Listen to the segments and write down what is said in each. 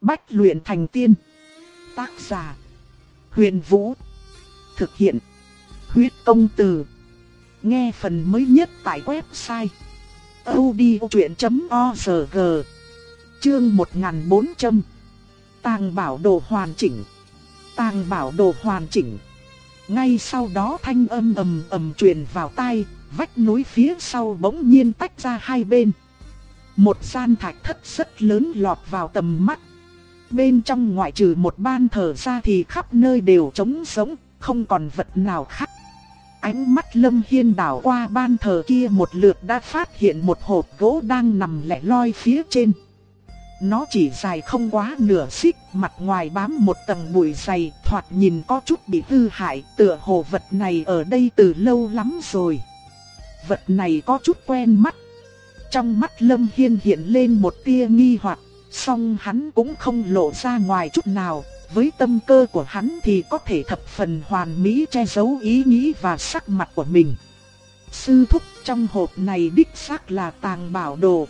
Bách luyện thành tiên. Tác giả: Huyền Vũ. Thực hiện: Huyết Công Từ. Nghe phần mới nhất tại website audiochuyện.org. Chương 1400. Tàng bảo đồ hoàn chỉnh. Tàng bảo đồ hoàn chỉnh. Ngay sau đó thanh âm ầm ầm truyền vào tai, vách núi phía sau bỗng nhiên tách ra hai bên. Một gian thạch thất rất lớn lọt vào tầm mắt. Bên trong ngoại trừ một ban thờ ra thì khắp nơi đều trống rỗng, không còn vật nào khác. Ánh mắt Lâm Hiên đảo qua ban thờ kia một lượt đã phát hiện một hộp gỗ đang nằm lẻ loi phía trên. Nó chỉ dài không quá nửa xích, mặt ngoài bám một tầng bụi dày, thoạt nhìn có chút bị hư hại, tựa hồ vật này ở đây từ lâu lắm rồi. Vật này có chút quen mắt. Trong mắt Lâm Hiên hiện lên một tia nghi hoặc, song hắn cũng không lộ ra ngoài chút nào. Với tâm cơ của hắn thì có thể thập phần hoàn mỹ che giấu ý nghĩ và sắc mặt của mình. Sư thúc, trong hộp này đích xác là tàng bảo đồ.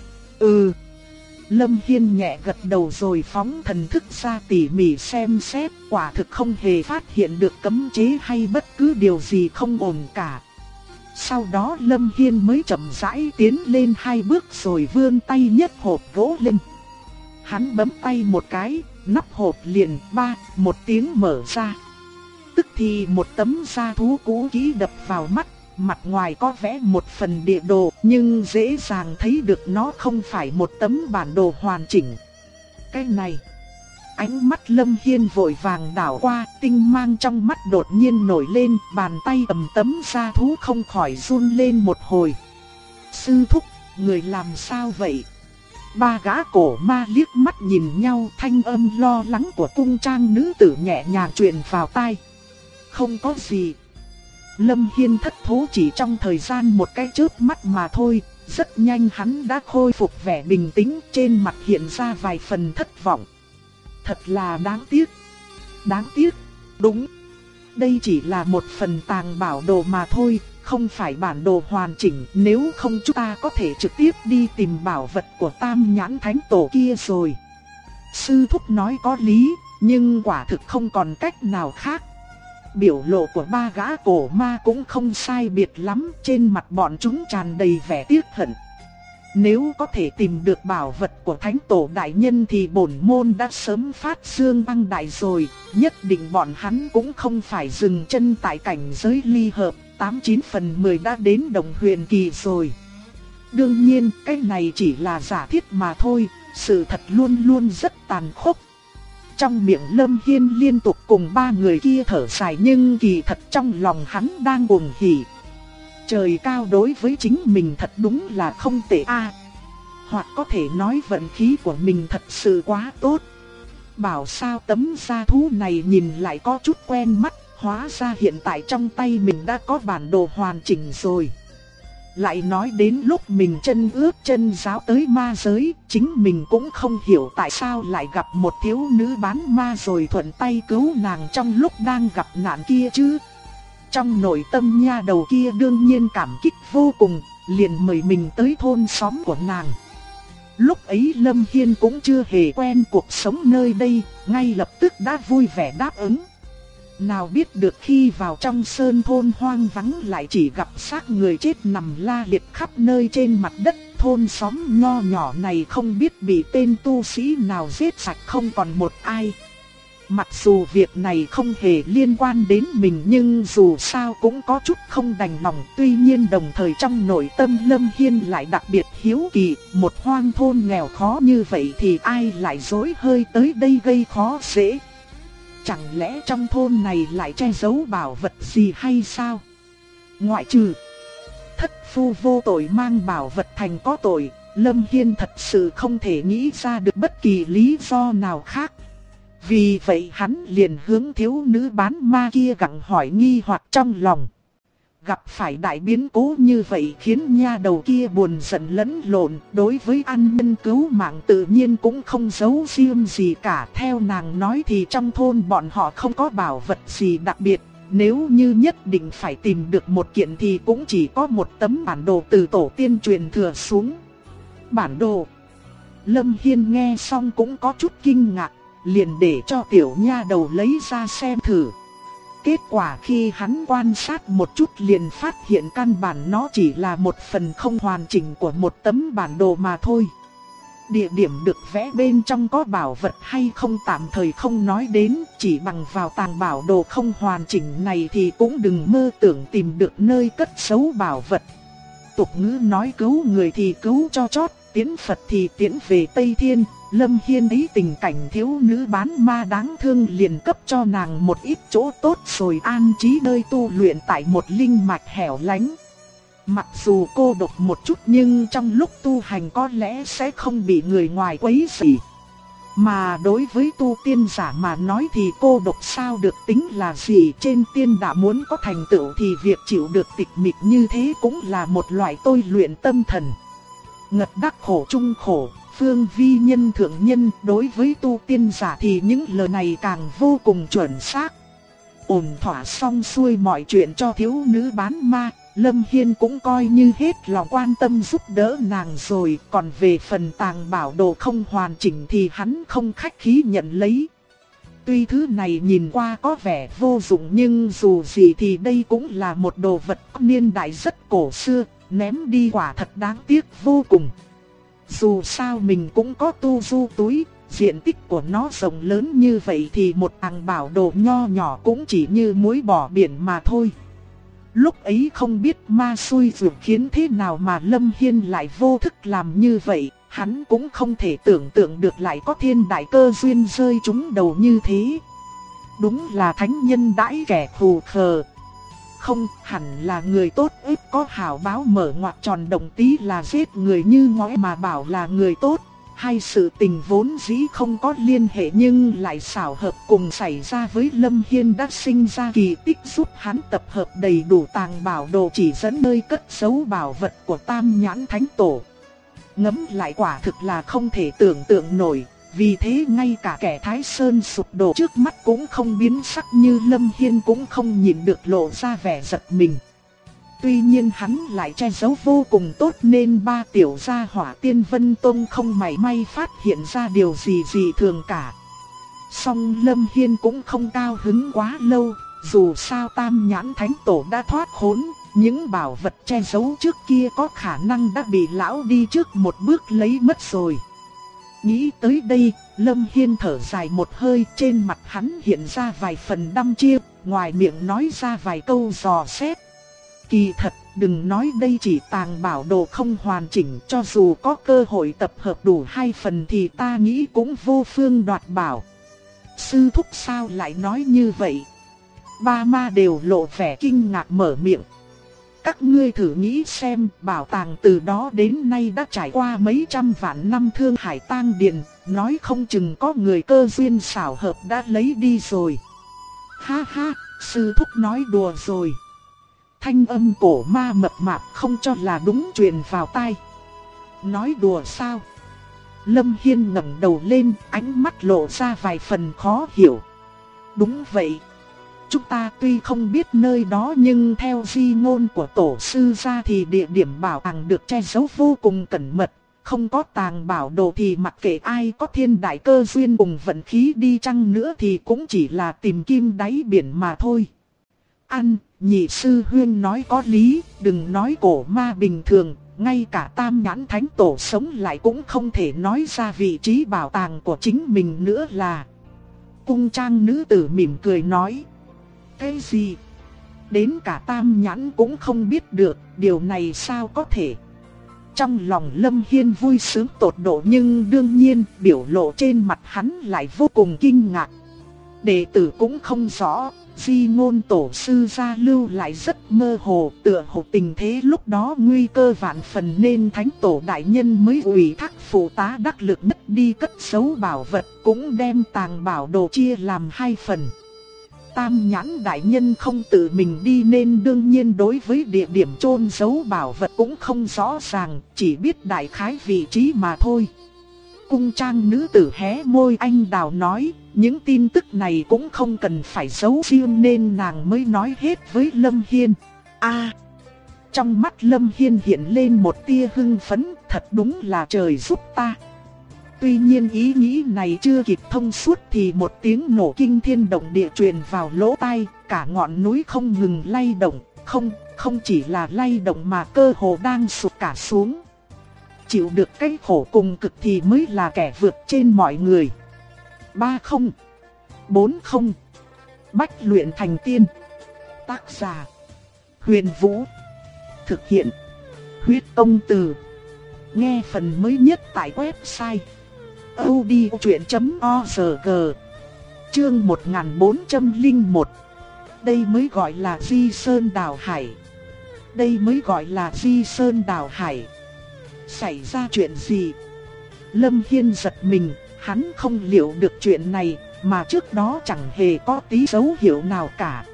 Lâm Hiên nhẹ gật đầu rồi phóng thần thức ra tỉ mỉ xem xét, quả thực không hề phát hiện được cấm chế hay bất cứ điều gì không ổn cả. Sau đó Lâm Hiên mới chậm rãi tiến lên hai bước rồi vươn tay nhấc hộp gỗ lên. Hắn bấm tay một cái, nắp hộp liền một tiếng mở ra. Tức thì một tấm da thú cũ kỹ đập vào mắt, mặt ngoài có vẽ một phần địa đồ, nhưng dễ dàng thấy được nó không phải một tấm bản đồ hoàn chỉnh. Cái này, ánh mắt Lâm Hiên vội vàng đảo qua, tinh mang trong mắt đột nhiên nổi lên, bàn tay cầm tấm da thú không khỏi run lên một hồi. Sư thúc, người làm sao vậy? Ba gã cổ ma liếc mắt nhìn nhau, thanh âm lo lắng của cung trang nữ tử nhẹ nhàng truyền vào tai. Không có gì. Lâm Hiên thất thố chỉ trong thời gian một cái chớp mắt mà thôi, rất nhanh hắn đã khôi phục vẻ bình tĩnh, trên mặt hiện ra vài phần thất vọng. Thật là đáng tiếc. Đáng tiếc, đúng. Đây chỉ là một phần tàng bảo đồ mà thôi, không phải bản đồ hoàn chỉnh, nếu không chúng ta có thể trực tiếp đi tìm bảo vật của Tam Nhãn Thánh Tổ kia rồi. Sư thúc nói có lý, nhưng quả thực không còn cách nào khác. Biểu lộ của ba gã cổ ma cũng không sai biệt lắm, trên mặt bọn chúng tràn đầy vẻ tiếc hận. Nếu có thể tìm được bảo vật của Thánh Tổ đại nhân thì bổn môn đã sớm phát dương băng đại rồi, nhất định bọn hắn cũng không phải dừng chân tại cảnh giới ly hợp, 89 phần 10 đã đến đồng huyền kỳ rồi. Đương nhiên, cái này chỉ là giả thiết mà thôi, sự thật luôn luôn rất tàn khốc. Trong miệng Lâm Hiên liên tục cùng ba người kia thở dài, nhưng kỳ thật trong lòng hắn đang cuồng hỉ. Trời cao đối với chính mình thật đúng là không tệ a. Hoặc có thể nói vận khí của mình thật sự quá tốt. Bảo sao tấm da thú này nhìn lại có chút quen mắt, hóa ra hiện tại trong tay mình đã có bản đồ hoàn chỉnh rồi. Lại nói đến lúc mình chân ướt chân giáo tới ma giới, chính mình cũng không hiểu tại sao lại gặp một thiếu nữ bán ma rồi thuận tay cứu nàng trong lúc đang gặp nạn kia chứ. Trong nội tâm nha đầu kia đương nhiên cảm kích vô cùng, liền mời mình tới thôn xóm của nàng. Lúc ấy Lâm Hiên cũng chưa hề quen cuộc sống nơi đây, ngay lập tức đã vui vẻ đáp ứng. Nào biết được khi vào trong sơn thôn hoang vắng lại chỉ gặp xác người chết nằm la liệt khắp nơi trên mặt đất. Thôn xóm nho nhỏ này không biết bị tên tu sĩ nào giết sạch không còn một ai. Mặc dù việc này không hề liên quan đến mình nhưng dù sao cũng có chút không đành lòng. Tuy nhiên đồng thời trong nội tâm Lâm Hiên lại đặc biệt hiếu kỳ, một hoang thôn nghèo khó như vậy thì ai lại dối hơi tới đây gây khó dễ. Chẳng lẽ trong thôn này lại che giấu bảo vật gì hay sao? Ngoại trừ thất phu vô tội mang bảo vật thành có tội, Lâm Hiên thật sự không thể nghĩ ra được bất kỳ lý do nào khác. Vì vậy hắn liền hướng thiếu nữ bán ma kia gặng hỏi nghi hoặc trong lòng. Gặp phải đại biến cố như vậy khiến nha đầu kia buồn giận lẫn lộn, đối với an nhân cứu mạng tự nhiên cũng không giấu riêng gì cả. Theo nàng nói thì trong thôn bọn họ không có bảo vật gì đặc biệt, nếu như nhất định phải tìm được một kiện thì cũng chỉ có một tấm bản đồ từ tổ tiên truyền thừa xuống. Bản đồ? Lâm Hiên nghe xong cũng có chút kinh ngạc, liền để cho tiểu nha đầu lấy ra xem thử. Kết quả khi hắn quan sát một chút liền phát hiện căn bản nó chỉ là một phần không hoàn chỉnh của một tấm bản đồ mà thôi. Địa điểm được vẽ bên trong có bảo vật hay không tạm thời không nói đến, chỉ bằng vào tàng bảo đồ không hoàn chỉnh này thì cũng đừng mơ tưởng tìm được nơi cất giấu bảo vật. Tục ngữ nói cứu người thì cứu cho chót, tiễn Phật thì tiễn về Tây Thiên. Lâm Hiên thấy tình cảnh thiếu nữ bán ma đáng thương liền cấp cho nàng một ít chỗ tốt rồi an trí nơi tu luyện tại một linh mạch hẻo lánh. Mặc dù cô độc một chút nhưng trong lúc tu hành có lẽ sẽ không bị người ngoài quấy rầy. Mà đối với tu tiên giả mà nói thì cô độc sao được tính là gì, trên tiên đạo muốn có thành tựu thì việc chịu được tịch mịch như thế cũng là một loại tôi luyện tâm thần. Ngật đắc khổ chung khổ, phương vi nhân thượng nhân, đối với tu tiên giả thì những lời này càng vô cùng chuẩn xác. Ổn thỏa xong xuôi mọi chuyện cho thiếu nữ bán ma, Lâm Hiên cũng coi như hết lòng quan tâm giúp đỡ nàng rồi, còn về phần tàng bảo đồ không hoàn chỉnh thì hắn không khách khí nhận lấy. Tuy thứ này nhìn qua có vẻ vô dụng nhưng dù gì thì đây cũng là một đồ vật niên đại rất cổ xưa, ném đi quả thật đáng tiếc vô cùng. Dù sao mình cũng có tu du túi, diện tích của nó rộng lớn như vậy thì một tàng bảo đồ nho nhỏ cũng chỉ như muối bỏ biển mà thôi. Lúc ấy không biết ma xui ruột khiến thế nào mà Lâm Hiên lại vô thức làm như vậy, hắn cũng không thể tưởng tượng được lại có thiên đại cơ duyên rơi trúng đầu như thế. Đúng là thánh nhân đãi kẻ khù khờ. Không, hẳn là người tốt ít có hảo báo, mở ngoặc tròn đồng tí là giết người như ngói mà bảo là người tốt. Hai sự tình vốn dĩ không có liên hệ nhưng lại xảo hợp cùng xảy ra với Lâm Hiên đã sinh ra kỳ tích giúp hắn tập hợp đầy đủ tàng bảo đồ chỉ dẫn nơi cất giấu bảo vật của Tam Nhãn Thánh Tổ. Ngẫm lại quả thực là không thể tưởng tượng nổi, vì thế ngay cả kẻ Thái Sơn sụp đổ trước mắt cũng không biến sắc như Lâm Hiên cũng không nhìn được lộ ra vẻ giật mình. Tuy nhiên hắn lại che giấu vô cùng tốt nên ba tiểu gia hỏa Tiên Vân Tông không mảy may phát hiện ra điều gì dị thường cả. Song Lâm Hiên cũng không cao hứng quá lâu, dù sao Tam Nhãn Thánh Tổ đã thoát khốn, những bảo vật che giấu trước kia có khả năng đã bị lão đi trước một bước lấy mất rồi. Nghĩ tới đây, Lâm Hiên thở dài một hơi, trên mặt hắn hiện ra vài phần đăm chiêu, ngoài miệng nói ra vài câu dò xét. Kỳ thật, đừng nói đây chỉ tàng bảo đồ không hoàn chỉnh, cho dù có cơ hội tập hợp đủ 2 phần thì ta nghĩ cũng vô phương đoạt bảo. Sư thúc sao lại nói như vậy? Ba ma đều lộ vẻ kinh ngạc mở miệng. Các ngươi thử nghĩ xem, bảo tàng từ đó đến nay đã trải qua mấy trăm vạn năm Thương Hải tang điền, nói không chừng có người cơ duyên xảo hợp đã lấy đi rồi. Ha ha, sư thúc nói đùa rồi. Thanh âm cổ ma mập mạp không cho là đúng truyền vào tai. Nói đùa sao? Lâm Hiên ngẩng đầu lên, ánh mắt lộ ra vài phần khó hiểu. Đúng vậy. Chúng ta tuy không biết nơi đó nhưng theo di ngôn của tổ sư ra thì địa điểm bảo tàng được che giấu vô cùng cẩn mật. Không có tàng bảo đồ thì mặc kệ ai có thiên đại cơ duyên cùng vận khí đi chăng nữa thì cũng chỉ là tìm kim đáy biển mà thôi. Nhị sư huynh nói có lý, đừng nói cổ ma bình thường, ngay cả Tam Nhãn Thánh Tổ sống lại cũng không thể nói ra vị trí bảo tàng của chính mình nữa là. Cung trang nữ tử mỉm cười nói. Cái gì? Đến cả Tam Nhãn cũng không biết được, điều này sao có thể? Trong lòng Lâm Hiên vui sướng tột độ nhưng đương nhiên biểu lộ trên mặt hắn lại vô cùng kinh ngạc. Đệ tử cũng không rõ. Di ngôn tổ sư gia lưu lại rất mơ hồ, tựa hồ tình thế lúc đó nguy cơ vạn phần nên thánh tổ đại nhân mới ủy thác phụ tá đắc lực nhất đi cất giấu bảo vật, cũng đem tàng bảo đồ chia làm 2 phần. Tam Nhãn đại nhân không tự mình đi nên đương nhiên đối với địa điểm chôn giấu bảo vật cũng không rõ ràng, chỉ biết đại khái vị trí mà thôi. Cung trang nữ tử hé môi anh đào nói, những tin tức này cũng không cần phải giấu riêng nên nàng mới nói hết với Lâm Hiên. Trong mắt Lâm Hiên hiện lên một tia hưng phấn, thật đúng là trời giúp ta. Tuy nhiên ý nghĩ này chưa kịp thông suốt thì một tiếng nổ kinh thiên động địa truyền vào lỗ tai, cả ngọn núi không ngừng lay động, không chỉ là lay động mà cơ hồ đang sụp cả xuống. Chịu được cái khổ cùng cực thì mới là kẻ vượt trên mọi người. 30. 40. Bách luyện thành tiên. Tác giả: Huyền Vũ. Thực hiện: Huyết Công Từ. Nghe phần mới nhất tại website audiochuyện.org. Chương 1401. Đây mới gọi là Di Sơn Đảo Hải. Đây mới gọi là Di Sơn Đảo Hải. Xảy ra chuyện gì? Lâm Hiên giật mình, hắn không liệu được chuyện này, mà trước đó chẳng hề có tí dấu hiệu nào cả.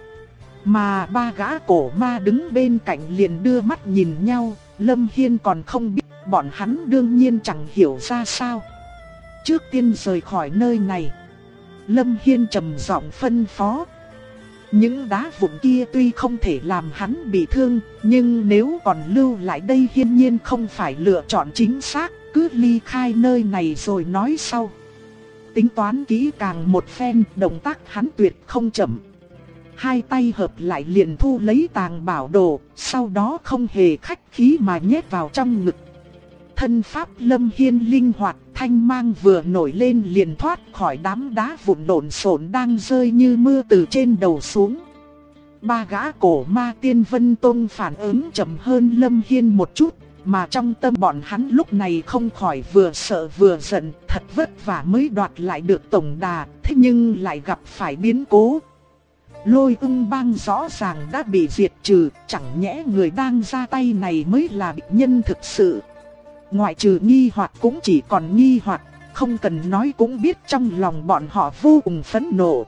Mà ba gã cổ ma đứng bên cạnh liền đưa mắt nhìn nhau, Lâm Hiên còn không biết, bọn hắn đương nhiên chẳng hiểu ra sao. Trước tiên rời khỏi nơi này, Lâm Hiên trầm giọng phân phó. Những đá vụn kia tuy không thể làm hắn bị thương, nhưng nếu còn lưu lại đây hiển nhiên không phải lựa chọn chính xác, cứ ly khai nơi này rồi nói sau. Tính toán kỹ càng một phen, động tác hắn tuyệt không chậm. Hai tay hợp lại liền thu lấy tàng bảo đồ, sau đó không hề khách khí mà nhét vào trong ngực. Thân pháp Lâm Hiên linh hoạt, thanh mang vừa nổi lên liền thoát khỏi đám đá vụn lộn xộn đang rơi như mưa từ trên đầu xuống. Ba gã cổ ma Tiên Vân Tông phản ứng chậm hơn Lâm Hiên một chút, mà trong tâm bọn hắn lúc này không khỏi vừa sợ vừa giận, thật vất vả mới đoạt lại được tổng đà, thế nhưng lại gặp phải biến cố. Lôi Ưng Bang rõ ràng đã bị diệt trừ, chẳng nhẽ người đang ra tay này mới là địch nhân thực sự. Ngoại trừ nghi hoặc cũng chỉ còn nghi hoặc, không cần nói cũng biết trong lòng bọn họ vô cùng phẫn nộ.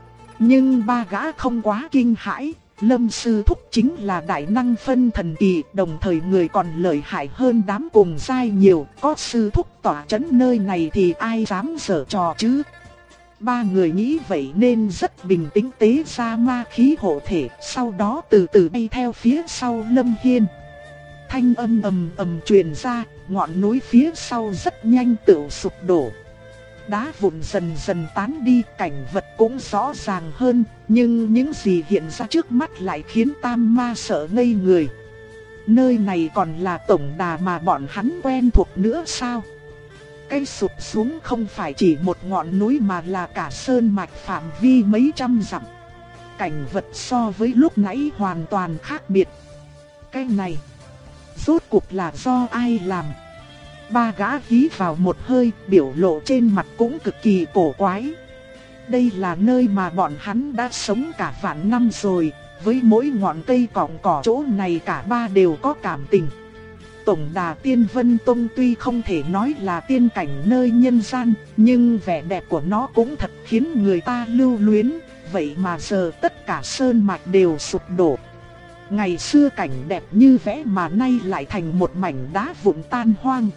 Nhưng ba gã không quá kinh hãi, Lâm Sư Thúc chính là đại năng phân thần kỳ, đồng thời người còn lợi hại hơn đám cùng giai nhiều, có Sư Thúc tỏa trấn nơi này thì ai dám giở trò chứ. Ba người nghĩ vậy nên rất bình tĩnh tế ra ma khí hộ thể, sau đó từ từ bay theo phía sau Lâm Hiên. Thanh âm ầm ầm truyền ra, ngọn núi phía sau rất nhanh tự sụp đổ. Đá vụn dần dần tán đi, cảnh vật cũng rõ ràng hơn, nhưng những gì hiện ra trước mắt lại khiến Tam Ma sợ ngây người. Nơi này còn là tổng đà mà bọn hắn quen thuộc nữa sao? Cái sụp xuống không phải chỉ một ngọn núi mà là cả sơn mạch phạm vi mấy trăm dặm. Cảnh vật so với lúc nãy hoàn toàn khác biệt. Cái này rốt cuộc là do ai làm? Ba gã hí vào một hơi, biểu lộ trên mặt cũng cực kỳ cổ quái. Đây là nơi mà bọn hắn đã sống cả vạn năm rồi, với mỗi ngọn cây cọng cỏ chỗ này cả ba đều có cảm tình. Tổng đà Tiên Vân Tông tuy không thể nói là tiên cảnh nơi nhân gian, nhưng vẻ đẹp của nó cũng thật khiến người ta lưu luyến, vậy mà giờ tất cả sơn mạch đều sụp đổ. Ngày xưa cảnh đẹp như vẽ mà nay lại thành một mảnh đá vụn tan hoang.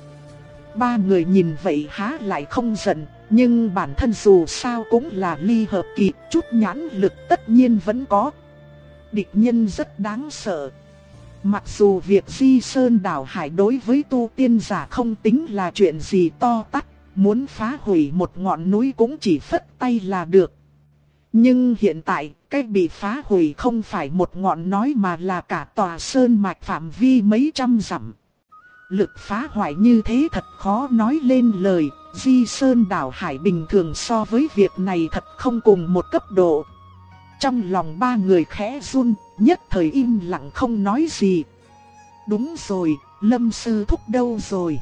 Ba người nhìn vậy há lại không giận, nhưng bản thân dù sao cũng là ly hợp kỳ, chút nhãn lực tất nhiên vẫn có. Địch nhân rất đáng sợ. Mặc dù việc Di Sơn Đảo Hải đối với tu tiên giả không tính là chuyện gì to tát, muốn phá hủy một ngọn núi cũng chỉ phất tay là được. Nhưng hiện tại, cái bị phá hủy không phải một ngọn núi mà là cả tòa sơn mạch phạm vi mấy trăm dặm. Lực phá hoại như thế thật khó nói lên lời, Di Sơn Đảo Hải bình thường so với việc này thật không cùng một cấp độ. Trong lòng ba người khẽ run, nhất thời im lặng không nói gì. Đúng rồi, Lâm Sư Thúc đâu rồi?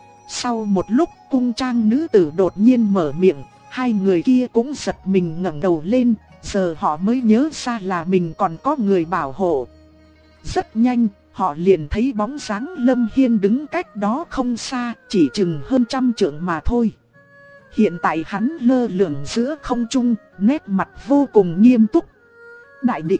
Sau một lúc cung trang nữ tử đột nhiên mở miệng, hai người kia cũng giật mình ngẩng đầu lên, giờ họ mới nhớ ra là mình còn có người bảo hộ. Rất nhanh, họ liền thấy bóng dáng Lâm Hiên đứng cách đó không xa, chỉ chừng hơn 100 trượng mà thôi. Hiện tại hắn lơ lửng giữa không trung, nét mặt vô cùng nghiêm túc. Đại địch.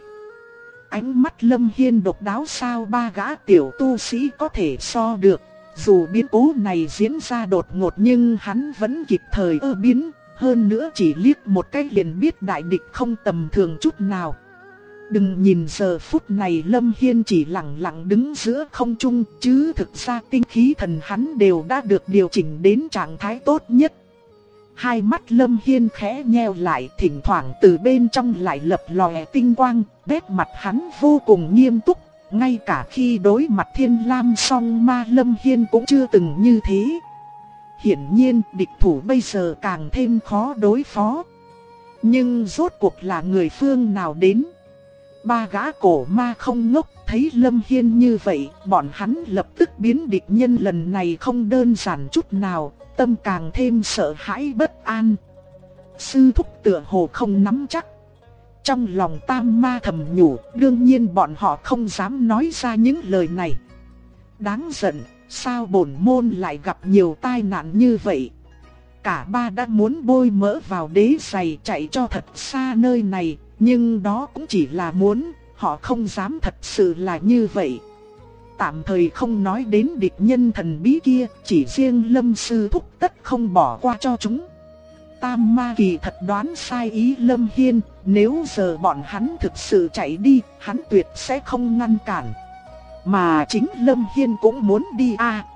Ánh mắt Lâm Hiên độc đáo sao ba gã tiểu tu sĩ có thể so được. Dù biến cố này diễn ra đột ngột nhưng hắn vẫn kịp thời biến. Hơn nữa chỉ liếc một cái liền biết đại địch không tầm thường chút nào. Đừng nhìn giờ phút này Lâm Hiên chỉ lặng lặng đứng giữa không trung, chứ thực ra tinh khí thần hắn đều đã được điều chỉnh đến trạng thái tốt nhất. Hai mắt Lâm Hiên khẽ nheo lại, thỉnh thoảng từ bên trong lại lập lòe tinh quang, nét mặt hắn vô cùng nghiêm túc. Ngay cả khi đối mặt Thiên Lam Song Ma, Lâm Hiên cũng chưa từng như thế. Hiển nhiên địch thủ bây giờ càng thêm khó đối phó. Nhưng rốt cuộc là người phương nào đến? Ba gã cổ ma không ngốc, thấy Lâm Hiên như vậy, bọn hắn lập tức biến địch nhân lần này không đơn giản chút nào, tâm càng thêm sợ hãi bất an. Sư thúc tựa hồ không nắm chắc. Trong lòng tam ma thầm nhủ, đương nhiên bọn họ không dám nói ra những lời này. Đáng giận, sao bổn môn lại gặp nhiều tai nạn như vậy? Cả ba đã muốn bôi mỡ vào đế giày chạy cho thật xa nơi này, nhưng đó cũng chỉ là muốn, họ không dám thật sự là như vậy. Tạm thời không nói đến địch nhân thần bí kia, chỉ riêng Lâm sư thúc tất không bỏ qua cho chúng. Tam ma kỳ thật đoán sai ý Lâm Hiên, nếu giờ bọn hắn thực sự chạy đi, hắn tuyệt sẽ không ngăn cản. Mà chính Lâm Hiên cũng muốn đi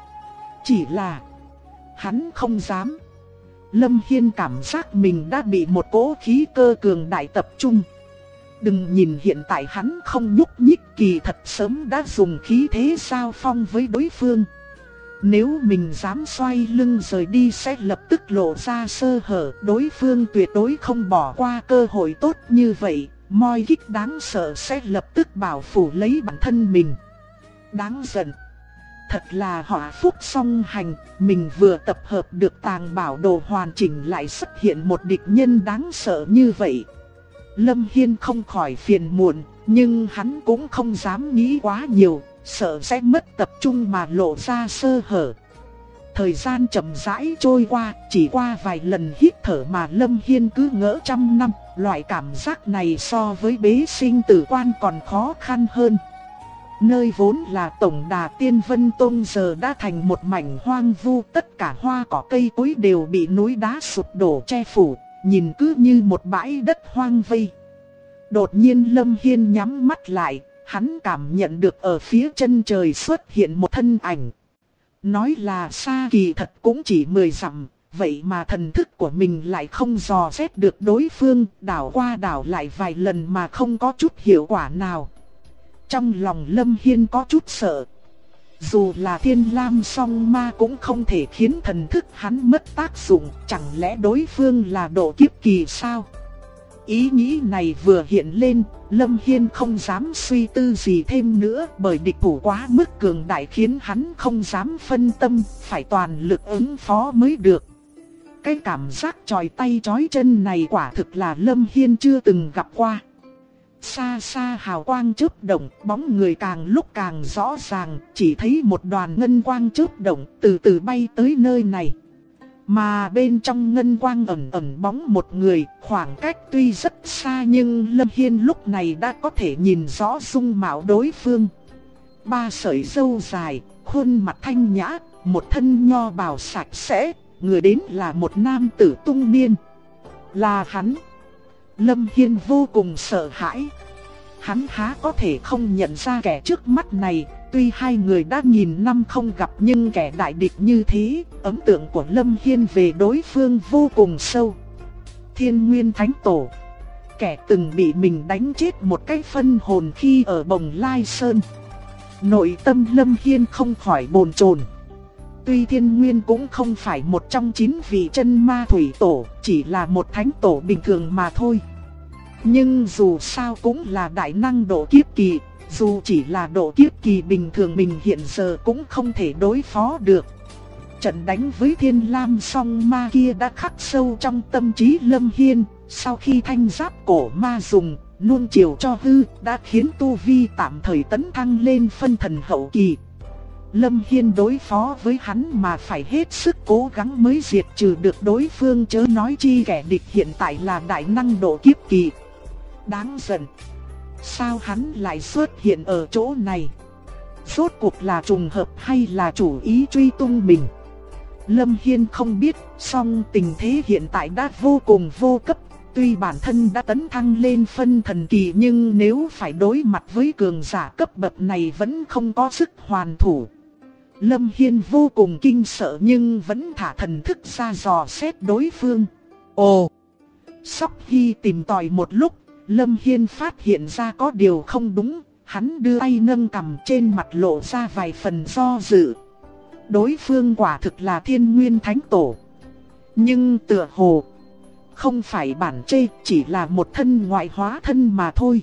chỉ là hắn không dám. Lâm Hiên cảm giác mình đã bị một cỗ khí cơ cường đại tập trung. Đừng nhìn hiện tại hắn không nhúc nhích, kỳ thật sớm đã dùng khí thế giao phong với đối phương. Nếu mình dám xoay lưng rời đi sẽ lập tức lộ ra sơ hở, đối phương tuyệt đối không bỏ qua cơ hội tốt như vậy, moi kích đáng sợ sẽ lập tức bảo phủ lấy bản thân mình. Đáng giận. Thật là họa phúc song hành, mình vừa tập hợp được tàng bảo đồ hoàn chỉnh lại xuất hiện một địch nhân đáng sợ như vậy. Lâm Hiên không khỏi phiền muộn, nhưng hắn cũng không dám nghĩ quá nhiều, sợ sẽ mất tập trung mà lộ ra sơ hở. Thời gian chậm rãi trôi qua, chỉ qua vài lần hít thở mà Lâm Hiên cứ ngỡ trăm năm, loại cảm giác này so với bế sinh tử quan còn khó khăn hơn. Nơi vốn là tổng đà Tiên Vân Tông giờ đã thành một mảnh hoang vu, tất cả hoa cỏ cây cối đều bị núi đá sụp đổ che phủ, nhìn cứ như một bãi đất hoang vây. Đột nhiên Lâm Hiên nhắm mắt lại, hắn cảm nhận được ở phía chân trời xuất hiện một thân ảnh. Nói là xa kỳ thật cũng chỉ 10 dặm, vậy mà thần thức của mình lại không dò xét được đối phương, đảo qua đảo lại vài lần mà không có chút hiệu quả nào. Trong lòng Lâm Hiên có chút sợ. Dù là Thiên Lam Song Ma cũng không thể khiến thần thức hắn mất tác dụng, chẳng lẽ đối phương là độ kiếp kỳ sao? Ý nghĩ này vừa hiện lên, Lâm Hiên không dám suy tư gì thêm nữa, bởi địch thủ quá mức cường đại khiến hắn không dám phân tâm, phải toàn lực ứng phó mới được. Cái cảm giác chòi tay chói chân này quả thực là Lâm Hiên chưa từng gặp qua. Xa xa hào quang chớp động, bóng người càng lúc càng rõ ràng, chỉ thấy một đoàn ngân quang chớp động từ từ bay tới nơi này. Mà bên trong ngân quang ẩn ẩn bóng một người, khoảng cách tuy rất xa nhưng Lâm Hiên lúc này đã có thể nhìn rõ dung mạo đối phương. Ba sợi râu dài, khuôn mặt thanh nhã, một thân nho bào sạch sẽ, người đến là một nam tử trung niên. Là hắn. Lâm Hiên vô cùng sợ hãi. Hắn há có thể không nhận ra kẻ trước mắt này, tuy hai người đã nghìn năm không gặp nhưng kẻ đại địch như thế, ấn tượng của Lâm Hiên về đối phương vô cùng sâu. Thiên Nguyên Thánh Tổ, kẻ từng bị mình đánh chết một cái phân hồn khi ở Bồng Lai Sơn. Nội tâm Lâm Hiên không khỏi bồn chồn. Tuy Thiên Nguyên cũng không phải một trong 9 vị chân ma thủy tổ, chỉ là một thánh tổ bình thường mà thôi. Nhưng dù sao cũng là đại năng độ kiếp kỳ, dù chỉ là độ kiếp kỳ bình thường mình hiện giờ cũng không thể đối phó được. Trận đánh với Thiên Lam Song Ma kia đã khắc sâu trong tâm trí Lâm Hiên, sau khi thanh giáp cổ ma dùng, nuông chiều cho hư, đã khiến tu vi tạm thời tấn thăng lên phân thần hậu kỳ. Lâm Hiên đối phó với hắn mà phải hết sức cố gắng mới diệt trừ được đối phương, chớ nói chi kẻ địch hiện tại là đại năng độ kiếp kỳ. Đáng giận. Sao hắn lại xuất hiện ở chỗ này? Rốt cuộc là trùng hợp hay là chủ ý truy tung mình? Lâm Hiên không biết, song tình thế hiện tại đã vô cùng vô cấp. Tuy bản thân đã tấn thăng lên phân thần kỳ nhưng nếu phải đối mặt với cường giả cấp bậc này vẫn không có sức hoàn thủ. Lâm Hiên vô cùng kinh sợ nhưng vẫn thả thần thức ra dò xét đối phương. Ồ! Sóc Hy tìm tòi một lúc, Lâm Hiên phát hiện ra có điều không đúng. Hắn đưa tay nâng cằm, trên mặt lộ ra vài phần do dự. Đối phương quả thực là Thiên Nguyên Thánh Tổ. Nhưng tựa hồ không phải bản chê, chỉ là một thân ngoại hóa thân mà thôi.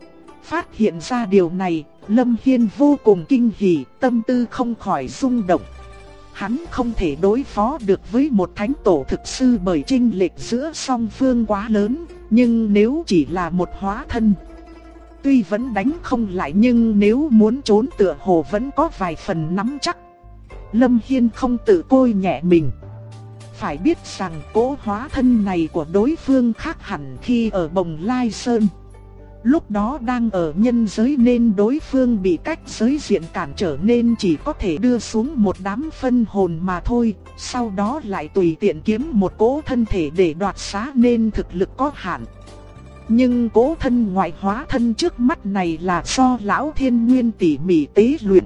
Phát hiện ra điều này, Lâm Hiên vô cùng kinh hỉ, tâm tư không khỏi rung động. Hắn không thể đối phó được với một thánh tổ thực sư bởi chênh lệch giữa song phương quá lớn, nhưng nếu chỉ là một hóa thân, tuy vẫn đánh không lại nhưng nếu muốn trốn tựa hồ vẫn có vài phần nắm chắc. Lâm Hiên không tự côi nhẹ mình. Phải biết rằng cỗ hóa thân này của đối phương khác hẳn khi ở Bồng Lai Sơn. Lúc đó đang ở nhân giới nên đối phương bị cách giới diện cản trở nên chỉ có thể đưa xuống một đám phân hồn mà thôi. Sau đó lại tùy tiện kiếm một cỗ thân thể để đoạt xá nên thực lực có hạn. Nhưng cỗ thân ngoại hóa thân trước mắt này là do lão Thiên Nguyên tỉ mỉ tế luyện.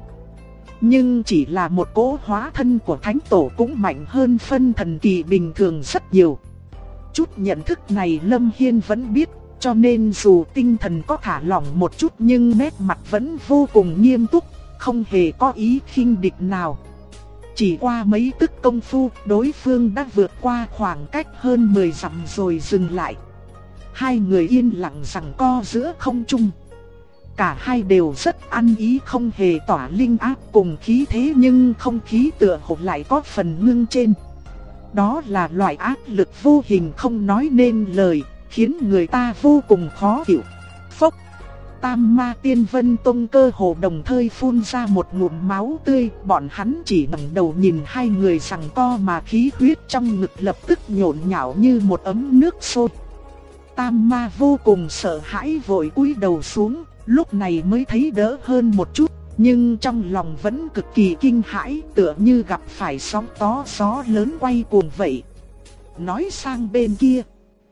Nhưng chỉ là một cỗ hóa thân của thánh tổ cũng mạnh hơn phân thần kỳ bình thường rất nhiều. Chút nhận thức này Lâm Hiên vẫn biết, cho nên dù tinh thần có thả lỏng một chút nhưng nét mặt vẫn vô cùng nghiêm túc, không hề có ý khinh địch nào. Chỉ qua mấy tức công phu, đối phương đã vượt qua khoảng cách hơn 10 dặm rồi dừng lại. Hai người yên lặng giằng co giữa không trung. Cả hai đều rất ăn ý, không hề tỏa linh áp cùng khí thế nhưng không khí tựa hồ lại có phần ngưng trên. Đó là loại áp lực vô hình không nói nên lời, khiến người ta vô cùng khó chịu. Phốc! Tam Ma Tiên Vân Tông cơ hồ đồng thời phun ra một ngụm máu tươi, bọn hắn chỉ ngẩng đầu nhìn hai người giằng co mà khí huyết trong ngực lập tức nhộn nhạo như một ấm nước sôi. Tam Ma vô cùng sợ hãi vội cúi đầu xuống, lúc này mới thấy đỡ hơn một chút, nhưng trong lòng vẫn cực kỳ kinh hãi, tựa như gặp phải sóng to gió lớn quay cuồng vậy. Nói sang bên kia,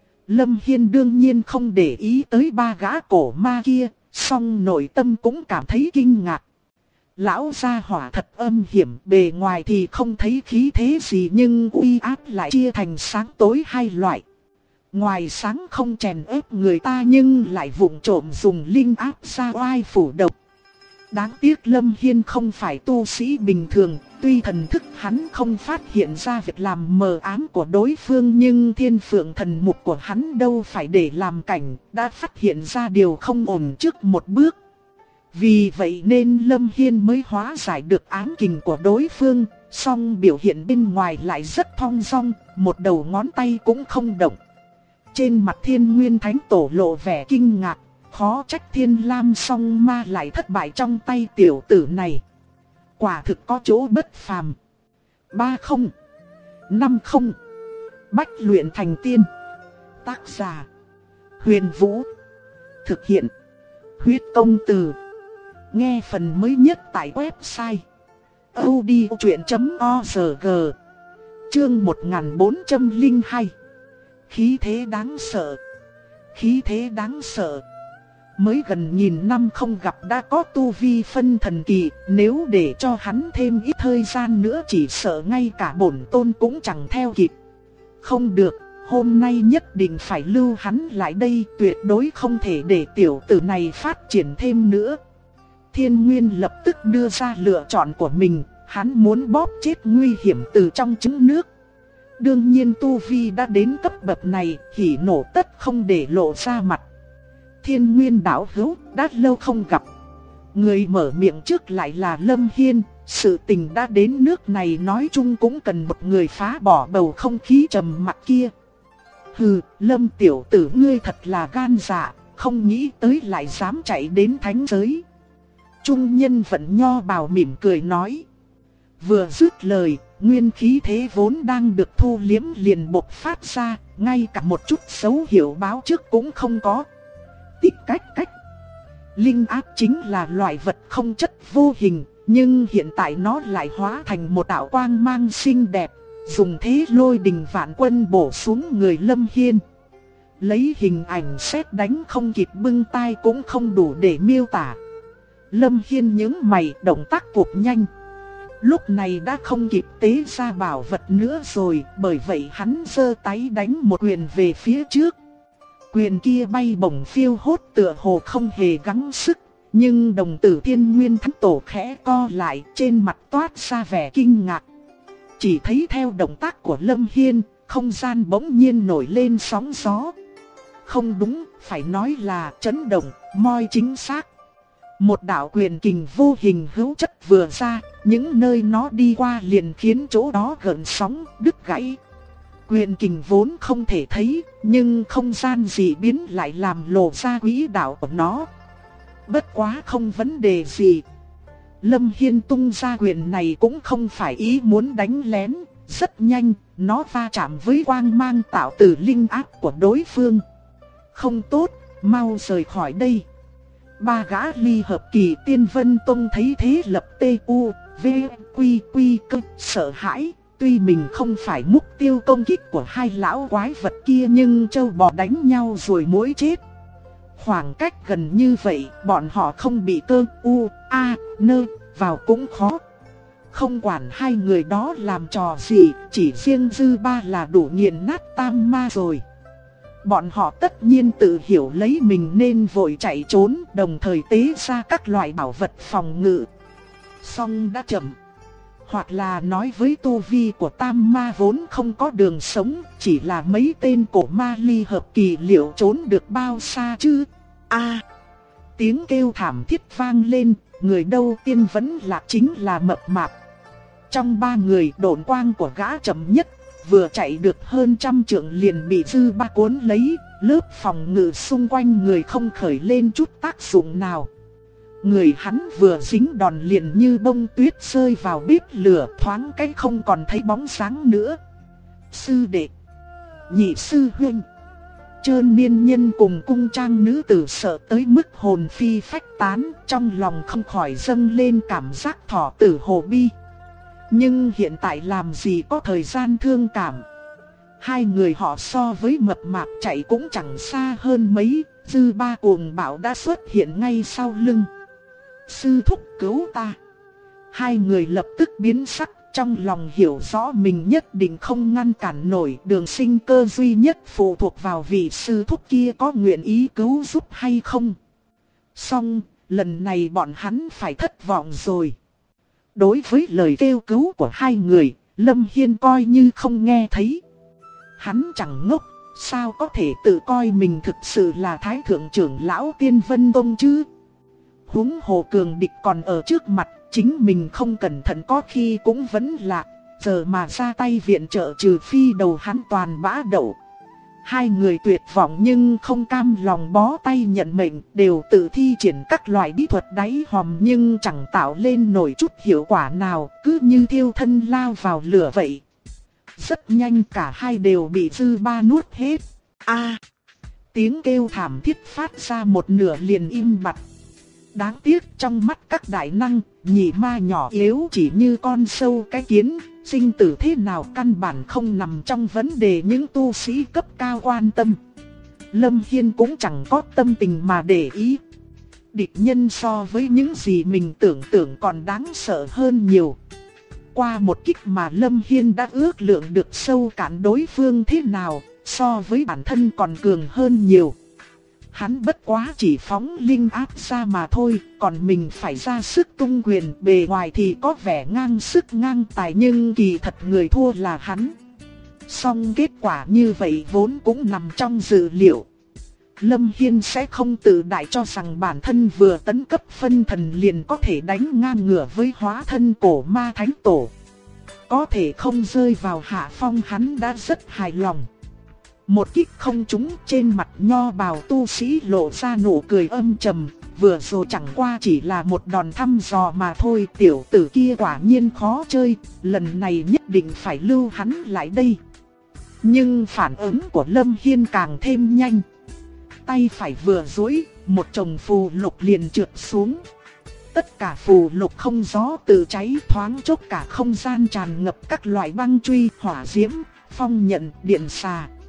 Lâm Hiên đương nhiên không để ý tới ba gã cổ ma kia, song nội tâm cũng cảm thấy kinh ngạc. Lão gia hỏa thật âm hiểm, bề ngoài thì không thấy khí thế gì nhưng uy áp lại chia thành sáng tối hai loại. Ngoài sáng không chèn ép người ta nhưng lại vụng trộm dùng linh áp ra oai phủ độc. Đáng tiếc Lâm Hiên không phải tu sĩ bình thường, tuy thần thức hắn không phát hiện ra việc làm mờ ám của đối phương nhưng thiên phượng thần mục của hắn đâu phải để làm cảnh, đã phát hiện ra điều không ổn trước một bước. Vì vậy nên Lâm Hiên mới hóa giải được ám kình của đối phương, song biểu hiện bên ngoài lại rất thong dong, một đầu ngón tay cũng không động. Trên mặt Thiên Nguyên Thánh Tổ lộ vẻ kinh ngạc, khó trách Thiên Lam Song Ma lại thất bại trong tay tiểu tử này. Quả thực có chỗ bất phàm. 30, 50, Bách luyện thành tiên. Tác giả: Huyền Vũ. Thực hiện: Huyết Công Từ. Nghe phần mới nhất tại website audiochuyện.org. Chương 1402. Khí thế đáng sợ. Khí thế đáng sợ. Mới gần nghìn năm không gặp đã có tu vi phân thần kỳ, nếu để cho hắn thêm ít thời gian nữa chỉ sợ ngay cả bổn tôn cũng chẳng theo kịp. Không được, hôm nay nhất định phải lưu hắn lại đây, tuyệt đối không thể để tiểu tử này phát triển thêm nữa. Thiên Nguyên lập tức đưa ra lựa chọn của mình, hắn muốn bóp chết nguy hiểm từ trong trứng nước. Đương nhiên tu vi đã đến cấp bậc này, hỉ nổ tất không để lộ ra mặt. Thiên Nguyên đạo hữu, đã lâu không gặp. Người mở miệng trước lại là Lâm Hiên, sự tình đã đến nước này nói chung cũng cần một người phá bỏ bầu không khí trầm mặc kia. Hừ, Lâm tiểu tử ngươi thật là gan dạ, không nghĩ tới lại dám chạy đến thánh giới. Trung nhân vận nho bào mỉm cười nói. Vừa dứt lời, nguyên khí thế vốn đang được thu liếm liền bộc phát ra, ngay cả một chút dấu hiệu báo trước cũng không có. Tích cách cách. Linh áp chính là loại vật không chất vô hình, nhưng hiện tại nó lại hóa thành một đạo quang mang xinh đẹp, dùng thế lôi đình vạn quân bổ xuống người Lâm Hiên. lấy hình ảnh sét đánh không kịp bưng tay cũng không đủ để miêu tả. Lâm Hiên nhướng mày, động tác cuộc nhanh. Lúc này đã không kịp tế ra bảo vật nữa rồi, bởi vậy hắn giơ tay đánh một quyền về phía trước. Quyền kia bay bổng phiêu hốt tựa hồ không hề gắng sức, nhưng đồng tử Thiên Nguyên Thánh Tổ khẽ co lại, trên mặt toát ra vẻ kinh ngạc. Chỉ thấy theo động tác của Lâm Hiên, không gian bỗng nhiên nổi lên sóng gió. Không đúng, phải nói là chấn động, moi chính xác. Một đạo quyền kình vô hình hữu chất vừa ra, những nơi nó đi qua liền khiến chỗ đó gợn sóng, đứt gãy. Quyền kình vốn không thể thấy, nhưng không gian dị biến lại làm lộ ra quỹ đạo của nó. Bất quá không vấn đề gì. Lâm Hiên tung ra quyền này cũng không phải ý muốn đánh lén, rất nhanh, nó va chạm với quang mang tạo từ linh áp của đối phương. Không tốt, mau rời khỏi đây. Ba gã ly hợp kỳ Tiên Vân Tông thấy thế lập T.U. V. Quy Quy Cơ sợ hãi. Tuy mình không phải mục tiêu công kích của hai lão quái vật kia, nhưng trâu bò đánh nhau rồi mỗi chết. Khoảng cách gần như vậy, bọn họ không bị Cơ U A Nơ vào cũng khó. Không quản hai người đó làm trò gì, chỉ riêng dư ba là đủ nghiền nát tam ma rồi. Bọn họ tất nhiên tự hiểu lấy mình nên vội chạy trốn, đồng thời tế ra các loại bảo vật phòng ngự. Song đã chậm. Hoặc là nói với tu vi của tam ma vốn không có đường sống, chỉ là mấy tên cổ ma ly hợp kỳ liệu trốn được bao xa chứ. A, tiếng kêu thảm thiết vang lên, người đầu tiên vẫn là chính là Mập Mạp. Trong ba người, độn quang của gã chậm nhất, vừa chạy được hơn 100 trượng liền bị dư ba cuốn lấy, lớp phòng ngự xung quanh người không khởi lên chút tác dụng nào. Người hắn vừa dính đòn liền như bông tuyết rơi vào bếp lửa, thoáng cái không còn thấy bóng sáng nữa. Sư đệ, nhị sư huynh. Trơn niên nhân cùng cung trang nữ tử sợ tới mức hồn phi phách tán, trong lòng không khỏi dâng lên cảm giác thỏ tử hồ bi. Nhưng hiện tại làm gì có thời gian thương cảm. Hai người họ so với Mập Mạp chạy cũng chẳng xa hơn mấy, dư ba cuồng bạo đã xuất hiện ngay sau lưng. Sư thúc cứu ta. Hai người lập tức biến sắc, trong lòng hiểu rõ mình nhất định không ngăn cản nổi, đường sinh cơ duy nhất phụ thuộc vào vị sư thúc kia có nguyện ý cứu giúp hay không. Song, lần này bọn hắn phải thất vọng rồi. Đối với lời kêu cứu của hai người, Lâm Hiên coi như không nghe thấy. Hắn chẳng ngốc, sao có thể tự coi mình thực sự là Thái Thượng trưởng lão Tiên Vân Tông chứ. Huống hồ cường địch còn ở trước mặt, chính mình không cẩn thận có khi cũng vẫn lạc, giờ mà ra tay viện trợ trừ phi đầu hắn toàn bã đậu. Hai người tuyệt vọng nhưng không cam lòng bó tay nhận mệnh, đều tự thi triển các loại bí thuật đáy hòm nhưng chẳng tạo lên nổi chút hiệu quả nào, cứ như thiêu thân lao vào lửa vậy. Rất nhanh cả hai đều bị dư ba nuốt hết. A, tiếng kêu thảm thiết phát ra một nửa liền im bặt. Đáng tiếc trong mắt các đại năng, nhị ma nhỏ yếu chỉ như con sâu cái kiến, sinh tử thế nào căn bản không nằm trong vấn đề những tu sĩ cấp cao quan tâm. Lâm Hiên cũng chẳng có tâm tình mà để ý. Địch nhân so với những gì mình tưởng tượng còn đáng sợ hơn nhiều. Qua một kích mà Lâm Hiên đã ước lượng được sâu cạn đối phương thế nào, so với bản thân còn cường hơn nhiều. Hắn bất quá chỉ phóng linh áp ra mà thôi, còn mình phải ra sức tung quyền, bề ngoài thì có vẻ ngang sức ngang tài nhưng kỳ thật người thua là hắn. Song kết quả như vậy vốn cũng nằm trong dự liệu. Lâm Hiên sẽ không tự đại cho rằng bản thân vừa tấn cấp phân thần liền có thể đánh ngang ngửa với hóa thân cổ ma thánh tổ. Có thể không rơi vào hạ phong hắn đã rất hài lòng. Một kích không trúng, trên mặt nho bào tu sĩ lộ ra nụ cười âm trầm, vừa rồi chẳng qua chỉ là một đòn thăm dò mà thôi, tiểu tử kia quả nhiên khó chơi, lần này nhất định phải lưu hắn lại đây. Nhưng phản ứng của Lâm Hiên càng thêm nhanh. Tay phải vừa duỗi, một chồng phù lục liền trượt xuống. Tất cả phù lục không gió tự cháy, thoáng chốc cả không gian tràn ngập các loại băng truy, hỏa diễm, phong nhận, điện xà.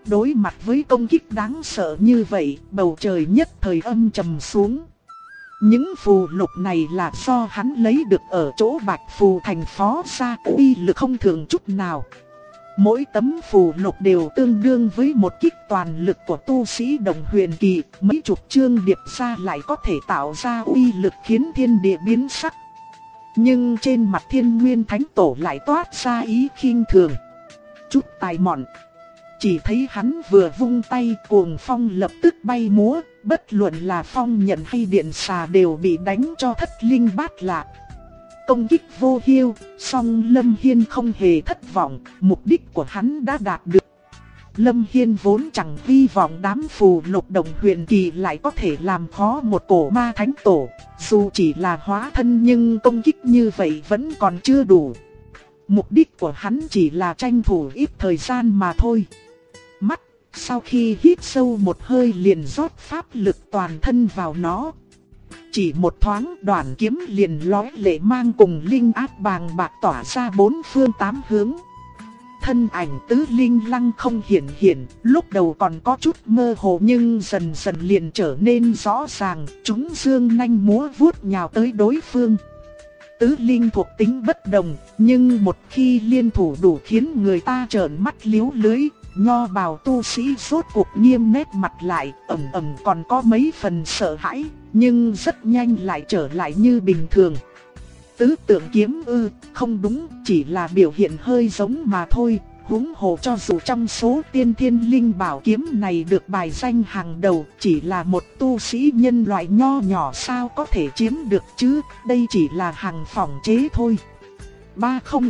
Đối mặt với công kích đáng sợ như vậy, bầu trời nhất thời âm trầm xuống. Những phù lục này là do hắn lấy được ở chỗ Bạch Phù thành phó ra, uy lực không thường chút nào. Mỗi tấm phù lục đều tương đương với một kích toàn lực của tu sĩ đồng huyền kỳ, mấy chục chương điệp ra lại có thể tạo ra uy lực khiến thiên địa biến sắc. Nhưng trên mặt Thiên Nguyên Thánh Tổ lại toát ra ý khinh thường. Chút tài mọn. Chỉ thấy hắn vừa vung tay, cuồng phong lập tức bay múa, bất luận là phong nhận hay điện xà đều bị đánh cho thất linh bát lạc. Công kích vô hiu, song Lâm Hiên không hề thất vọng, mục đích của hắn đã đạt được. Lâm Hiên vốn chẳng hy vọng đám phù lục đồng huyền kỳ lại có thể làm khó một cổ ma thánh tổ. Dù chỉ là hóa thân nhưng công kích như vậy vẫn còn chưa đủ. Mục đích của hắn chỉ là tranh thủ ít thời gian mà thôi. Mắt, sau khi hít sâu một hơi liền rót pháp lực toàn thân vào nó. Chỉ một thoáng đoạn kiếm liền lóe lệ mang cùng linh áp bàng bạc tỏa ra bốn phương tám hướng. Thân ảnh Tứ Linh Lăng không hiện, lúc đầu còn có chút mơ hồ nhưng dần dần liền trở nên rõ ràng, chúng dương nanh múa vuốt nhào tới đối phương. Tứ Linh thuộc tính bất đồng, nhưng một khi liên thủ đủ khiến người ta trợn mắt liếu lưới. Nho bào tu sĩ rốt cuộc nghiêm nét mặt lại, ẩm còn có mấy phần sợ hãi, nhưng rất nhanh lại trở lại như bình thường. Tứ tượng kiếm ư, không đúng, chỉ là biểu hiện hơi giống mà thôi. Huống hồ cho dù trong số tiên thiên linh bảo kiếm này được bài danh hàng đầu, chỉ là một tu sĩ nhân loại nho nhỏ sao có thể chiếm được chứ, đây chỉ là hàng phỏng chế thôi. 30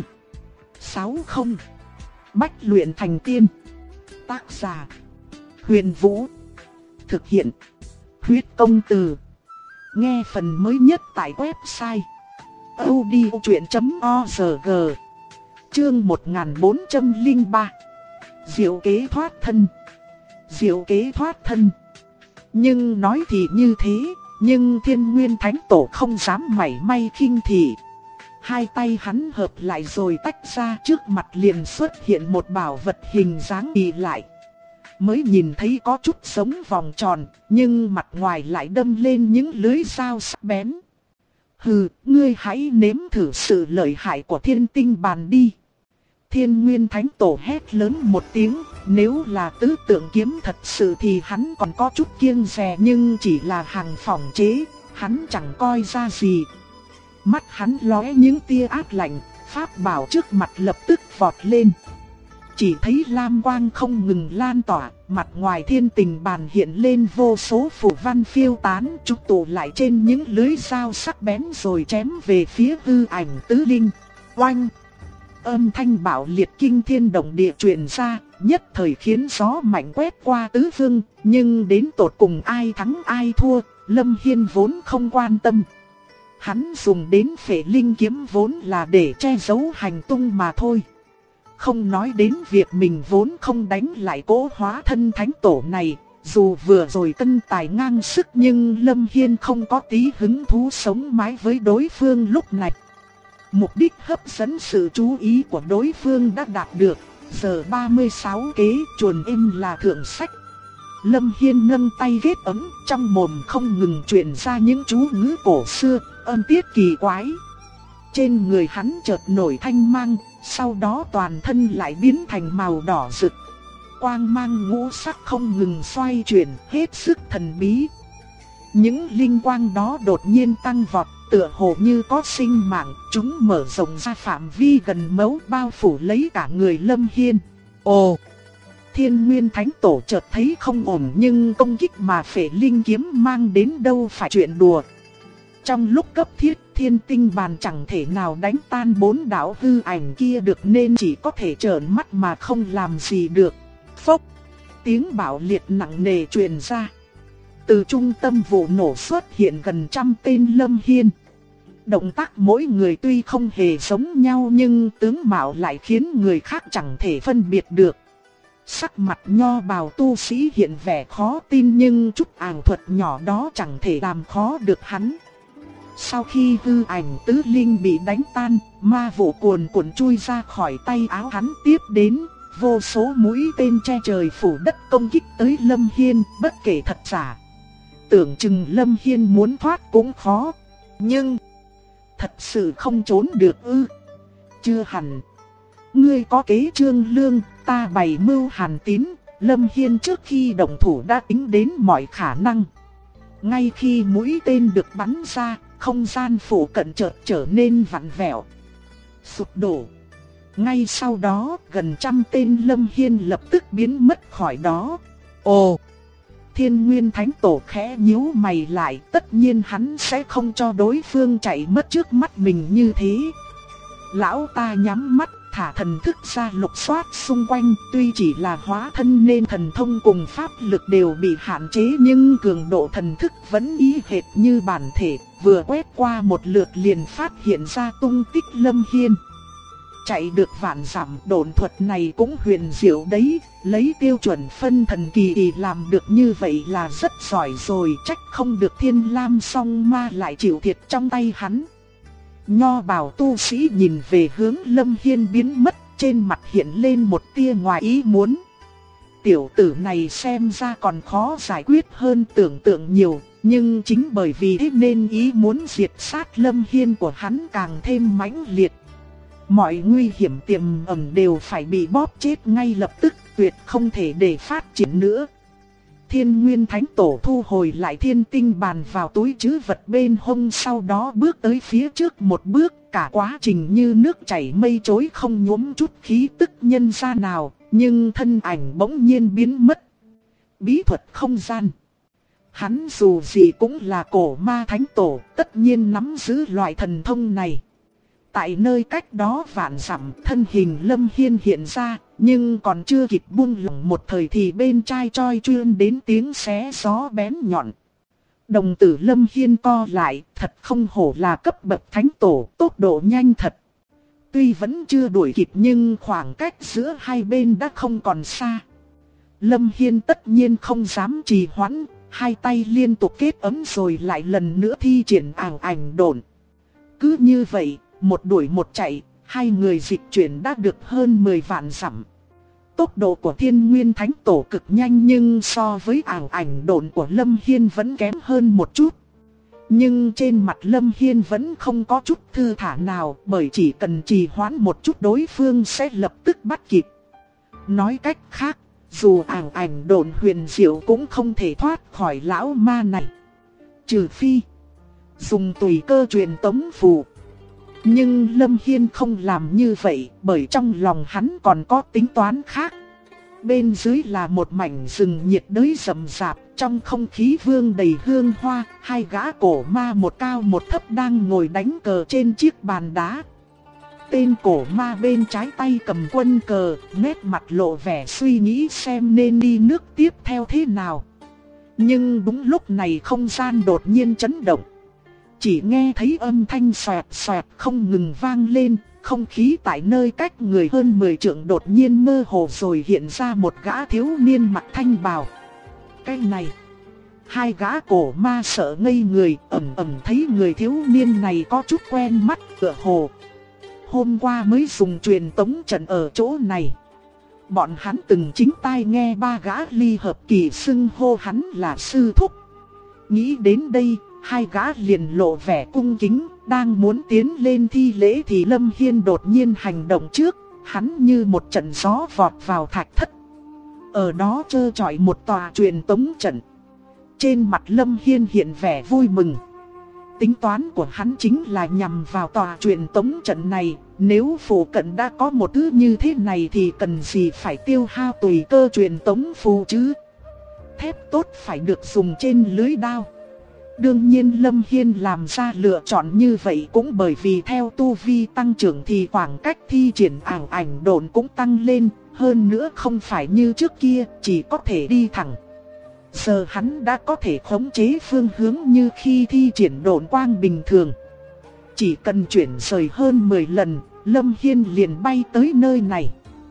60 Bách luyện thành tiên. Tác giả Huyền Vũ. Thực hiện Huyết Công Từ. Nghe phần mới nhất tại website audiochuyện.org. Chương 1403. Diệu kế thoát thân. Diệu kế thoát thân. Nhưng nói thì như thế, nhưng Thiên Nguyên Thánh Tổ không dám mảy may khinh thị. Hai tay hắn hợp lại rồi tách ra, trước mặt liền xuất hiện một bảo vật hình dáng kỳ lạ. Mới nhìn thấy có chút giống vòng tròn, nhưng mặt ngoài lại đâm lên những lưới dao sắc bén. Hừ, ngươi hãy nếm thử sự lợi hại của Thiên Tinh Bàn đi. Thiên Nguyên Thánh Tổ hét lớn một tiếng, nếu là tứ tượng kiếm thật sự thì hắn còn có chút kiêng dè, nhưng chỉ là hàng phỏng chế, hắn chẳng coi ra gì. Mắt hắn lóe những tia ác lạnh, pháp bảo trước mặt lập tức vọt lên. Chỉ thấy lam quang không ngừng lan tỏa, mặt ngoài Thiên Tình Bàn hiện lên vô số phù văn phiêu tán, chúng tụ lại trên những lưới dao sắc bén rồi chém về phía hư ảnh Tứ Linh. Oanh! Âm thanh bạo liệt kinh thiên động địa truyền ra, nhất thời khiến gió mạnh quét qua tứ phương, nhưng đến tột cùng ai thắng ai thua, Lâm Hiên vốn không quan tâm. Hắn dùng đến Phệ Linh kiếm vốn là để che giấu hành tung mà thôi. Không nói đến việc mình vốn không đánh lại cỗ hóa thân thánh tổ này, dù vừa rồi cân tài ngang sức nhưng Lâm Hiên không có tí hứng thú sống mái với đối phương lúc này. Mục đích hấp dẫn sự chú ý của đối phương đã đạt được, giờ 36 kế chuồn êm là thượng sách. Lâm Hiên nâng tay ghét ấm, trong mồm không ngừng truyền ra những chú ngữ cổ xưa, âm tiết kỳ quái. Trên người hắn chợt nổi thanh mang, sau đó toàn thân lại biến thành màu đỏ rực. Quang mang ngũ sắc không ngừng xoay chuyển, hết sức thần bí. Những linh quang đó đột nhiên tăng vọt, tựa hồ như có sinh mạng, chúng mở rộng ra phạm vi gần mẫu bao phủ lấy cả người Lâm Hiên. Ồ! Thiên Nguyên Thánh Tổ chợt thấy không ổn, nhưng công kích mà Phệ Linh kiếm mang đến đâu phải chuyện đùa. Trong lúc cấp thiết, Thiên Tinh Bàn chẳng thể nào đánh tan bốn đạo hư ảnh kia được nên chỉ có thể trợn mắt mà không làm gì được. Phốc! Tiếng bạo liệt nặng nề truyền ra. Từ trung tâm vụ nổ xuất hiện gần trăm tên Lâm Hiên. Động tác mỗi người tuy không hề giống nhau nhưng tướng mạo lại khiến người khác chẳng thể phân biệt được. Sắc mặt nho bào tu sĩ hiện vẻ khó tin nhưng chút ảo thuật nhỏ đó chẳng thể làm khó được hắn. Sau khi hư ảnh Tứ Linh bị đánh tan, ma vụ cuồn cuộn chui ra khỏi tay áo hắn, tiếp đến vô số mũi tên che trời phủ đất công kích tới Lâm Hiên, bất kể thật giả. Tưởng chừng Lâm Hiên muốn thoát cũng khó, nhưng thật sự không trốn được ư? Chưa hẳn. Ngươi có kế Trương Lương, ta bày mưu Hàn Tín. Lâm Hiên trước khi động thủ đã tính đến mọi khả năng. Ngay khi mũi tên được bắn ra, không gian phủ cận chợt trở nên vặn vẹo, sụp đổ. Ngay sau đó, gần trăm tên Lâm Hiên lập tức biến mất khỏi đó. Ồ! Thiên Nguyên Thánh Tổ khẽ nhíu mày lại, tất nhiên hắn sẽ không cho đối phương chạy mất trước mắt mình như thế. Lão ta nhắm mắt, thả thần thức ra lục soát xung quanh, tuy chỉ là hóa thân nên thần thông cùng pháp lực đều bị hạn chế nhưng cường độ thần thức vẫn y hệt như bản thể, vừa quét qua một lượt liền phát hiện ra tung tích Lâm Hiên. Chạy được vạn dặm, độn thuật này cũng huyền diệu đấy, lấy tiêu chuẩn phân thần kỳ làm được như vậy là rất giỏi rồi, trách không được Thiên Lam Song Ma lại chịu thiệt trong tay hắn. Nho bào tu sĩ nhìn về hướng Lâm Hiên biến mất, trên mặt hiện lên một tia ngoài ý muốn. Tiểu tử này xem ra còn khó giải quyết hơn tưởng tượng nhiều, nhưng chính bởi vì thế nên ý muốn diệt sát Lâm Hiên của hắn càng thêm mãnh liệt. Mọi nguy hiểm tiềm ẩn đều phải bị bóp chết ngay lập tức, tuyệt không thể để phát triển nữa. Thiên Nguyên Thánh Tổ thu hồi lại thiên tinh bàn vào túi trữ vật bên hông, sau đó bước tới phía trước một bước, cả quá trình như nước chảy mây trôi không nhuốm chút khí tức nhân gian nào, nhưng thân ảnh bỗng nhiên biến mất. Bí thuật không gian. Hắn dù gì cũng là cổ ma thánh tổ, tất nhiên nắm giữ loại thần thông này. Tại nơi cách đó vạn dặm, thân hình Lâm Hiên hiện ra, nhưng còn chưa kịp buông lỏng một thời thì bên tai choi chuyên đến tiếng xé gió bén nhọn. Đồng tử Lâm Hiên co lại, thật không hổ là cấp bậc thánh tổ, tốc độ nhanh thật. Tuy vẫn chưa đuổi kịp nhưng khoảng cách giữa hai bên đã không còn xa. Lâm Hiên tất nhiên không dám trì hoãn, hai tay liên tục kết ấn rồi lại lần nữa thi triển ảo ảnh độn. Cứ như vậy, một đuổi một chạy, hai người dịch chuyển đã được hơn 10 vạn dặm. Tốc độ của Thiên Nguyên Thánh Tổ cực nhanh nhưng so với ảo ảnh độn của Lâm Hiên vẫn kém hơn một chút. Nhưng trên mặt Lâm Hiên vẫn không có chút thư thả nào, bởi chỉ cần trì hoãn một chút đối phương sẽ lập tức bắt kịp. Nói cách khác, dù ảo ảnh độn huyền diệu cũng không thể thoát khỏi lão ma này. Trừ phi dùng tùy cơ truyền tống phù. Nhưng Lâm Hiên không làm như vậy, bởi trong lòng hắn còn có tính toán khác. Bên dưới là một mảnh rừng nhiệt đới rậm rạp, trong không khí vương đầy hương hoa, hai gã cổ ma một cao một thấp đang ngồi đánh cờ trên chiếc bàn đá. Tên cổ ma bên trái tay cầm quân cờ, nét mặt lộ vẻ suy nghĩ xem nên đi nước tiếp theo thế nào. Nhưng đúng lúc này không gian đột nhiên chấn động. Chỉ nghe thấy âm thanh xoẹt xoẹt không ngừng vang lên, không khí tại nơi cách người hơn 10 trượng đột nhiên mơ hồ rồi hiện ra một gã thiếu niên mặc thanh bào. Cái này, hai gã cổ ma sợ ngây người, thấy người thiếu niên này có chút quen mắt tựa hồ. Hôm qua mới dùng truyền tống trận ở chỗ này. Bọn hắn từng chính tai nghe ba gã ly hợp kỳ xưng hô hắn là sư thúc. Nghĩ đến đây, hai gã liền lộ vẻ cung kính, đang muốn tiến lên thi lễ thì Lâm Hiên đột nhiên hành động trước, hắn như một trận gió vọt vào thạch thất. Ở đó trơ trọi một tòa truyền tống trận. Trên mặt Lâm Hiên hiện vẻ vui mừng. Tính toán của hắn chính là nhằm vào tòa truyền tống trận này, nếu phủ cận đã có một thứ như thế này thì cần gì phải tiêu hao tùy cơ truyền tống phù chứ. Thép tốt phải được dùng trên lưới đao. Đương nhiên Lâm Hiên làm ra lựa chọn như vậy cũng bởi vì theo tu vi tăng trưởng thì khoảng cách thi triển ảo ảnh độn cũng tăng lên, hơn nữa không phải như trước kia chỉ có thể đi thẳng. Giờ hắn đã có thể khống chế phương hướng như khi thi triển độn quang bình thường. Chỉ cần chuyển rời hơn 10 lần, Lâm Hiên liền bay tới nơi này.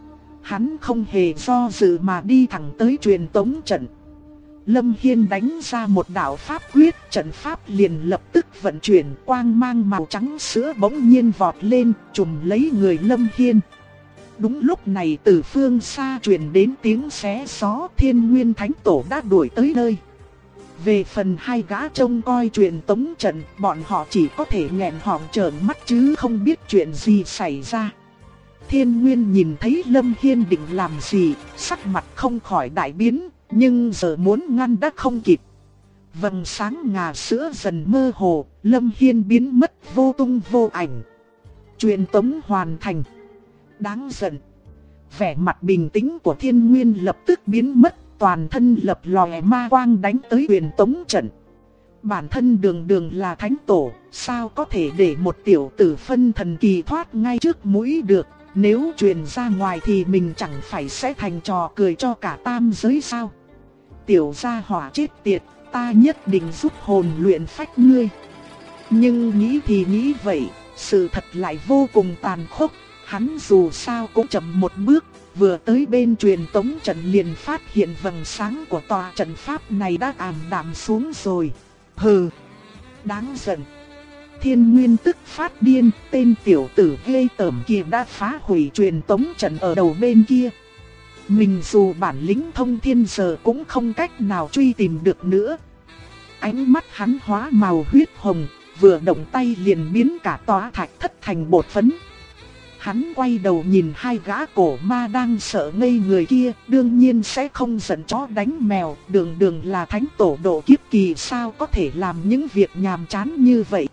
Hắn không hề do dự mà đi thẳng tới truyền tống trận. Lâm Hiên đánh ra một đạo pháp quyết, trận pháp liền lập tức vận chuyển, quang mang màu trắng sữa bỗng nhiên vọt lên, trùm lấy người Lâm Hiên. Đúng lúc này từ phương xa truyền đến tiếng xé gió, Thiên Nguyên Thánh Tổ đã đuổi tới nơi. Về phần hai gã trông coi truyền tống trận, bọn họ chỉ có thể nghẹn họng trợn mắt chứ không biết chuyện gì xảy ra. Thiên Nguyên nhìn thấy Lâm Hiên định làm gì, sắc mặt không khỏi đại biến, nhưng giờ muốn ngăn đã không kịp. Vầng sáng ngà sữa dần mơ hồ, Lâm Hiên biến mất vô tung vô ảnh. Truyền tống hoàn thành. Đáng giận. Vẻ mặt bình tĩnh của Thiên Nguyên lập tức biến mất, toàn thân lập lòe ma quang đánh tới truyền tống trận. Bản thân đường đường là thánh tổ, sao có thể để một tiểu tử phân thần kỳ thoát ngay trước mũi được. Nếu truyền ra ngoài thì mình chẳng phải sẽ thành trò cười cho cả tam giới sao. Tiểu gia hỏa chết tiệt, ta nhất định giúp hồn luyện phách ngươi. Nhưng nghĩ thì nghĩ vậy, sự thật lại vô cùng tàn khốc. Hắn dù sao cũng chậm một bước, vừa tới bên truyền tống trận liền phát hiện vầng sáng của tòa trận pháp này đã ảm đạm xuống rồi. Hừ, đáng giận. Thiên Nguyên tức phát điên, tên tiểu tử ghê tởm kia đã phá hủy truyền tống trận ở đầu bên kia. Mình dù bản lĩnh thông thiên giờ cũng không cách nào truy tìm được nữa. Ánh mắt hắn hóa màu huyết hồng, vừa động tay liền biến cả tòa thạch thất thành bột phấn. Hắn quay đầu nhìn hai gã cổ ma đang sợ ngây người kia, đương nhiên sẽ không giận chó đánh mèo, đường đường là thánh tổ độ kiếp kỳ sao có thể làm những việc nhàm chán như vậy.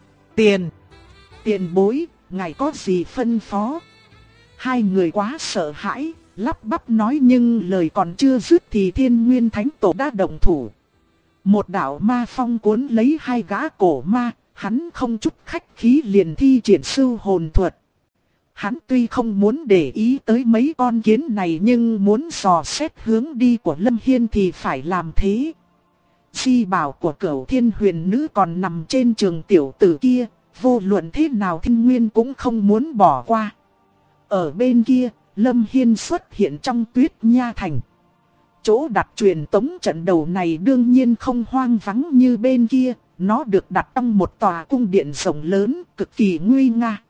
Tiền bối, ngài có gì phân phó? Hai người quá sợ hãi, lắp bắp nói nhưng lời còn chưa dứt thì Thiên Nguyên Thánh Tổ đã động thủ. Một đạo ma phong cuốn lấy hai gã cổ ma, hắn không chút khách khí liền thi triển sưu hồn thuật. Hắn tuy không muốn để ý tới mấy con kiến này nhưng muốn dò xét hướng đi của Lâm Hiên thì phải làm thế. Di bảo của Cửu Thiên Huyền Nữ còn nằm trên trường tiểu tử kia, vô luận thế nào Thiên Nguyên cũng không muốn bỏ qua. Ở bên kia, Lâm Hiên xuất hiện trong Tuyết Nha Thành. Chỗ đặt truyền tống trận đầu này đương nhiên không hoang vắng như bên kia, nó được đặt trong một tòa cung điện rộng lớn, cực kỳ nguy nga.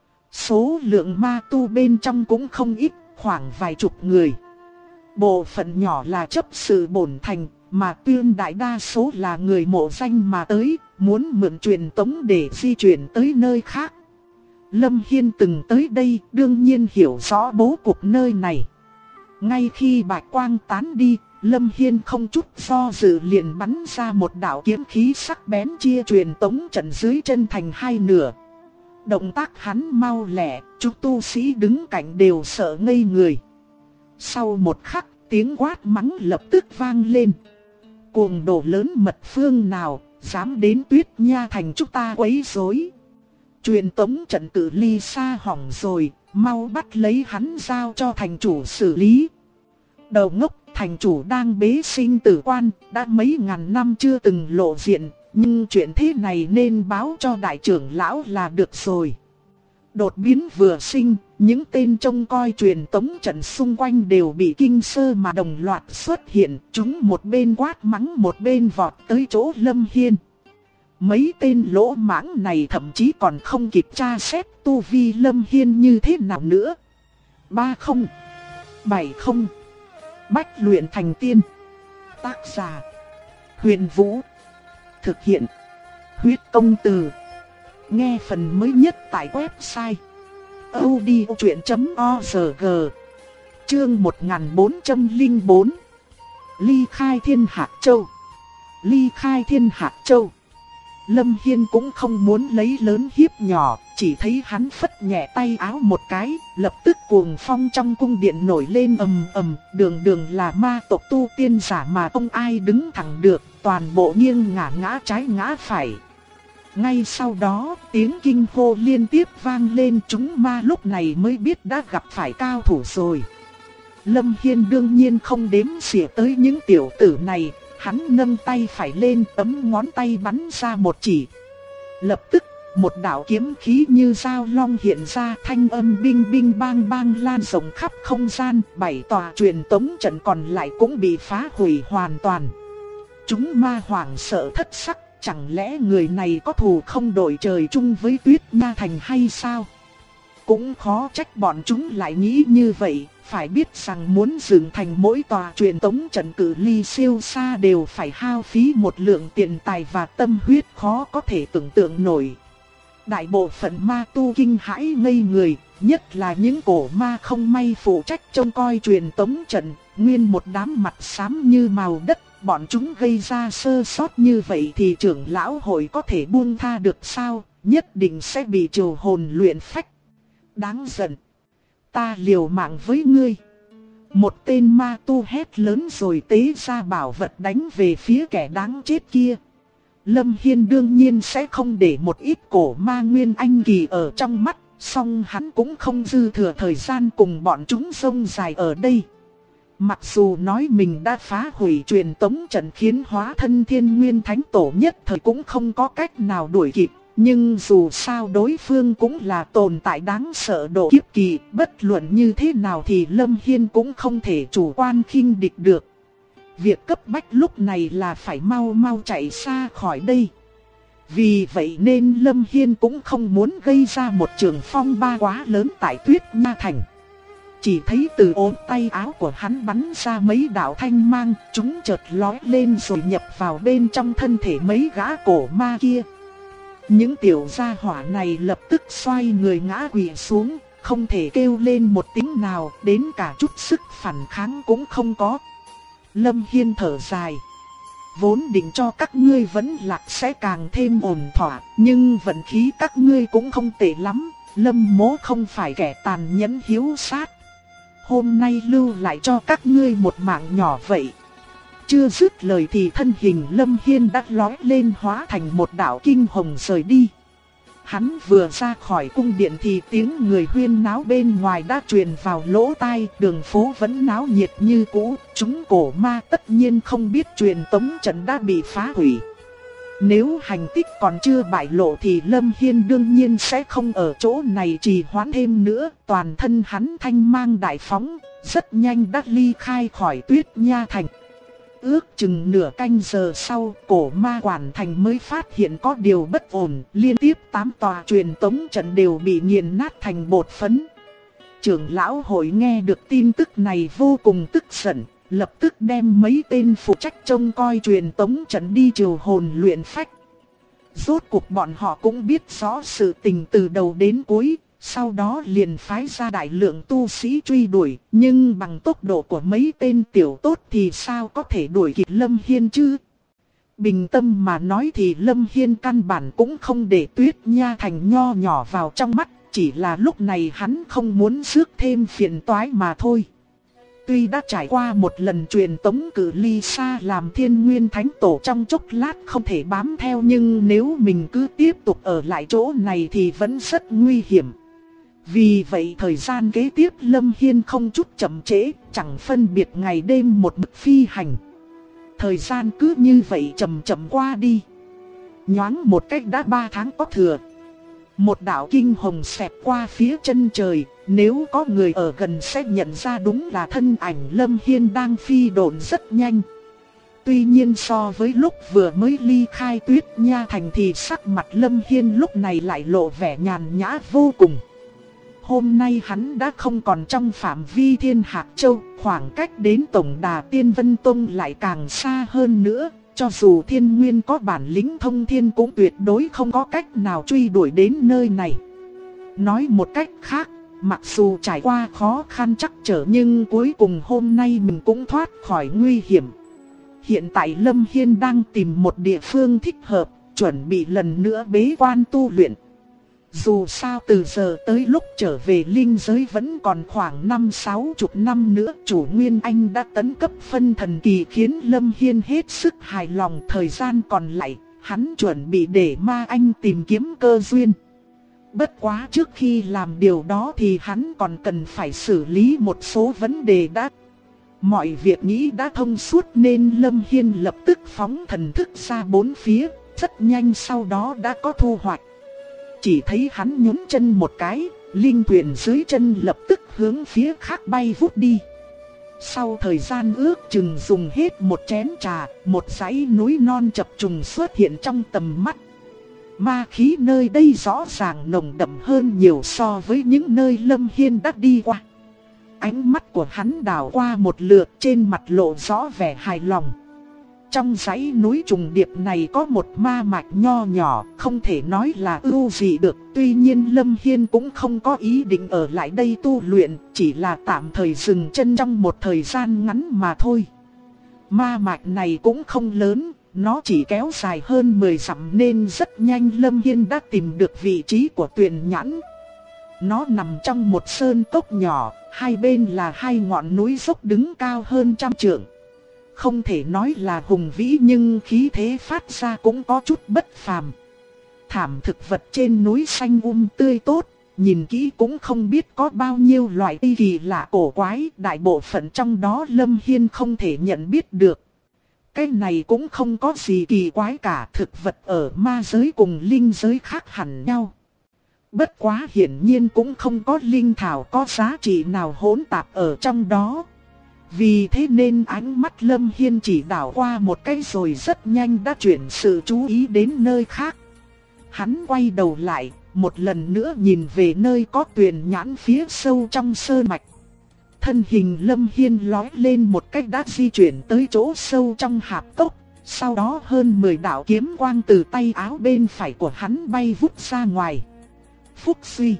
Số lượng ma tu bên trong cũng không ít, khoảng vài chục người. Bộ phận nhỏ là chấp sự bổn thành, mà tuyên đại đa số là người mộ danh mà tới, muốn mượn truyền tống để di chuyển tới nơi khác. Lâm Hiên từng tới đây, đương nhiên hiểu rõ bố cục nơi này. Ngay khi bạch quang tán đi, Lâm Hiên không chút do dự liền bắn ra một đạo kiếm khí sắc bén chia truyền tống trận dưới chân thành hai nửa. Động tác hắn mau lẹ, chúng tu sĩ đứng cạnh đều sợ ngây người. Sau một khắc, tiếng quát mắng lập tức vang lên. Cuồng đồ lớn mật phương nào, dám đến Tuyết Nha Thành chúng ta quấy rối. Truyền tống trận cự ly xa hỏng rồi, mau bắt lấy hắn giao cho thành chủ xử lý. Đầu ngốc, thành chủ đang bế sinh tử quan, đã mấy ngàn năm chưa từng lộ diện, nhưng chuyện thế này nên báo cho đại trưởng lão là được rồi. Đột biến vừa sinh, những tên trông coi truyền tống trận xung quanh đều bị kinh sơ mà đồng loạt xuất hiện, chúng một bên quát mắng một bên vọt tới chỗ Lâm Hiên. Mấy tên lỗ mãng này thậm chí còn không kịp tra xét tu vi Lâm Hiên như thế nào nữa. 30, 70, Bách luyện thành tiên. Tác giả: Huyền Vũ. Thực hiện: Huyết Công Từ. Nghe phần mới nhất tại website audiochuyện.org. Chương 1404. Ly khai Thiên Hạc Châu. Ly khai Thiên Hạc Châu. Lâm Hiên cũng không muốn lấy lớn hiếp nhỏ, chỉ thấy hắn phất nhẹ tay áo một cái, lập tức cuồng phong trong cung điện nổi lên ầm ầm, đường đường là ma tộc tu tiên giả mà không ai đứng thẳng được, toàn bộ nghiêng ngả ngã trái ngã phải. Ngay sau đó, tiếng kinh hô liên tiếp vang lên, chúng ma lúc này mới biết đã gặp phải cao thủ rồi. Lâm Hiên đương nhiên không đếm xỉa tới những tiểu tử này. Hắn nâng tay phải lên, ấm ngón tay bắn ra một chỉ. Lập tức, một đạo kiếm khí như dao long hiện ra, thanh âm binh binh bang bang lan rộng khắp không gian. 7 tòa truyền tống trận còn lại cũng bị phá hủy hoàn toàn. Chúng ma hoảng sợ thất sắc, chẳng lẽ người này có thù không đội trời chung với Tuyết Nha Thành hay sao? Cũng khó trách bọn chúng lại nghĩ như vậy, phải biết rằng muốn dựng thành mỗi tòa truyền tống trận cự ly siêu xa đều phải hao phí một lượng tiền tài và tâm huyết khó có thể tưởng tượng nổi. Đại bộ phận ma tu kinh hãi ngây người, nhất là những cổ ma không may phụ trách trông coi truyền tống trận, nguyên một đám mặt xám như màu đất. Bọn chúng gây ra sơ sót như vậy thì trưởng lão hội có thể buông tha được sao? Nhất định sẽ bị triều hồn luyện phách. Đáng giận. Ta liều mạng với ngươi. Một tên ma tu hét lớn rồi tế ra bảo vật đánh về phía kẻ đáng chết kia. Lâm Hiên đương nhiên sẽ không để một ít cổ ma nguyên anh kỳ ở trong mắt, song hắn cũng không dư thừa thời gian cùng bọn chúng xông dài ở đây. Mặc dù nói mình đã phá hủy truyền tống trận khiến hóa thân thiên nguyên thánh tổ nhất thời cũng không có cách nào đuổi kịp, nhưng dù sao đối phương cũng là tồn tại đáng sợ độ kiếp kỳ, bất luận như thế nào thì Lâm Hiên cũng không thể chủ quan khinh địch được. Việc cấp bách lúc này là phải mau mau chạy xa khỏi đây. Vì vậy nên Lâm Hiên cũng không muốn gây ra một trường phong ba quá lớn tại Tuyết Nha Thành. Chỉ thấy từ ốm tay áo của hắn bắn ra mấy đạo thanh mang, chúng chợt lói lên rồi nhập vào bên trong thân thể mấy gã cổ ma kia. Những tiểu gia hỏa này lập tức xoay người ngã quỵ xuống, không thể kêu lên một tiếng nào, đến cả chút sức phản kháng cũng không có. Lâm Hiên thở dài. Vốn định cho các ngươi vẫn lạc sẽ càng thêm ổn thỏa, nhưng vận khí các ngươi cũng không tệ lắm. Lâm Mỗ không phải kẻ tàn nhẫn hiếu sát. Hôm nay lưu lại cho các ngươi một mạng nhỏ vậy. Chưa dứt lời thì thân hình Lâm Hiên đã lói lên hóa thành một đạo kinh hồng rời đi. Hắn vừa ra khỏi cung điện thì tiếng người huyên náo bên ngoài đã truyền vào lỗ tai, đường phố vẫn náo nhiệt như cũ, chúng cổ ma tất nhiên không biết truyền tống trận đã bị phá hủy. Nếu hành tích còn chưa bại lộ thì Lâm Hiên đương nhiên sẽ không ở chỗ này trì hoãn thêm nữa, toàn thân hắn thanh mang đại phóng, rất nhanh đã ly khai khỏi Tuyết Nha Thành. Ước chừng nửa canh giờ sau, cổ ma quản thành mới phát hiện có điều bất ổn, liên tiếp 8 tòa truyền tống trận đều bị nghiền nát thành bột phấn. Trưởng lão hội nghe được tin tức này vô cùng tức giận, lập tức đem mấy tên phụ trách trông coi truyền tống trận đi triều hồn luyện phách. Rốt cuộc bọn họ cũng biết rõ sự tình từ đầu đến cuối, sau đó liền phái ra đại lượng tu sĩ truy đuổi, nhưng bằng tốc độ của mấy tên tiểu tốt thì sao có thể đuổi kịp Lâm Hiên chứ? Bình tâm mà nói thì Lâm Hiên căn bản cũng không để Tuyết Nha Thành nho nhỏ vào trong mắt, chỉ là lúc này hắn không muốn rước thêm phiền toái mà thôi. Tuy đã trải qua một lần truyền tống cự ly xa làm Thiên Nguyên Thánh Tổ trong chốc lát không thể bám theo, nhưng nếu mình cứ tiếp tục ở lại chỗ này thì vẫn rất nguy hiểm. Vì vậy thời gian kế tiếp Lâm Hiên không chút chậm trễ, chẳng phân biệt ngày đêm một mực phi hành. Thời gian cứ như vậy chậm chậm qua đi. Nhoáng một cách đã 3 tháng có thừa. Một đạo kinh hồng xẹt qua phía chân trời, nếu có người ở gần sẽ nhận ra đúng là thân ảnh Lâm Hiên đang phi độn rất nhanh. Tuy nhiên so với lúc vừa mới ly khai Tuyết Nha Thành thì sắc mặt Lâm Hiên lúc này lại lộ vẻ nhàn nhã vô cùng. Hôm nay hắn đã không còn trong phạm vi Thiên Hạc Châu, khoảng cách đến Tổng Đà Tiên Vân Tông lại càng xa hơn nữa. Cho dù Thiên Nguyên có bản lĩnh thông thiên cũng tuyệt đối không có cách nào truy đuổi đến nơi này. Nói một cách khác, mặc dù trải qua khó khăn trắc trở nhưng cuối cùng hôm nay mình cũng thoát khỏi nguy hiểm. Hiện tại Lâm Hiên đang tìm một địa phương thích hợp, chuẩn bị lần nữa bế quan tu luyện. Dù sao từ giờ tới lúc trở về linh giới vẫn còn khoảng 5-60 năm nữa, chủ Nguyên Anh đã tấn cấp phân thần kỳ khiến Lâm Hiên hết sức hài lòng. Thời gian còn lại, hắn chuẩn bị để Ma Anh tìm kiếm cơ duyên. Bất quá trước khi làm điều đó thì hắn còn cần phải xử lý một số vấn đề đã. Mọi việc nghĩ đã thông suốt nên Lâm Hiên lập tức phóng thần thức ra bốn phía, rất nhanh sau đó đã có thu hoạch. Chỉ thấy hắn nhún chân một cái, linh thuyền dưới chân lập tức hướng phía khác bay vút đi. Sau thời gian ước chừng dùng hết một chén trà, một dãy núi non chập trùng xuất hiện trong tầm mắt. Ma khí nơi đây rõ ràng nồng đậm hơn nhiều so với những nơi Lâm Hiên đã đi qua. Ánh mắt của hắn đảo qua một lượt, trên mặt lộ rõ vẻ hài lòng. Trong dãy núi trùng điệp này có một ma mạch nho nhỏ, không thể nói là ưu dị được. Tuy nhiên Lâm Hiên cũng không có ý định ở lại đây tu luyện, chỉ là tạm thời dừng chân trong một thời gian ngắn mà thôi. Ma mạch này cũng không lớn, nó chỉ kéo dài hơn 10 dặm nên rất nhanh Lâm Hiên đã tìm được vị trí của Tuyền Nhãn. Nó nằm trong một sơn cốc nhỏ, hai bên là hai ngọn núi dốc đứng cao hơn 100 trượng. Không thể nói là hùng vĩ nhưng khí thế phát ra cũng có chút bất phàm. Thảm thực vật trên núi xanh tươi tốt, nhìn kỹ cũng không biết có bao nhiêu loại cây kỳ lạ cổ quái, đại bộ phận trong đó Lâm Hiên không thể nhận biết được. Cái này cũng không có gì kỳ quái cả, thực vật ở ma giới cùng linh giới khác hẳn nhau. Bất quá hiển nhiên cũng không có linh thảo có giá trị nào hỗn tạp ở trong đó. Vì thế nên ánh mắt Lâm Hiên chỉ đảo qua một cái rồi rất nhanh đã chuyển sự chú ý đến nơi khác. Hắn quay đầu lại, một lần nữa nhìn về nơi có Tuyền Nhãn phía sâu trong sơn mạch. Thân hình Lâm Hiên lói lên một cách đã di chuyển tới chỗ sâu trong hạp cốc. Sau đó hơn 10 đạo kiếm quang từ tay áo bên phải của hắn bay vút ra ngoài. Phúc suy.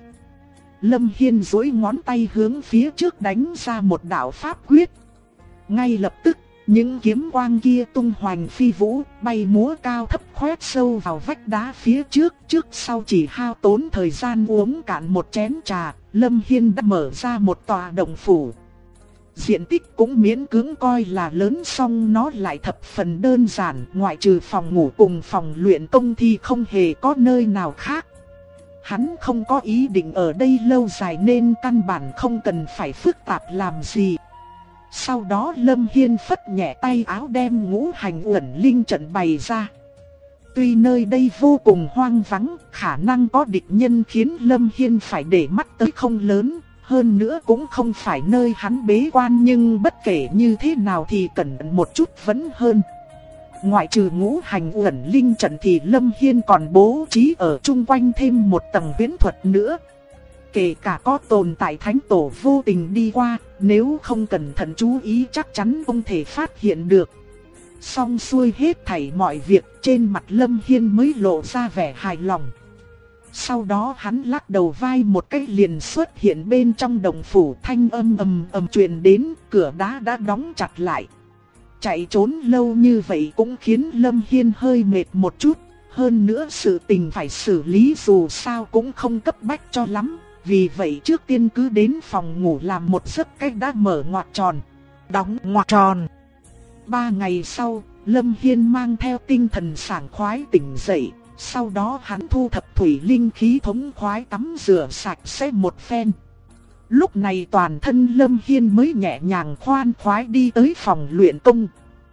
Lâm Hiên duỗi ngón tay hướng phía trước đánh ra một đạo pháp quyết. Ngay lập tức, những kiếm quang kia tung hoành phi vũ, bay múa cao thấp khoét sâu vào vách đá phía trước. Trước sau chỉ hao tốn thời gian uống cạn một chén trà, Lâm Hiên đã mở ra một tòa động phủ. Diện tích cũng miễn cưỡng coi là lớn, song nó lại thập phần đơn giản, ngoại trừ phòng ngủ cùng phòng luyện công thì không hề có nơi nào khác. Hắn không có ý định ở đây lâu dài nên căn bản không cần phải phức tạp làm gì. Sau đó Lâm Hiên phất nhẹ tay áo đem ngũ hành uẩn linh trận bày ra. Tuy nơi đây vô cùng hoang vắng, khả năng có địch nhân khiến Lâm Hiên phải để mắt tới không lớn. Hơn nữa cũng không phải nơi hắn bế quan, nhưng bất kể như thế nào thì cẩn thận một chút vẫn hơn. Ngoại trừ ngũ hành uẩn linh trận thì Lâm Hiên còn bố trí ở chung quanh thêm một tầng huyễn thuật nữa. Kể cả có tồn tại thánh tổ vô tình đi qua, nếu không cẩn thận chú ý chắc chắn không thể phát hiện được. Xong xuôi hết thảy mọi việc, trên mặt Lâm Hiên mới lộ ra vẻ hài lòng. Sau đó hắn lắc đầu vai một cái liền xuất hiện bên trong động phủ, thanh âm ầm truyền đến, cửa đá đã đóng chặt lại. Chạy trốn lâu như vậy cũng khiến Lâm Hiên hơi mệt một chút, hơn nữa sự tình phải xử lý dù sao cũng không cấp bách cho lắm. Vì vậy trước tiên cứ đến phòng ngủ làm một giấc cách đã mở ngoặc tròn, đóng ngoặc tròn. 3 ngày sau, Lâm Hiên mang theo tinh thần sảng khoái tỉnh dậy. Sau đó hắn thu thập thủy linh khí thống khoái tắm rửa sạch sẽ một phen. Lúc này toàn thân Lâm Hiên mới nhẹ nhàng khoan khoái đi tới phòng luyện công.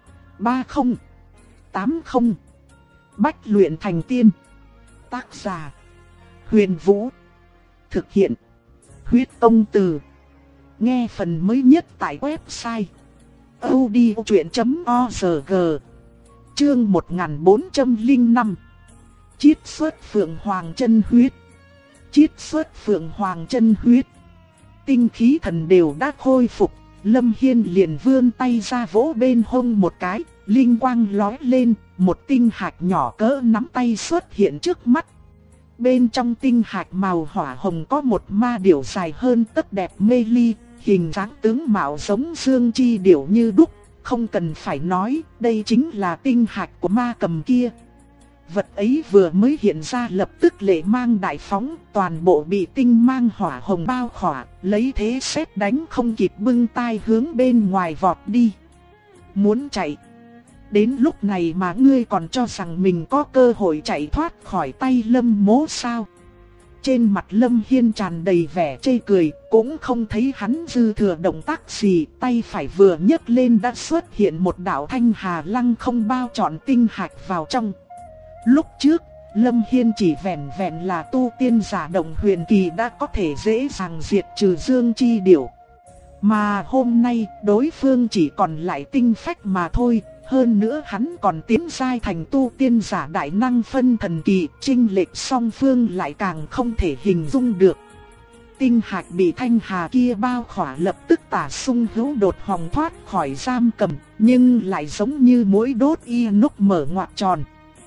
3080 Bách luyện thành tiên. Tác giả Huyền Vũ. Thực hiện Huyết Tông Từ. Nghe phần mới nhất tại website audiochuyện.org. Chương 1405. Chiết xuất Phượng Hoàng chân huyết. Chiết xuất Phượng Hoàng chân huyết. Tinh khí thần đều đã khôi phục, Lâm Hiên liền vươn tay ra vỗ bên hông một cái, linh quang lóe lên, một tinh hạch nhỏ cỡ nắm tay xuất hiện trước mắt. Bên trong tinh hạch màu hỏa hồng có một ma điểu dài hơn tấc đẹp mê ly, hình dáng tướng mạo giống dương chi điểu như đúc, không cần phải nói, đây chính là tinh hạch của ma cầm kia. Vật ấy vừa mới hiện ra lập tức lệ mang đại phóng, toàn bộ bị tinh mang hỏa hồng bao khỏa, lấy thế sét đánh không kịp bưng tai hướng bên ngoài vọt đi. Muốn chạy? Đến lúc này mà ngươi còn cho rằng mình có cơ hội chạy thoát khỏi tay Lâm Mỗ sao? Trên mặt Lâm Hiên tràn đầy vẻ chê cười, cũng không thấy hắn dư thừa động tác gì, tay phải vừa nhấc lên đã xuất hiện một đạo thanh hà lăng không bao trọn tinh hạch vào trong. Lúc trước, Lâm Hiên chỉ vẻn vẹn là tu tiên giả động huyền kỳ đã có thể dễ dàng diệt trừ dương chi điểu. Mà hôm nay, đối phương chỉ còn lại tinh phách mà thôi, Hơn nữa hắn còn tiến giai thành tu tiên giả đại năng phân thần kỳ, chênh lệch song phương lại càng không thể hình dung được. Tinh hạch bị thanh hà kia bao khỏa lập tức tả sung hữu đột hòng thoát khỏi giam cầm, nhưng lại giống như mũi đốt inox mở ngoặc tròn.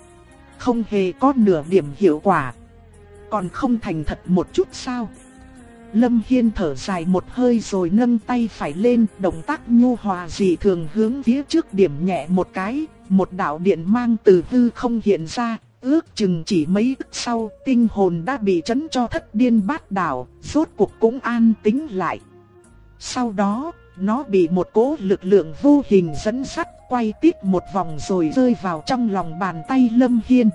Không hề có nửa điểm hiệu quả. Còn không thành thật một chút sao? Lâm Hiên thở dài một hơi rồi nâng tay phải lên, động tác nhu hòa dị thường hướng phía trước điểm nhẹ một cái, một đạo điện mang từ hư không hiện ra, ước chừng chỉ mấy tức sau, tinh hồn đã bị chấn cho thất điên bát đảo, rốt cuộc cũng an tĩnh lại. Sau đó, nó bị một cỗ lực lượng vô hình dẫn dắt, quay tít một vòng rồi rơi vào trong lòng bàn tay Lâm Hiên.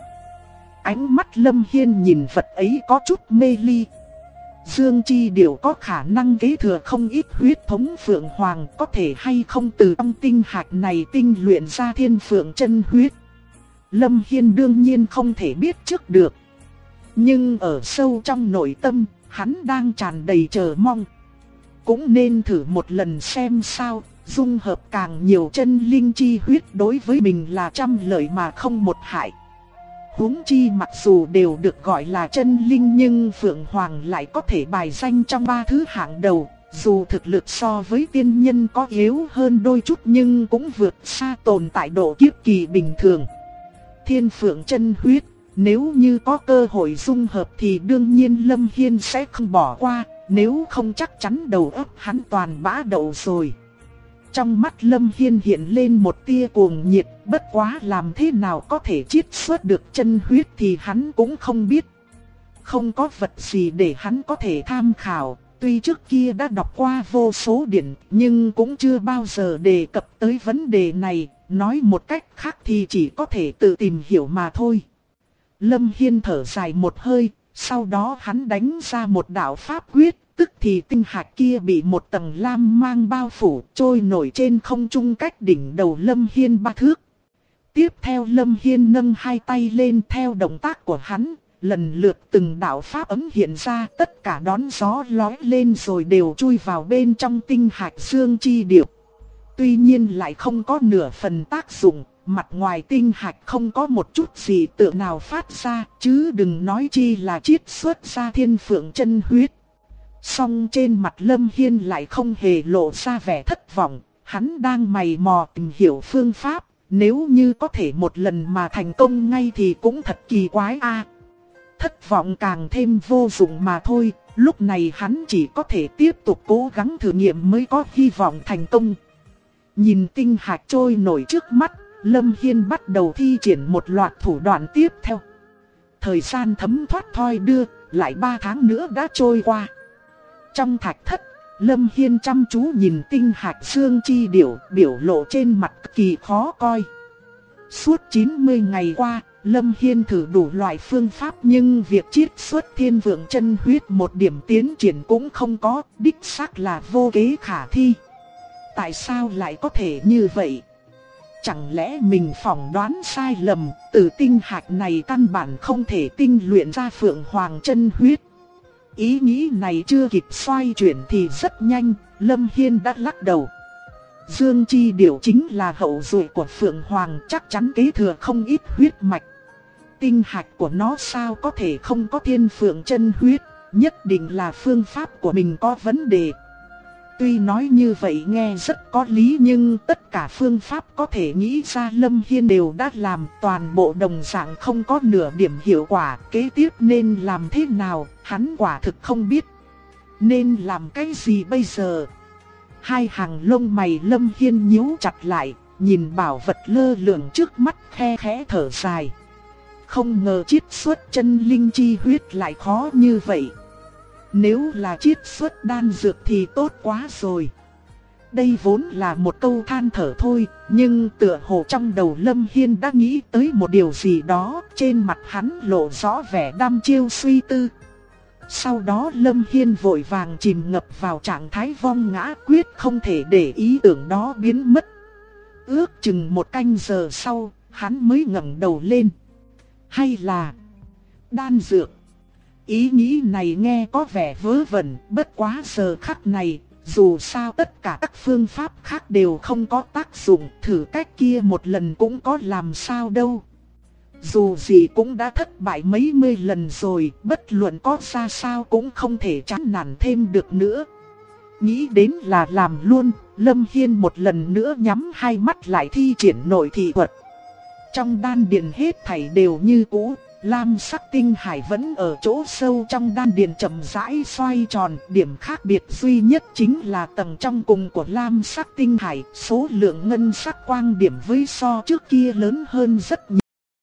Ánh mắt Lâm Hiên nhìn vật ấy có chút mê ly. Dương Chi Điểu có khả năng kế thừa không ít huyết thống Phượng Hoàng, có thể hay không từ trong tinh hạch này tinh luyện ra Thiên Phượng chân huyết. Lâm Hiên đương nhiên không thể biết trước được. Nhưng ở sâu trong nội tâm, hắn đang tràn đầy chờ mong. Cũng nên thử một lần xem sao, dung hợp càng nhiều chân linh chi huyết đối với mình là trăm lợi mà không một hại. Huống chi mặc dù đều được gọi là chân linh nhưng Phượng Hoàng lại có thể bài danh trong ba thứ hạng đầu. Dù thực lực so với tiên nhân có yếu hơn đôi chút nhưng cũng vượt xa tồn tại độ kiếp kỳ bình thường. Thiên Phượng chân huyết, nếu như có cơ hội dung hợp thì đương nhiên Lâm Hiên sẽ không bỏ qua, nếu không chắc chắn đầu óc hắn toàn bã đậu rồi. Trong mắt Lâm Hiên hiện lên một tia cuồng nhiệt, bất quá làm thế nào có thể chiết xuất được chân huyết thì hắn cũng không biết. Không có vật gì để hắn có thể tham khảo, tuy trước kia đã đọc qua vô số điển nhưng cũng chưa bao giờ đề cập tới vấn đề này, nói một cách khác thì chỉ có thể tự tìm hiểu mà thôi. Lâm Hiên thở dài một hơi, sau đó hắn đánh ra một đạo pháp quyết. Tức thì tinh hạch kia bị một tầng lam mang bao phủ, trôi nổi trên không trung cách đỉnh đầu Lâm Hiên 3 thước. Tiếp theo Lâm Hiên nâng hai tay lên theo động tác của hắn, lần lượt từng đạo pháp ấm hiện ra, tất cả đón gió lói lên rồi đều chui vào bên trong tinh hạch Dương Chi Điểu. Tuy nhiên lại không có nửa phần tác dụng, mặt ngoài tinh hạch không có một chút gì tượng nào phát ra, chứ đừng nói chi là chiết xuất ra Thiên Phượng chân huyết. Song trên mặt Lâm Hiên lại không hề lộ ra vẻ thất vọng, hắn đang mày mò tìm hiểu phương pháp, nếu như có thể một lần mà thành công ngay thì cũng thật kỳ quái a. Thất vọng càng thêm vô dụng mà thôi, lúc này hắn chỉ có thể tiếp tục cố gắng thử nghiệm mới có hy vọng thành công. Nhìn tinh hạch trôi nổi trước mắt, Lâm Hiên bắt đầu thi triển một loạt thủ đoạn tiếp theo. Thời gian thấm thoát thoi đưa, lại 3 tháng nữa đã trôi qua. Trong thạch thất, Lâm Hiên chăm chú nhìn tinh hạch Dương Chi Điểu, biểu lộ trên mặt cực kỳ khó coi. Suốt 90 ngày qua, Lâm Hiên thử đủ loại phương pháp nhưng việc chiết xuất Thiên Phượng chân huyết một điểm tiến triển cũng không có, đích xác là vô kế khả thi. Tại sao lại có thể như vậy? Chẳng lẽ mình phỏng đoán sai lầm, từ tinh hạch này căn bản không thể tinh luyện ra Phượng Hoàng chân huyết? Ý nghĩ này chưa kịp xoay chuyển thì rất nhanh, Lâm Hiên đã lắc đầu. Dương Chi Điểu chính là hậu duệ của Phượng Hoàng, chắc chắn kế thừa không ít huyết mạch. Tinh hạch của nó sao có thể không có Thiên Phượng chân huyết, nhất định là phương pháp của mình có vấn đề. Tuy nói như vậy nghe rất có lý nhưng tất cả phương pháp có thể nghĩ ra Lâm Hiên đều đã làm, toàn bộ đồng dạng không có nửa điểm hiệu quả. Kế tiếp nên làm thế nào, hắn quả thực không biết. Nên làm cái gì bây giờ? Hai hàng lông mày Lâm Hiên nhíu chặt lại, nhìn bảo vật lơ lửng trước mắt khe khẽ thở dài. Không ngờ chiết xuất chân linh chi huyết lại khó như vậy. Nếu là chiết xuất đan dược thì tốt quá rồi. Đây vốn là một câu than thở thôi, nhưng tựa hồ trong đầu Lâm Hiên đã nghĩ tới một điều gì đó, trên mặt hắn lộ rõ vẻ đăm chiêu suy tư. Sau đó Lâm Hiên vội vàng chìm ngập vào trạng thái vong ngã, quyết không thể để ý tưởng đó biến mất. Ước chừng 1 canh giờ sau, hắn mới ngẩng đầu lên. Hay là đan dược? Ý nghĩ này nghe có vẻ vớ vẩn, bất quá giờ khắc này, dù sao tất cả các phương pháp khác đều không có tác dụng, thử cách kia một lần cũng có làm sao đâu. Dù gì cũng đã thất bại mấy mươi lần rồi, bất luận có ra sao cũng không thể chán nản thêm được nữa. Nghĩ đến là làm luôn, Lâm Hiên một lần nữa nhắm hai mắt lại thi triển nội thị thuật. Trong đan điền hết thảy đều như cũ, lam sắc tinh hải vẫn ở chỗ sâu trong đan điền chậm rãi xoay tròn. Điểm khác biệt duy nhất chính là tầng trong cùng của lam sắc tinh hải, số lượng ngân sắc quang điểm với so trước kia lớn hơn rất nhiều.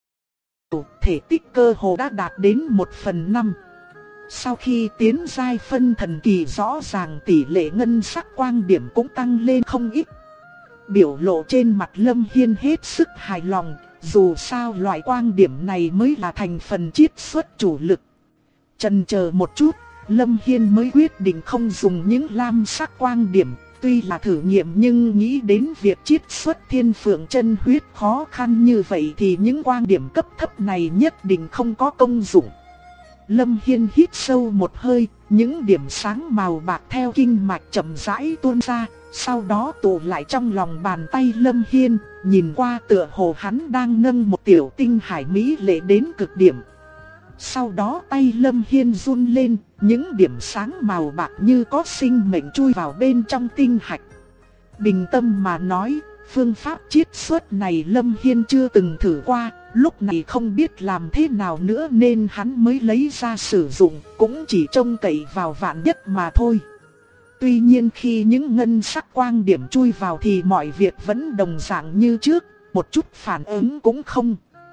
Thể tích cơ hồ đã đạt đến 1/5. Sau khi tiến giai phân thần kỳ, rõ ràng tỷ lệ ngân sắc quang điểm cũng tăng lên không ít. Biểu lộ trên mặt Lâm Hiên hết sức hài lòng, dù sao loại quang điểm này mới là thành phần chiết xuất chủ lực. Chần chờ một chút, Lâm Hiên mới quyết định không dùng những lam sắc quang điểm. Tuy là thử nghiệm nhưng nghĩ đến việc chiết xuất thiên phượng chân huyết khó khăn như vậy thì những quang điểm cấp thấp này nhất định không có công dụng. Lâm Hiên hít sâu một hơi, những điểm sáng màu bạc theo kinh mạch chậm rãi tuôn ra, sau đó tụ lại trong lòng bàn tay Lâm Hiên, nhìn qua tựa hồ hắn đang nâng một tiểu tinh hải mỹ lệ đến cực điểm. Sau đó tay Lâm Hiên run lên, những điểm sáng màu bạc như có sinh mệnh chui vào bên trong tinh hạch. Bình tâm mà nói, phương pháp chiết xuất này Lâm Hiên chưa từng thử qua, lúc này không biết làm thế nào nữa nên hắn mới lấy ra sử dụng, cũng chỉ trông cậy vào vạn nhất mà thôi. Tuy nhiên khi những ngân sắc quang điểm chui vào thì mọi việc vẫn đồng dạng như trước, một chút phản ứng cũng không.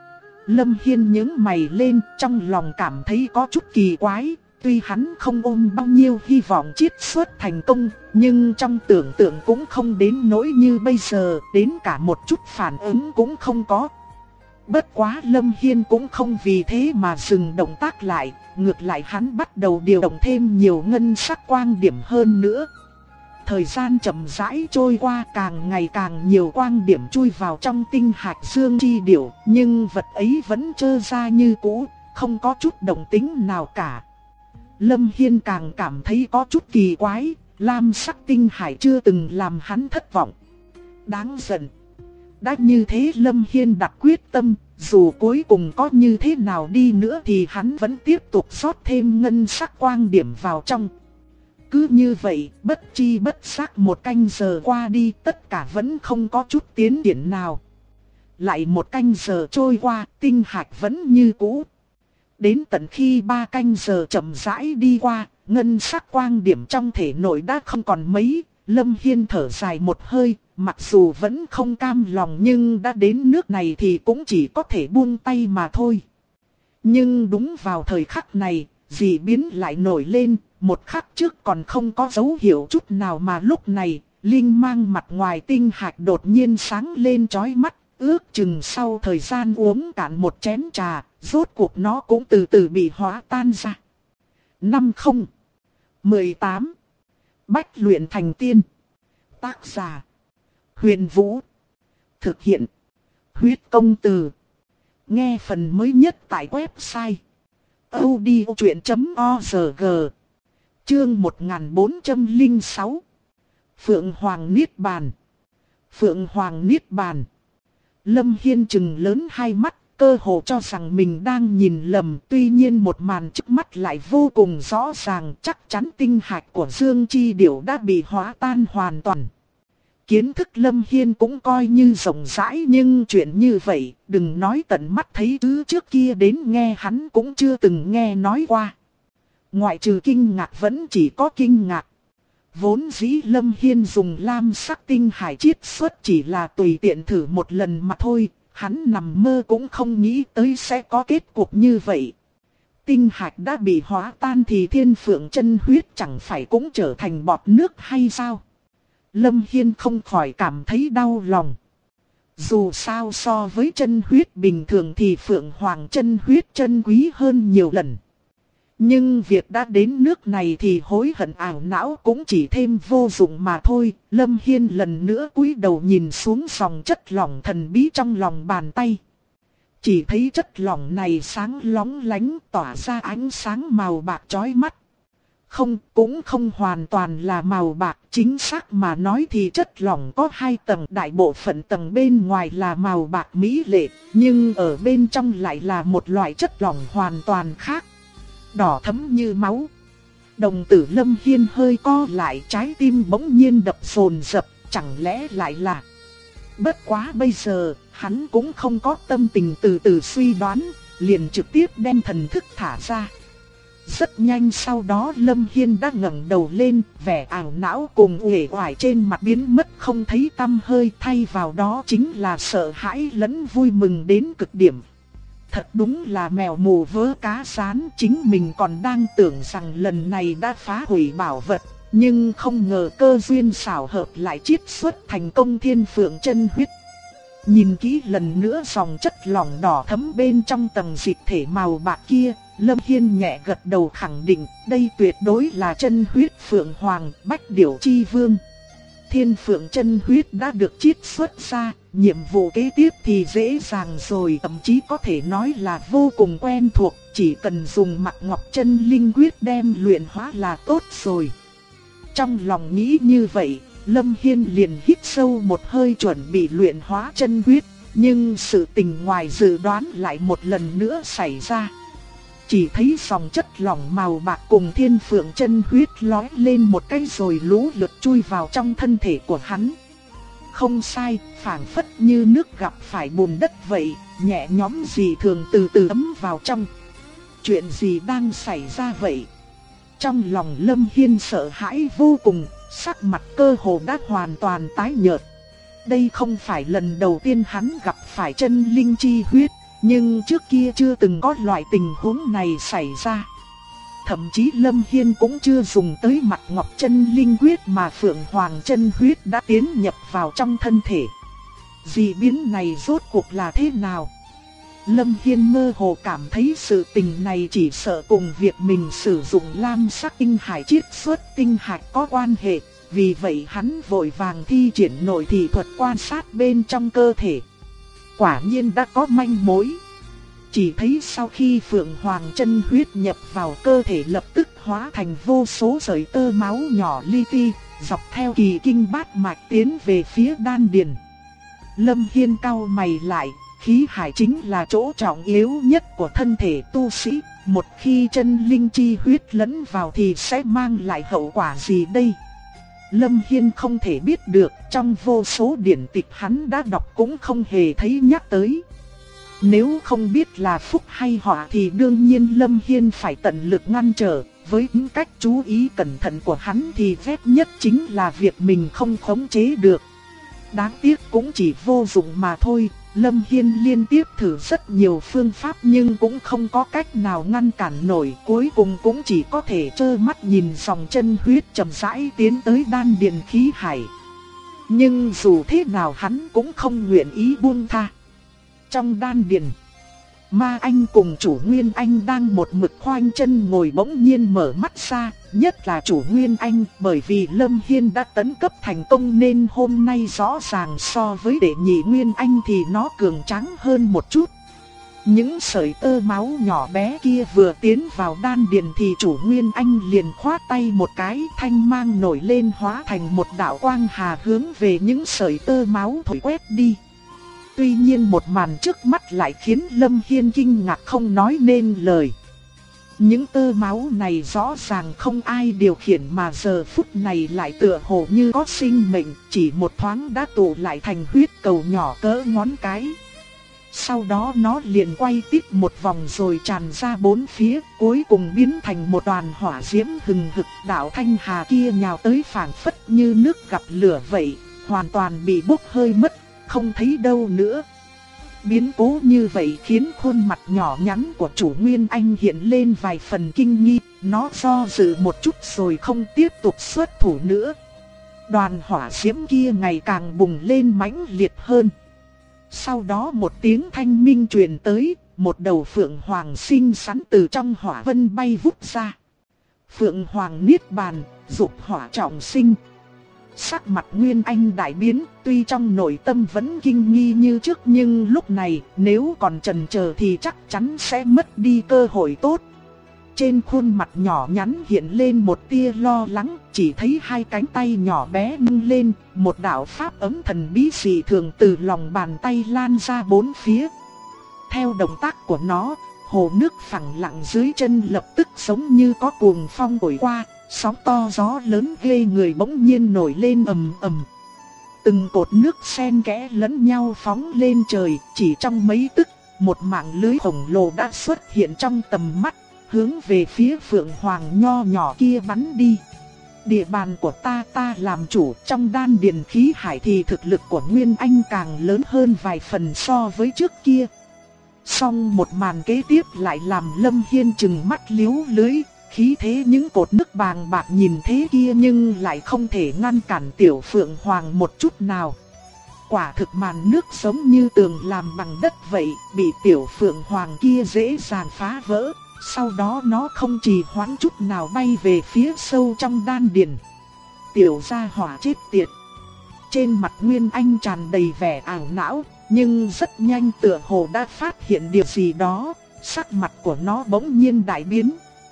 Lâm Hiên nhướng mày lên, trong lòng cảm thấy có chút kỳ quái. Tuy hắn không ôm bao nhiêu hy vọng chiết xuất thành công, nhưng trong tưởng tượng cũng không đến nỗi như bây giờ, đến cả một chút phản ứng cũng không có. Bất quá Lâm Hiên cũng không vì thế mà dừng động tác lại, ngược lại hắn bắt đầu điều động thêm nhiều ngân sắc quang điểm hơn nữa. Thời gian chậm rãi trôi qua, càng ngày càng nhiều quang điểm chui vào trong tinh hạch dương chi điểu, nhưng vật ấy vẫn trơ ra như cũ, không có chút động tĩnh nào cả. Lâm Hiên càng cảm thấy có chút kỳ quái, lam sắc tinh hải chưa từng làm hắn thất vọng. Đáng giận. Đã như thế Lâm Hiên đặt quyết tâm, dù cuối cùng có như thế nào đi nữa thì hắn vẫn tiếp tục rót thêm ngân sắc quang điểm vào trong. Cứ như vậy, bất chi bất giác một canh giờ qua đi, tất cả vẫn không có chút tiến triển nào. Lại một canh giờ trôi qua, tinh hạch vẫn như cũ. Đến tận khi 3 canh giờ chậm rãi đi qua, ngân sắc quang điểm trong thể nội đã không còn mấy. Lâm Hiên thở dài một hơi, mặc dù vẫn không cam lòng nhưng đã đến nước này thì cũng chỉ có thể buông tay mà thôi. Nhưng đúng vào thời khắc này, dị biến lại nổi lên. Một khắc trước còn không có dấu hiệu chút nào mà lúc này, linh mang mặt ngoài tinh hạch đột nhiên sáng lên chói mắt. Ước chừng sau thời gian uống cạn một chén trà, rốt cuộc nó cũng từ từ bị hóa tan ra. 5018 Bách luyện thành tiên. Tác giả Huyền Vũ. Thực hiện Huyết Công Từ. Nghe phần mới nhất tại website audiochuyện.org. Chương 1406 Phượng Hoàng Niết Bàn. Phượng Hoàng Niết Bàn. Lâm Hiên trừng lớn hai mắt, cơ hồ cho rằng mình đang nhìn lầm. Tuy nhiên một màn trước mắt lại vô cùng rõ ràng, chắc chắn tinh hạch của Dương Chi Điểu đã bị hóa tan hoàn toàn. Kiến thức Lâm Hiên cũng coi như rộng rãi, nhưng chuyện như vậy, đừng nói tận mắt thấy chứ trước kia đến nghe hắn cũng chưa từng nghe nói qua. Ngoại trừ kinh ngạc vẫn chỉ có kinh ngạc. Vốn dĩ Lâm Hiên dùng lam sắc tinh hải chiết xuất chỉ là tùy tiện thử một lần mà thôi, hắn nằm mơ cũng không nghĩ tới sẽ có kết cục như vậy. Tinh hạch đã bị hóa tan thì thiên phượng chân huyết chẳng phải cũng trở thành bọt nước hay sao? Lâm Hiên không khỏi cảm thấy đau lòng. Dù sao so với chân huyết bình thường thì phượng hoàng chân huyết chân quý hơn nhiều lần. Nhưng việc đã đến nước này thì hối hận ảo não cũng chỉ thêm vô dụng mà thôi. Lâm Hiên lần nữa cúi đầu nhìn xuống dòng chất lỏng thần bí trong lòng bàn tay. Chỉ thấy chất lỏng này sáng lóng lánh tỏa ra ánh sáng màu bạc chói mắt. Không, cũng không hoàn toàn là màu bạc, chính xác mà nói thì chất lỏng có 2 tầng, đại bộ phận tầng bên ngoài là màu bạc mỹ lệ, nhưng ở bên trong lại là một loại chất lỏng hoàn toàn khác, đỏ thẫm như máu. Đồng tử Lâm Hiên hơi co lại, trái tim bỗng nhiên đập dồn dập, chẳng lẽ lại là... Bất quá bây giờ, hắn cũng không có tâm tình từ từ suy đoán, liền trực tiếp đem thần thức thả ra. Rất nhanh sau đó Lâm Hiên đã ngẩng đầu lên, vẻ ảo não cùng uể oải trên mặt biến mất không thấy tăm hơi, thay vào đó chính là sợ hãi lẫn vui mừng đến cực điểm. Thật đúng là mèo mù vớ cá sán, chính mình còn đang tưởng rằng lần này đã phá hủy bảo vật, nhưng không ngờ cơ duyên xảo hợp lại chiết xuất thành công Thiên Phượng chân huyết. Nhìn kỹ lần nữa dòng chất lỏng đỏ thẫm bên trong tầng dịch thể màu bạc kia, Lâm Hiên nhẹ gật đầu khẳng định đây tuyệt đối là chân huyết Phượng Hoàng Bách Điểu Chi Vương. Thiên Phượng chân huyết đã được chiết xuất ra, nhiệm vụ kế tiếp thì dễ dàng rồi, thậm chí có thể nói là vô cùng quen thuộc, chỉ cần dùng Mạc Ngọc Chân Linh Quyết đem luyện hóa là tốt rồi. Trong lòng nghĩ như vậy, Lâm Hiên liền hít sâu một hơi chuẩn bị luyện hóa chân huyết, nhưng sự tình ngoài dự đoán lại một lần nữa xảy ra. Chỉ thấy dòng chất lỏng màu bạc cùng Thiên Phượng chân huyết lói lên một cái rồi lũ lượt chui vào trong thân thể của hắn. Không sai, phảng phất như nước gặp phải bùn đất vậy, nhẹ nhõm dị thường từ từ ấm vào trong. Chuyện gì đang xảy ra vậy? Trong lòng Lâm Hiên sợ hãi vô cùng, sắc mặt cơ hồ đã hoàn toàn tái nhợt. Đây không phải lần đầu tiên hắn gặp phải chân linh chi huyết, nhưng trước kia chưa từng có loại tình huống này xảy ra. Thậm chí Lâm Hiên cũng chưa dùng tới Mạc Ngọc Chân Linh Quyết mà Phượng Hoàng chân huyết đã tiến nhập vào trong thân thể. Dị biến này rốt cuộc là thế nào? Lâm Hiên mơ hồ cảm thấy sự tình này chỉ sợ cùng việc mình sử dụng lam sắc tinh hải chiết xuất tinh hạch có quan hệ, vì vậy hắn vội vàng thi triển nội thị thuật quan sát bên trong cơ thể. Quả nhiên đã có manh mối. Chỉ thấy sau khi Phượng Hoàng chân huyết nhập vào cơ thể lập tức hóa thành vô số sợi tơ máu nhỏ li ti, dọc theo kỳ kinh bát mạch tiến về phía đan điền. Lâm Hiên cau mày lại, khí hải chính là chỗ trọng yếu nhất của thân thể tu sĩ, một khi chân linh chi huyết lẫn vào thì sẽ mang lại hậu quả gì đây? Lâm Hiên không thể biết được, trong vô số điển tịch hắn đã đọc cũng không hề thấy nhắc tới. Nếu không biết là phúc hay họa thì đương nhiên Lâm Hiên phải tận lực ngăn trở, với những cách chú ý cẩn thận của hắn thì ghét nhất chính là việc mình không khống chế được. Đáng tiếc cũng chỉ vô dụng mà thôi, Lâm Hiên liên tiếp thử rất nhiều phương pháp nhưng cũng không có cách nào ngăn cản nổi, cuối cùng cũng chỉ có thể trơ mắt nhìn dòng chân huyết chậm rãi tiến tới đan điền khí hải. Nhưng dù thế nào hắn cũng không nguyện ý buông tha. Trong đan điền, Ma Anh cùng chủ Nguyên Anh đang một mực khoanh chân ngồi bỗng nhiên mở mắt ra, nhất là chủ Nguyên Anh, bởi vì Lâm Hiên đã tấn cấp thành công nên hôm nay rõ ràng so với đệ nhị Nguyên Anh thì nó cường tráng hơn một chút. Những sợi tơ máu nhỏ bé kia vừa tiến vào đan điền thì chủ Nguyên Anh liền khoát tay một cái, thanh mang nổi lên hóa thành một đạo quang hà hướng về những sợi tơ máu thổi quét đi. Tuy nhiên một màn trước mắt lại khiến Lâm Hiên kinh ngạc không nói nên lời. Những tơ máu này rõ ràng không ai điều khiển mà giờ phút này lại tựa hồ như có sinh mệnh, chỉ một thoáng đã tụ lại thành huyết cầu nhỏ cỡ ngón cái. Sau đó nó liền quay tít một vòng rồi tràn ra bốn phía, cuối cùng biến thành một đoàn hỏa diễm hừng hực. Đạo thanh hà kia nhào tới phảng phất như nước gặp lửa vậy, hoàn toàn bị bốc hơi mất, không thấy đâu nữa. Biến cố như vậy khiến khuôn mặt nhỏ nhắn của chủ Nguyên Anh hiện lên vài phần kinh nghi, nó do dự một chút rồi không tiếp tục xuất thủ nữa. Đoàn hỏa diễm kia ngày càng bùng lên mãnh liệt hơn. Sau đó một tiếng thanh minh truyền tới, một đầu phượng hoàng xinh xắn từ trong hỏa vân bay vút ra. Phượng hoàng niết bàn, dục hỏa trọng sinh. Sắc mặt Nguyên Anh đại biến, tuy trong nội tâm vẫn kinh nghi như trước nhưng lúc này nếu còn chần chờ thì chắc chắn sẽ mất đi cơ hội tốt. Trên khuôn mặt nhỏ nhắn hiện lên một tia lo lắng, chỉ thấy hai cánh tay nhỏ bé nâng lên, một đạo pháp ấm thần bí dị thường từ lòng bàn tay lan ra bốn phía. Theo động tác của nó, hồ nước phẳng lặng dưới chân lập tức giống như có cuồng phong thổi qua, sóng to gió lớn ghê người bỗng nhiên nổi lên ầm ầm. Từng cột nước xen kẽ lẫn nhau phóng lên trời, chỉ trong mấy tức, một mạng lưới khổng lồ đã xuất hiện trong tầm mắt, hướng về phía Phượng Hoàng nho nhỏ kia bắn đi. Địa bàn của ta làm chủ, trong đan điền khí hải thì thực lực của Nguyên Anh càng lớn hơn vài phần so với trước kia. Song một màn kế tiếp lại làm Lâm Hiên trừng mắt liếu lưới, khí thế những cột nước bàng bạc nhìn thế kia nhưng lại không thể ngăn cản tiểu Phượng Hoàng một chút nào. Quả thực màn nước giống như tường làm bằng đất vậy, bị tiểu Phượng Hoàng kia dễ dàng phá vỡ. Sau đó nó không trì hoãn chút nào bay về phía sâu trong đan điền. Tiểu gia hỏa chết tiệt. Trên mặt Nguyên Anh tràn đầy vẻ ảo não, nhưng rất nhanh tựa hồ đã phát hiện điều gì đó, sắc mặt của nó bỗng nhiên đại biến.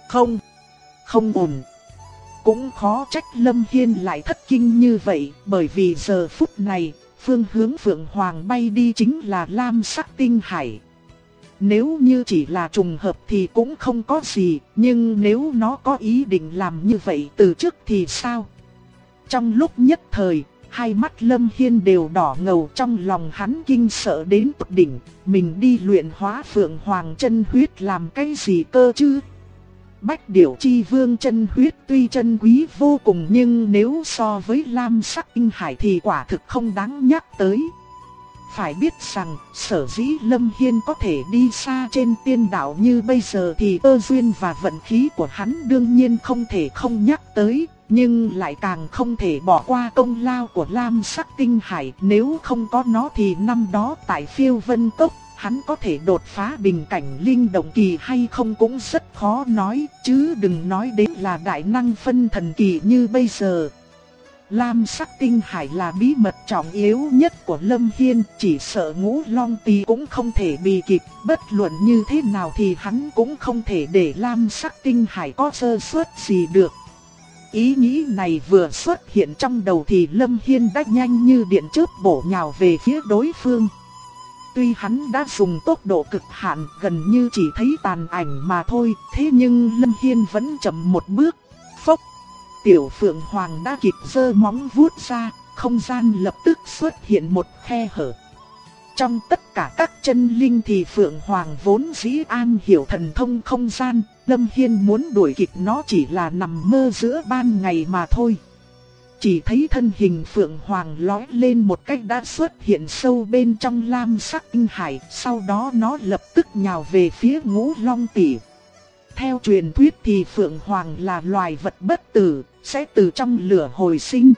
Không ổn. Cũng khó trách Lâm Hiên lại thất kinh như vậy, bởi vì giờ phút này, phương hướng Phượng Hoàng bay đi chính là lam sắc tinh hải. Nếu như chỉ là trùng hợp thì cũng không có gì, nhưng nếu nó có ý định làm như vậy từ trước thì sao? Trong lúc nhất thời, hai mắt Lâm Hiên đều đỏ ngầu, trong lòng hắn kinh sợ đến tột đỉnh, mình đi luyện hóa Phượng Hoàng chân huyết làm cái gì cơ chứ? Bách Điểu Chi Vương chân huyết tuy chân quý vô cùng nhưng nếu so với lam sắc tinh hải thì quả thực không đáng nhắc tới. Phải biết rằng, sở dĩ Lâm Hiên có thể đi xa trên tiên đạo như bây giờ thì cơ duyên và vận khí của hắn đương nhiên không thể không nhắc tới, nhưng lại càng không thể bỏ qua công lao của lam sắc tinh hải. Nếu không có nó thì năm đó tại Phiêu Vân Cốc, hắn có thể đột phá bình cảnh linh động kỳ hay không cũng rất khó nói, chứ đừng nói đến là đại năng phân thần kỳ như bây giờ. Lam sắc tinh hải là bí mật trọng yếu nhất của Lâm Hiên, chỉ sợ Ngũ Long Tỳ cũng không thể bị kịp, bất luận như thế nào thì hắn cũng không thể để lam sắc tinh hải có sơ suất gì được. Ý nghĩ này vừa xuất hiện trong đầu thì Lâm Hiên đã nhanh như điện chớp bổ nhào về phía đối phương. Tuy hắn đã dùng tốc độ cực hạn, gần như chỉ thấy tàn ảnh mà thôi, thế nhưng Lâm Hiên vẫn chậm một bước. Phốc! Tiểu Phượng Hoàng đã kịp giơ móng vuốt ra, không gian lập tức xuất hiện một khe hở. Trong tất cả các chân linh thì Phượng Hoàng vốn dĩ an hiểu thần thông không gian, Lâm Hiên muốn đuổi kịp nó chỉ là nằm mơ giữa ban ngày mà thôi. Chỉ thấy thân hình Phượng Hoàng lói lên một cách đã xuất hiện sâu bên trong lam sắc tinh hải, sau đó nó lập tức nhào về phía Ngũ Long Tỳ. Theo truyền thuyết thì Phượng Hoàng là loài vật bất tử, sẽ từ trong lửa hồi sinh.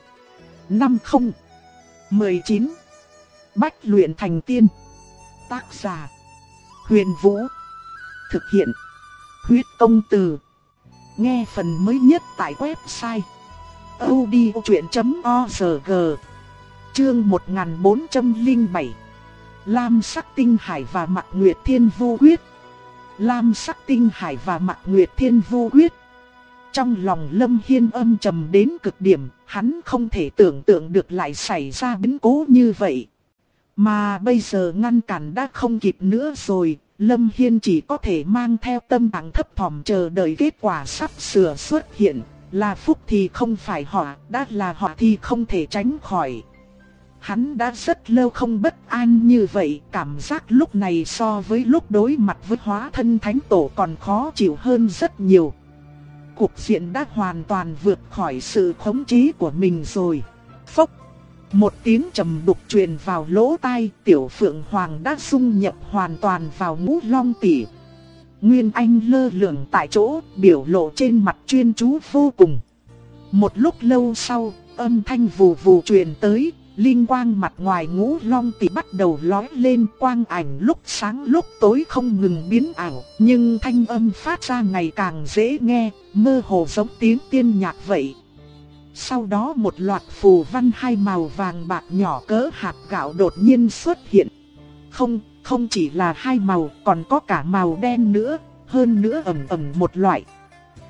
5019 Bách luyện thành tiên. Tác giả Huyền Vũ. Thực hiện Huyết Công Từ. Nghe phần mới nhất tại website audiochuyện.org. Chương 1407 Lam sắc tinh hải và Mạc Nguyệt Thiên Vô Quyết. Lam sắc tinh hải và Mạc Nguyệt Thiên Vô Quyết. Trong lòng Lâm Hiên âm trầm đến cực điểm, hắn không thể tưởng tượng được lại xảy ra biến cố như vậy. Mà bây giờ ngăn cản đã không kịp nữa rồi, Lâm Hiên chỉ có thể mang theo tâm trạng thấp thỏm chờ đợi kết quả sắp sửa xuất hiện. Là phúc thì không phải họa, đã là họa thì không thể tránh khỏi. Hắn đã rất lâu không bất an như vậy, cảm giác lúc này so với lúc đối mặt với hóa thân thánh tổ còn khó chịu hơn rất nhiều. Cục diện đã hoàn toàn vượt khỏi sự khống chế của mình rồi. Phốc! Một tiếng trầm đục truyền vào lỗ tai, tiểu Phượng Hoàng đã dung nhập hoàn toàn vào Ngũ Long Tỳ. Nguyên Anh lơ lửng tại chỗ, biểu lộ trên mặt chuyên chú vô cùng. Một lúc lâu sau, âm thanh vù vù truyền tới, linh quang mặt ngoài Ngũ Long Tỳ bắt đầu lói lên, quang ảnh lúc sáng lúc tối không ngừng biến ảo, nhưng thanh âm phát ra ngày càng dễ nghe, mơ hồ giống tiếng tiên nhạc vậy. Sau đó một loạt phù văn hai màu vàng bạc nhỏ cỡ hạt gạo đột nhiên xuất hiện. Không chỉ là hai màu, còn có cả màu đen nữa, hơn nữa ẩn một loại.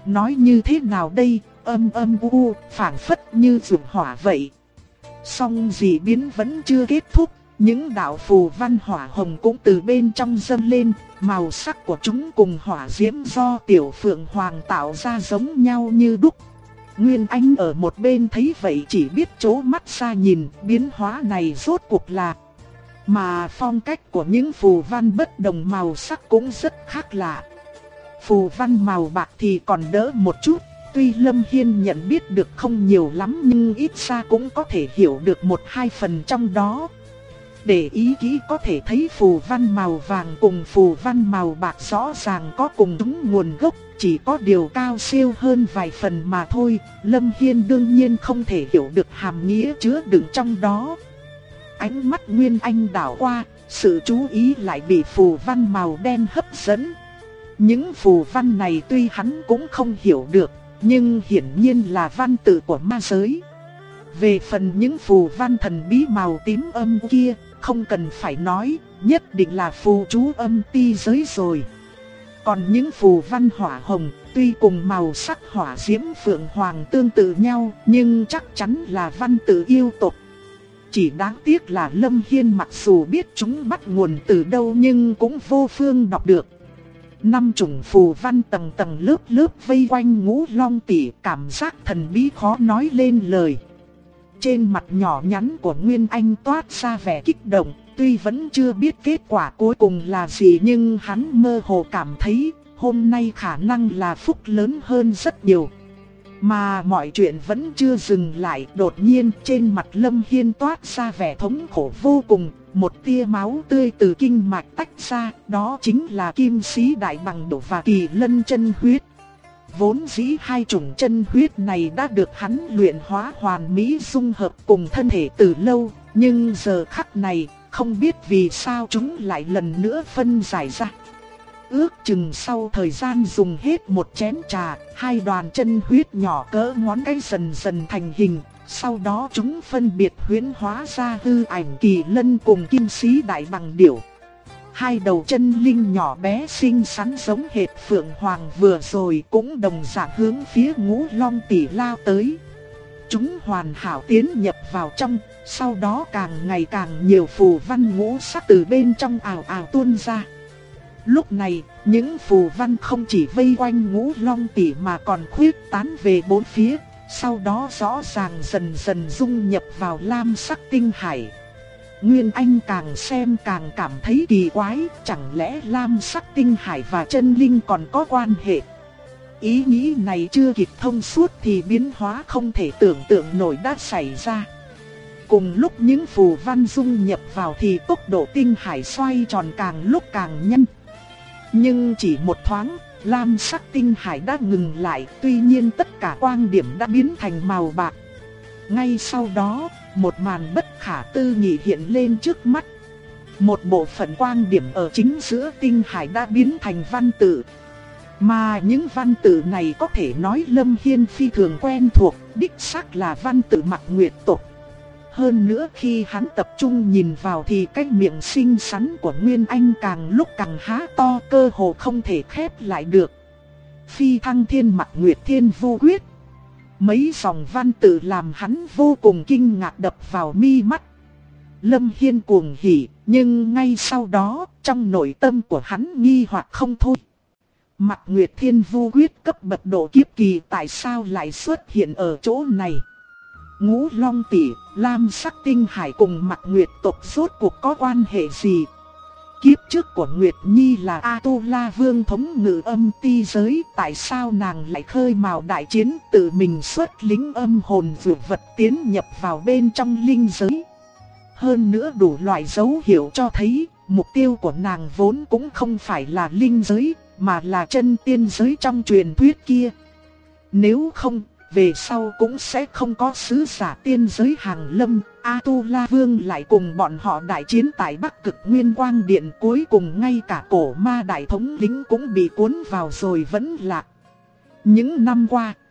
nói như thế nào đây, âm âm u, phảng phất như dục hỏa vậy. Song dị biến vẫn chưa kết thúc, những đạo phù văn hỏa hồng cũng từ bên trong dâng lên, màu sắc của chúng cùng hỏa diễm do Tiểu Phượng Hoàng tạo ra giống nhau như đúc. Nguyên Anh ở một bên thấy vậy chỉ biết trố mắt ra nhìn, biến hóa này rốt cuộc là. Mà phong cách của những phù văn bất đồng màu sắc cũng rất khác lạ. Phù văn màu bạc thì còn đỡ một chút, tuy Lâm Hiên nhận biết được không nhiều lắm nhưng ít ra cũng có thể hiểu được 1-2 phần trong đó. Để ý kỹ có thể thấy phù văn màu vàng cùng phù văn màu bạc rõ ràng có cùng đúng nguồn gốc, chỉ có điều cao siêu hơn vài phần mà thôi. Lâm Hiên đương nhiên không thể hiểu được hàm nghĩa chứa đựng trong đó. Ánh mắt Nguyên Anh đảo qua, sự chú ý lại bị phù văn màu đen hấp dẫn. Những phù văn này tuy hắn cũng không hiểu được, nhưng hiển nhiên là văn tự của ma giới. Về phần những phù văn thần bí màu tím âm kia, không cần phải nói, nhất định là phù chú âm ti giới rồi. Còn những phù văn hỏa hồng, tuy cùng màu sắc hỏa diễm phượng hoàng tương tự nhau, nhưng chắc chắn là văn tự yêu tộc. Chỉ đáng tiếc là Lâm Hiên mặc dù biết chúng bắt nguồn từ đâu nhưng cũng vô phương đọc được. 5 chủng phù văn tầng tầng lớp lớp vây quanh Ngũ Long Tỷ, cảm giác thần bí khó nói lên lời. Trên mặt nhỏ nhắn của Nguyên Anh toát ra vẻ kích động, tuy vẫn chưa biết kết quả cuối cùng là gì nhưng hắn mơ hồ cảm thấy hôm nay khả năng là phúc lớn hơn rất nhiều. Mà mọi chuyện vẫn chưa dừng lại, đột nhiên trên mặt Lâm Hiên toát ra vẻ thống khổ vô cùng, một tia máu tươi từ kinh mạch tách ra, đó chính là Kim Sĩ Đại Bằng Đổ và Kỳ Lân chân huyết. Vốn dĩ hai chủng chân huyết này đã được hắn luyện hóa hoàn mỹ dung hợp cùng thân thể từ lâu, nhưng giờ khắc này, không biết vì sao chúng lại lần nữa phân giải ra. Ước chừng sau thời gian dùng hết một chén trà, hai đoàn chân huyết nhỏ cỡ ngón cái dần dần thành hình, sau đó chúng phân biệt huyễn hóa ra hư ảnh Kỳ Lân cùng Kim Sĩ Đại Bằng Điểu. Hai đầu chân linh nhỏ bé xinh xắn giống hệt Phượng Hoàng vừa rồi cũng đồng dạng hướng phía Ngũ Long Tỷ lao tới. Chúng hoàn hảo tiến nhập vào trong, sau đó càng ngày càng nhiều phù văn ngũ sắc từ bên trong ào ào tuôn ra. Lúc này, những phù văn không chỉ vây quanh Ngũ Long Tỷ mà còn khuyết tán về bốn phía, sau đó rõ ràng dần dần dung nhập vào lam sắc tinh hải. Nguyên Anh càng xem càng cảm thấy kỳ quái, chẳng lẽ lam sắc tinh hải và chân linh còn có quan hệ? Ý nghĩ này chưa kịp thông suốt thì biến hóa không thể tưởng tượng nổi đã xảy ra. Cùng lúc những phù văn dung nhập vào thì tốc độ tinh hải xoay tròn càng lúc càng nhanh. Nhưng chỉ một thoáng, lam sắc tinh hải đã ngừng lại, tuy nhiên tất cả quang điểm đã biến thành màu bạc. Ngay sau đó, một màn bất khả tư nghị hiện lên trước mắt. Một bộ phận quang điểm ở chính giữa tinh hải đã biến thành văn tự. Mà những văn tự này có thể nói Lâm Hiên phi thường quen thuộc, đích xác là văn tự Mặc Nguyệt tộc. Hơn nữa khi hắn tập trung nhìn vào thì cái miệng xinh xắn của Nguyên Anh càng lúc càng há to, cơ hồ không thể khép lại được. Phi Thăng Thiên Mặc Nguyệt Thiên Vu Quyết. Mấy dòng văn tự làm hắn vô cùng kinh ngạc đập vào mi mắt. Lâm Hiên cuồng hỉ, nhưng ngay sau đó, trong nội tâm của hắn nghi hoặc không thôi. Mặc Nguyệt Thiên Vu Quyết cấp bậc độ kiếp kỳ tại sao lại xuất hiện ở chỗ này? Ngũ Long Tỷ, lam sắc tinh hải cùng Mặc Nguyệt tộc rốt cuộc có quan hệ gì? Kiếp trước của Nguyệt Nhi là A-tu-la vương thống ngự âm ti giới, tại sao nàng lại khơi mào đại chiến tự mình xuất lính âm hồn dược vật tiến nhập vào bên trong linh giới? Hơn nữa đủ loại dấu hiệu cho thấy, mục tiêu của nàng vốn cũng không phải là linh giới, mà là chân tiên giới trong truyền thuyết kia. Nếu không, về sau cũng sẽ không có sứ giả tiên giới hàng lâm, A-tu-la vương lại cùng bọn họ đại chiến tại Bắc Cực Nguyên Quang Điện, cuối cùng ngay cả cổ ma đại thống lĩnh cũng bị cuốn vào rồi vẫn lạc. Những năm qua,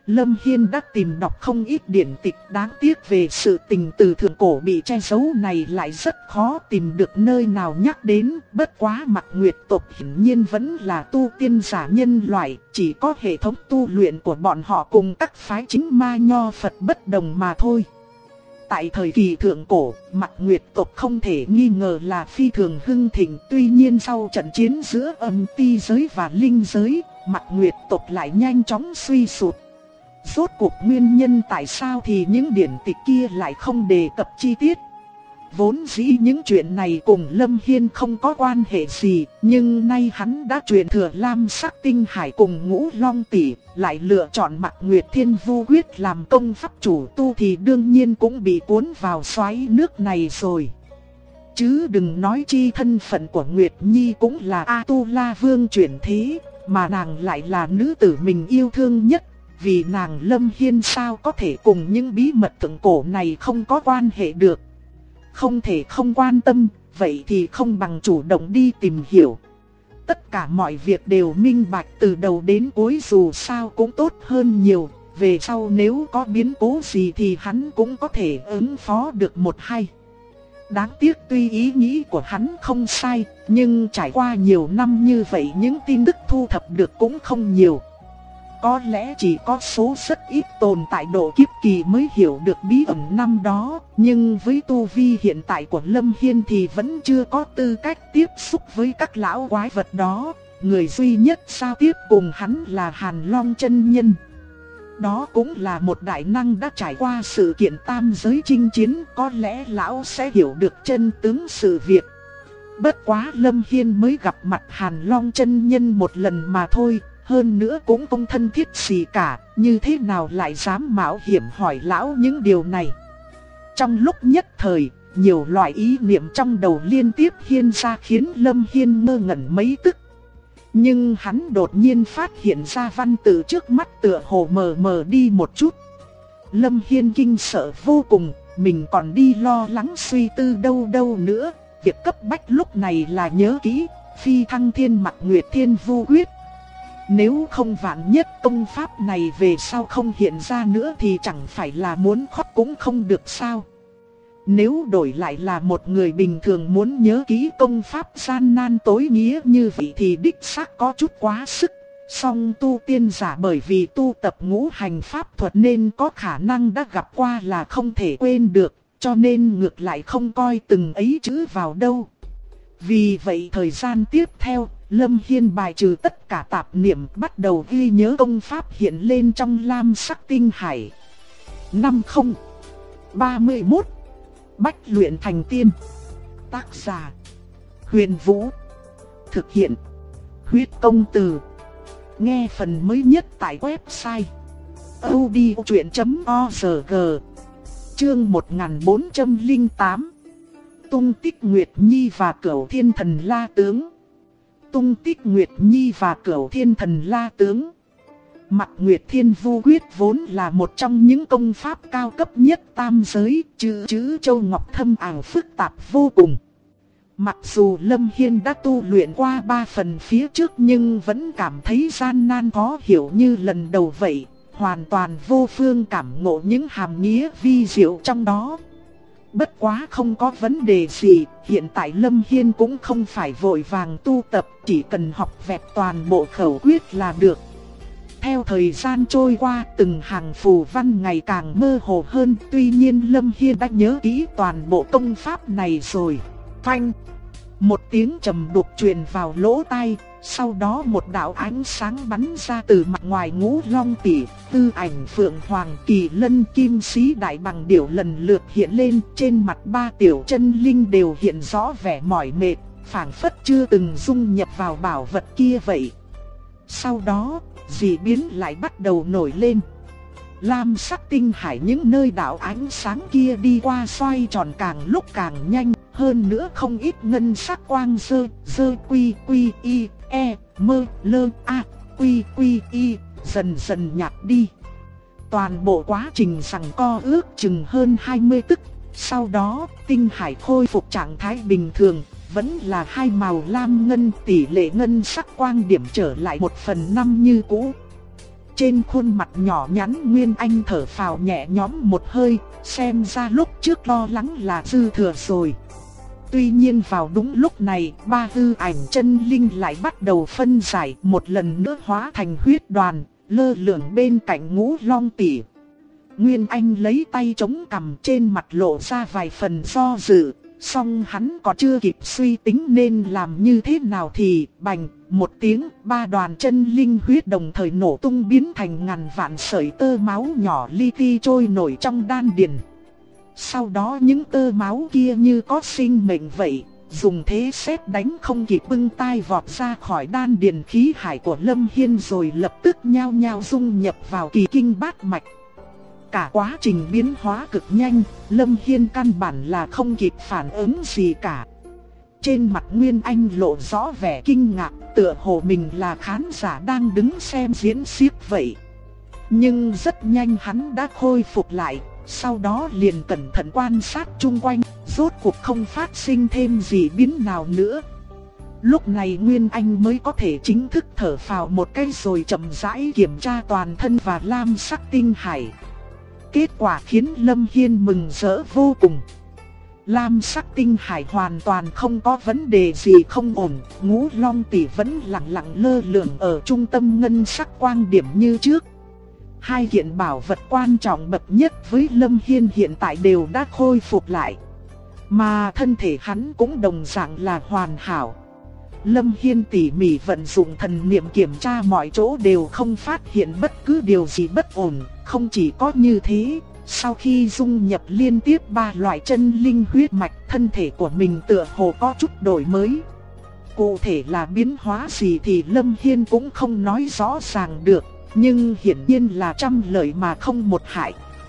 Lâm Hiên đã tìm đọc không ít điển tịch, đáng tiếc về sự tình từ thượng cổ bị che giấu này lại rất khó tìm được nơi nào nhắc đến. Bất quá Mạc Nguyệt tộc hiển nhiên vẫn là tu tiên giả nhân loại, chỉ có hệ thống tu luyện của bọn họ cùng các phái chính ma nho Phật bất đồng mà thôi. Tại thời kỳ thượng cổ, Mạc Nguyệt tộc không thể nghi ngờ là phi thường hưng thịnh. Tuy nhiên sau trận chiến giữa âm ti giới và linh giới, Mạc Nguyệt tộc lại nhanh chóng suy sụp. Rốt cuộc nguyên nhân tại sao thì những điển tịch kia lại không đề cập chi tiết. Vốn dĩ những chuyện này cùng Lâm Hiên không có quan hệ gì, nhưng nay hắn đã truyền thừa Lam Sắc Tinh Hải cùng Ngũ Long Tỷ, lại lựa chọn Mạc Nguyệt Thiên Vu Quyết làm công pháp chủ tu thì đương nhiên cũng bị cuốn vào xoáy nước này rồi. Chứ đừng nói chi thân phận của Nguyệt Nhi cũng là A-tu-la vương chuyển thế, mà nàng lại là nữ tử mình yêu thương nhất. Vì nàng Lâm Hiên sao có thể cùng những bí mật thượng cổ này không có quan hệ được. Không thể không quan tâm, vậy thì không bằng chủ động đi tìm hiểu. Tất cả mọi việc đều minh bạch từ đầu đến cuối, dù sao cũng tốt hơn nhiều. Về sau nếu có biến cố gì thì hắn cũng có thể ứng phó được một hay. Đáng tiếc tuy ý nghĩ của hắn không sai, nhưng trải qua nhiều năm như vậy những tin tức thu thập được cũng không nhiều. Có lẽ chỉ có số rất ít tồn tại độ kiếp kỳ mới hiểu được bí ẩn năm đó, nhưng với tu vi hiện tại của Lâm Hiên thì vẫn chưa có tư cách tiếp xúc với các lão quái vật đó. Người duy nhất giao tiếp cùng hắn là Hàn Long chân nhân. Đó cũng là một đại năng đã trải qua sự kiện tam giới chinh chiến, có lẽ lão sẽ hiểu được chân tướng sự việc. Bất quá Lâm Hiên mới gặp mặt Hàn Long chân nhân một lần mà thôi. Hơn nữa cũng không thân thiết gì cả, như thế nào lại dám mạo hiểm hỏi lão những điều này. Trong lúc nhất thời, nhiều loại ý niệm trong đầu liên tiếp hiện ra khiến Lâm Hiên ngơ ngẩn mấy tức. Nhưng hắn đột nhiên phát hiện ra văn tự trước mắt tựa hồ mờ mờ đi một chút. Lâm Hiên kinh sợ vô cùng, mình còn đi lo lắng suy tư đâu nữa. Việc cấp bách lúc này là nhớ kỹ, phi thăng thiên Mạc Nguyệt Thiên Vu Quyết. Nếu không vạn nhất công pháp này về sau không hiện ra nữa thì chẳng phải là muốn khóc cũng không được sao. Nếu đổi lại là một người bình thường muốn nhớ kỹ công pháp gian nan tối nghĩa như vậy thì đích xác có chút quá sức. Song tu tiên giả bởi vì tu tập ngũ hành pháp thuật nên có khả năng đã gặp qua là không thể quên được, cho nên ngược lại không coi từng ấy chữ vào đâu. Vì vậy thời gian tiếp theo, Lâm Hiên bài trừ tất cả tạp niệm, bắt đầu ghi nhớ công pháp hiện lên trong Lam Sắc Tinh Hải. 5031 Bách luyện thành tiên. Tác giả Huyền Vũ. Thực hiện Huyết Công Từ. Nghe phần mới nhất tại website audiochuyện.org. Chương 1408 Tung tích Nguyệt Nhi và Cửu Thiên Thần La Tướng. Tung tích Nguyệt Nhi và Cửu Thiên Thần La Tướng. Mạc Nguyệt Thiên Vu Quyết vốn là một trong những công pháp cao cấp nhất tam giới, chữ châu ngọc thâm ảo phức tạp vô cùng. Mặc dù Lâm Hiên đã tu luyện qua 3 phần phía trước nhưng vẫn cảm thấy gian nan khó hiểu như lần đầu vậy, hoàn toàn vô phương cảm ngộ những hàm nghĩa vi diệu trong đó. Bất quá không có vấn đề gì, hiện tại Lâm Hiên cũng không phải vội vàng tu tập, chỉ cần học vẹt toàn bộ khẩu quyết là được. Theo thời gian trôi qua, từng hàng phù văn ngày càng mơ hồ hơn, tuy nhiên Lâm Hiên đã nhớ kỹ toàn bộ công pháp này rồi. Phanh! Một tiếng trầm đục truyền vào lỗ tai, sau đó một đạo ánh sáng bắn ra từ mặt ngoài Ngũ Long Tỷ, tư ảnh Phượng Hoàng, Kỳ Lân, Kim Sĩ Đại Bằng Điểu lần lượt hiện lên, trên mặt 3 tiểu chân linh đều hiện rõ vẻ mỏi mệt, phảng phất chưa từng dung nhập vào bảo vật kia vậy. Sau đó, dị biến lại bắt đầu nổi lên. Lam Sắc Tinh Hải, những nơi đạo ánh sáng kia đi qua xoay tròn càng lúc càng nhanh, hơn nữa không ít ngân sắc quang dơ quy y e mơ lơ a quy y dần dần nhạt đi. Toàn bộ quá trình giằng co ước chừng hơn 20 tức, sau đó tinh hải khôi phục trạng thái bình thường, vẫn là hai màu lam ngân, tỷ lệ ngân sắc quang điểm trở lại 1/5 như cũ. Trên khuôn mặt nhỏ nhắn Nguyên Anh thở phào nhẹ nhõm một hơi, xem ra lúc trước lo lắng là dư thừa rồi. Tuy nhiên vào đúng lúc này, ba hư ảnh chân linh lại bắt đầu phân giải, một lần nữa hóa thành huyết đoàn, lơ lửng bên cạnh Ngũ Long Tỷ. Nguyên Anh lấy tay chống cằm, trên mặt lộ ra vài phần do dự, song hắn còn chưa kịp suy tính nên làm như thế nào thì bành một tiếng, ba đoàn chân linh huyết đồng thời nổ tung biến thành ngàn vạn sợi tơ máu nhỏ li ti trôi nổi trong đan điền. Sau đó những tơ máu kia như có sinh mệnh vậy, dùng thế sét đánh không kịp bưng tai vọt ra khỏi đan điền khí hải của Lâm Hiên rồi lập tức nhao nhao dung nhập vào kỳ kinh bát mạch. Cả quá trình biến hóa cực nhanh, Lâm Hiên căn bản là không kịp phản ứng gì cả. Trên mặt Nguyên Anh lộ rõ vẻ kinh ngạc, tựa hồ mình là khán giả đang đứng xem diễn xiếc vậy. Nhưng rất nhanh hắn đã khôi phục lại, sau đó liền cẩn thận quan sát chung quanh, rốt cuộc không phát sinh thêm gì biến nào nữa. Lúc này Nguyên Anh mới có thể chính thức thở phào một cái rồi chậm rãi kiểm tra toàn thân và lam sắc tinh hải. Kết quả khiến Lâm Hiên mừng rỡ vô cùng. Lam sắc tinh hải hoàn toàn không có vấn đề gì không ổn, Ngũ Long Tỷ vẫn lặng lặng lơ lửng ở trung tâm ngân sắc quang điểm như trước. Hai kiện bảo vật quan trọng bậc nhất với Lâm Hiên hiện tại đều đã khôi phục lại. Mà thân thể hắn cũng đồng dạng là hoàn hảo. Lâm Hiên tỉ mỉ vận dụng thần niệm kiểm tra mọi chỗ đều không phát hiện bất cứ điều gì bất ổn. Không chỉ có như thế, sau khi dung nhập liên tiếp ba loại chân linh huyết mạch, thân thể của mình tựa hồ có chút đổi mới. Cụ thể là biến hóa gì thì Lâm Hiên cũng không nói rõ ràng được, nhưng hiển nhiên là trăm lợi mà không một hại.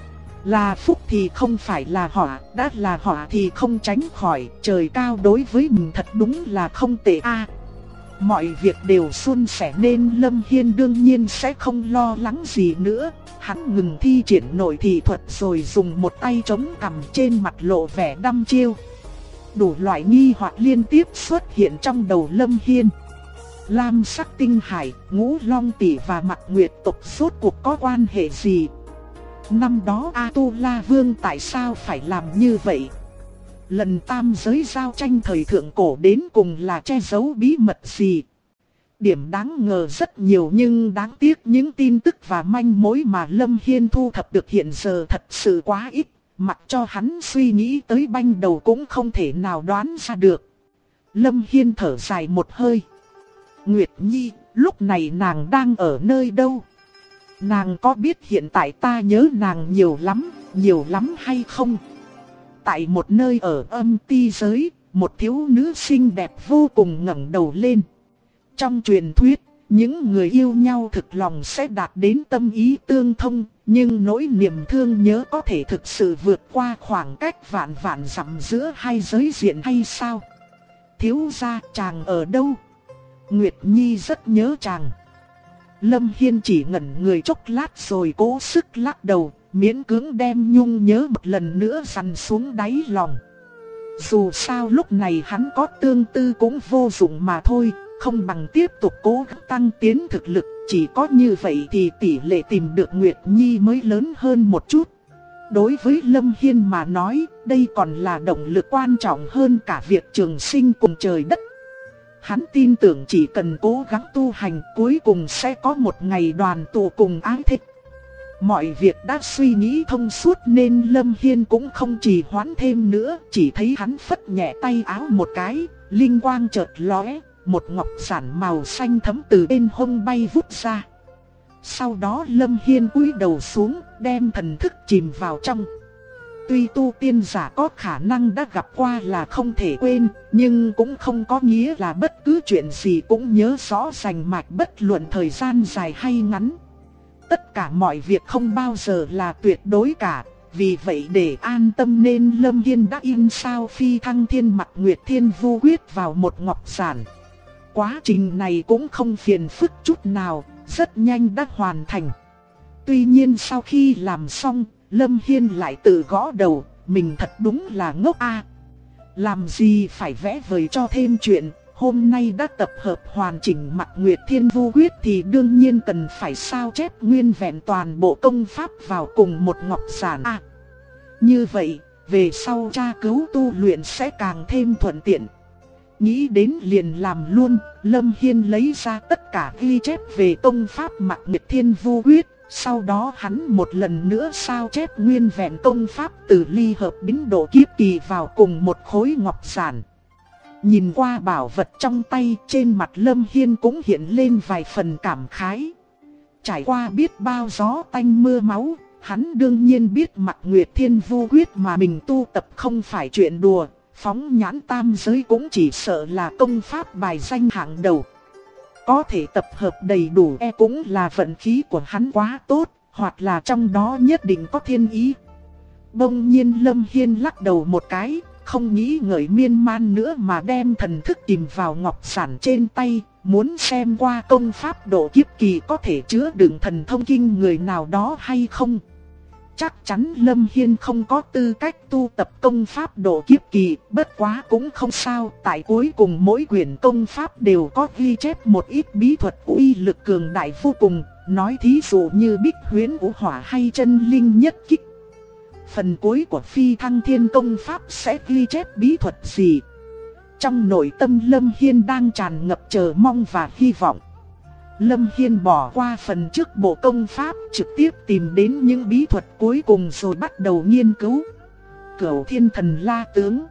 Là phúc thì không phải là họa, đã là họa thì không tránh khỏi, trời cao đối với mình thật đúng là không tệ a. Mọi việc đều suôn sẻ nên Lâm Hiên đương nhiên sẽ không lo lắng gì nữa. Hắn ngừng thi triển nội thị thuật rồi dùng một tay chống cằm, trên mặt lộ vẻ đăm chiêu. Đủ loại nghi hoặc liên tiếp xuất hiện trong đầu Lâm Hiên. Lam sắc tinh hải, Ngũ Long Tỷ và Mạc Nguyệt tộc rốt cuộc có quan hệ gì? Năm đó A Tu La Vương tại sao phải làm như vậy? Lần tam giới giao tranh thời thượng cổ đến cùng là che giấu bí mật gì? Điểm đáng ngờ rất nhiều nhưng đáng tiếc những tin tức và manh mối mà Lâm Hiên thu thập được hiện giờ thật sự quá ít. Mặc cho hắn suy nghĩ tới banh đầu cũng không thể nào đoán ra được. Lâm Hiên thở dài một hơi. Nguyệt Nhi, lúc này nàng đang ở nơi đâu? Nàng có biết hiện tại ta nhớ nàng nhiều lắm hay không? Tại một nơi ở âm ti giới, một thiếu nữ xinh đẹp vô cùng ngẩng đầu lên. Trong truyền thuyết, những người yêu nhau thực lòng sẽ đạt đến tâm ý tương thông, nhưng nỗi niềm thương nhớ có thể thực sự vượt qua khoảng cách vạn vạn dặm giữa hai giới diện hay sao? Thiếu gia, chàng ở đâu? Nguyệt Nhi rất nhớ chàng. Lâm Hiên chỉ ngẩn người chốc lát rồi cố sức lắc đầu, miễn cưỡng đem nhung nhớ một lần nữa dằn xuống đáy lòng. Dù sao lúc này hắn có tương tư cũng vô dụng mà thôi, không bằng tiếp tục cố gắng tăng tiến thực lực, chỉ có như vậy thì tỷ lệ tìm được Nguyệt Nhi mới lớn hơn một chút. Đối với Lâm Hiên mà nói, đây còn là động lực quan trọng hơn cả việc trường sinh cùng trời đất. Hắn tin tưởng chỉ cần cố gắng tu hành, cuối cùng sẽ có một ngày đoàn tụ cùng ái thích. Mọi việc đã suy nghĩ thông suốt nên Lâm Hiên cũng không trì hoãn thêm nữa, chỉ thấy hắn phất nhẹ tay áo một cái, linh quang chợt lóe, một ngọc giản màu xanh thẫm từ bên hông bay vút ra. Sau đó Lâm Hiên cúi đầu xuống, đem thần thức chìm vào trong. Tuy tu tiên giả có khả năng đã gặp qua là không thể quên, nhưng cũng không có nghĩa là bất cứ chuyện gì cũng nhớ rõ rành mạch bất luận thời gian dài hay ngắn. Tất cả mọi việc không bao giờ là tuyệt đối cả, vì vậy để an tâm nên Lâm Hiên đã in sao Phi Thăng Thiên Mạc Nguyệt Thiên Vu Quyết vào một ngọc giản. Quá trình này cũng không phiền phức chút nào, rất nhanh đã hoàn thành. Tuy nhiên sau khi làm xong, Lâm Hiên lại tự gõ đầu, mình thật đúng là ngốc a. Làm gì phải vẽ vời cho thêm chuyện, hôm nay đã tập hợp hoàn chỉnh Mạc Nguyệt Thiên Vu Quyết thì đương nhiên cần phải sao chép nguyên vẹn toàn bộ công pháp vào cùng một ngọc giản. Như vậy, về sau tra cứu tu luyện sẽ càng thêm thuận tiện. Nghĩ đến liền làm luôn, Lâm Hiên lấy ra tất cả ghi chép về công pháp Mạc Nguyệt Thiên Vu Quyết. Sau đó hắn một lần nữa sao chép nguyên vẹn công pháp từ ly hợp biến độ kiếp kỳ vào cùng một khối ngọc giản. Nhìn qua bảo vật trong tay, trên mặt Lâm Hiên cũng hiện lên vài phần cảm khái. Trải qua biết bao gió tanh mưa máu, hắn đương nhiên biết Mạc Nguyệt Thiên Vu Quyết mà mình tu tập không phải chuyện đùa, phóng nhãn tam giới cũng chỉ sợ là công pháp bài danh hạng đầu. Có thể tập hợp đầy đủ cũng là vận khí của hắn quá tốt, hoặc là trong đó nhất định có thiên ý. Bỗng nhiên Lâm Hiên lắc đầu một cái, không nghĩ ngợi miên man nữa mà đem thần thức tìm vào ngọc giản trên tay, muốn xem qua công pháp độ kiếp kỳ có thể chứa đựng thần thông kinh người nào đó hay không. Chắc chắn Lâm Hiên không có tư cách tu tập công pháp độ kiếp kỳ, bất quá cũng không sao, tại cuối cùng mỗi quyển công pháp đều có ghi chép một ít bí thuật uy lực cường đại vô cùng, nói thí dụ như Bích Huyễn Vũ Hỏa hay Chân Linh Nhất Kích. Phần cuối của Phi Thăng Thiên công pháp sẽ ghi chép bí thuật gì? Trong nội tâm Lâm Hiên đang tràn ngập chờ mong và hy vọng. Lâm Hiên bỏ qua phần trước bộ công pháp, trực tiếp tìm đến những bí thuật cuối cùng rồi bắt đầu nghiên cứu. Cửu Thiên Thần La Tướng.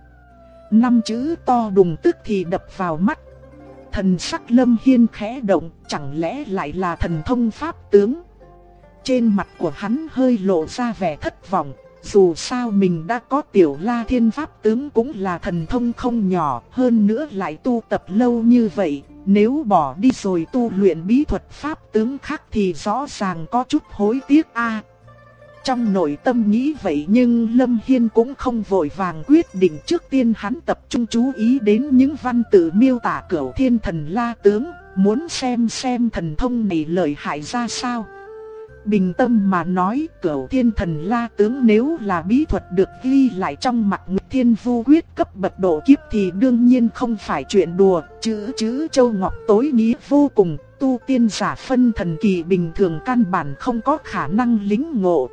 5 chữ to đùng tức thì đập vào mắt. Thần sắc Lâm Hiên khẽ động, chẳng lẽ lại là thần thông pháp tướng? Trên mặt của hắn hơi lộ ra vẻ thất vọng. Dù sao mình đã có Tiểu La Thiên Pháp tướng cũng là thần thông không nhỏ, hơn nữa lại tu tập lâu như vậy, nếu bỏ đi rồi tu luyện bí thuật pháp tướng khác thì rõ ràng có chút hối tiếc a. Trong nội tâm nghĩ vậy nhưng Lâm Hiên cũng không vội vàng quyết định, trước tiên hắn tập trung chú ý đến những văn tự miêu tả Cửu Thiên Thần La tướng, muốn xem thần thông này lợi hại ra sao. Bình tâm mà nói, Cửu Thiên Thần La tướng nếu là bí thuật được ghi lại trong Mạc Nguyệt Thiên Vu Quyết cấp bậc độ kiếp thì đương nhiên không phải chuyện đùa, chữ châu ngọc tối nghĩa vô cùng, tu tiên giả phân thần kỳ bình thường căn bản không có khả năng lĩnh ngộ.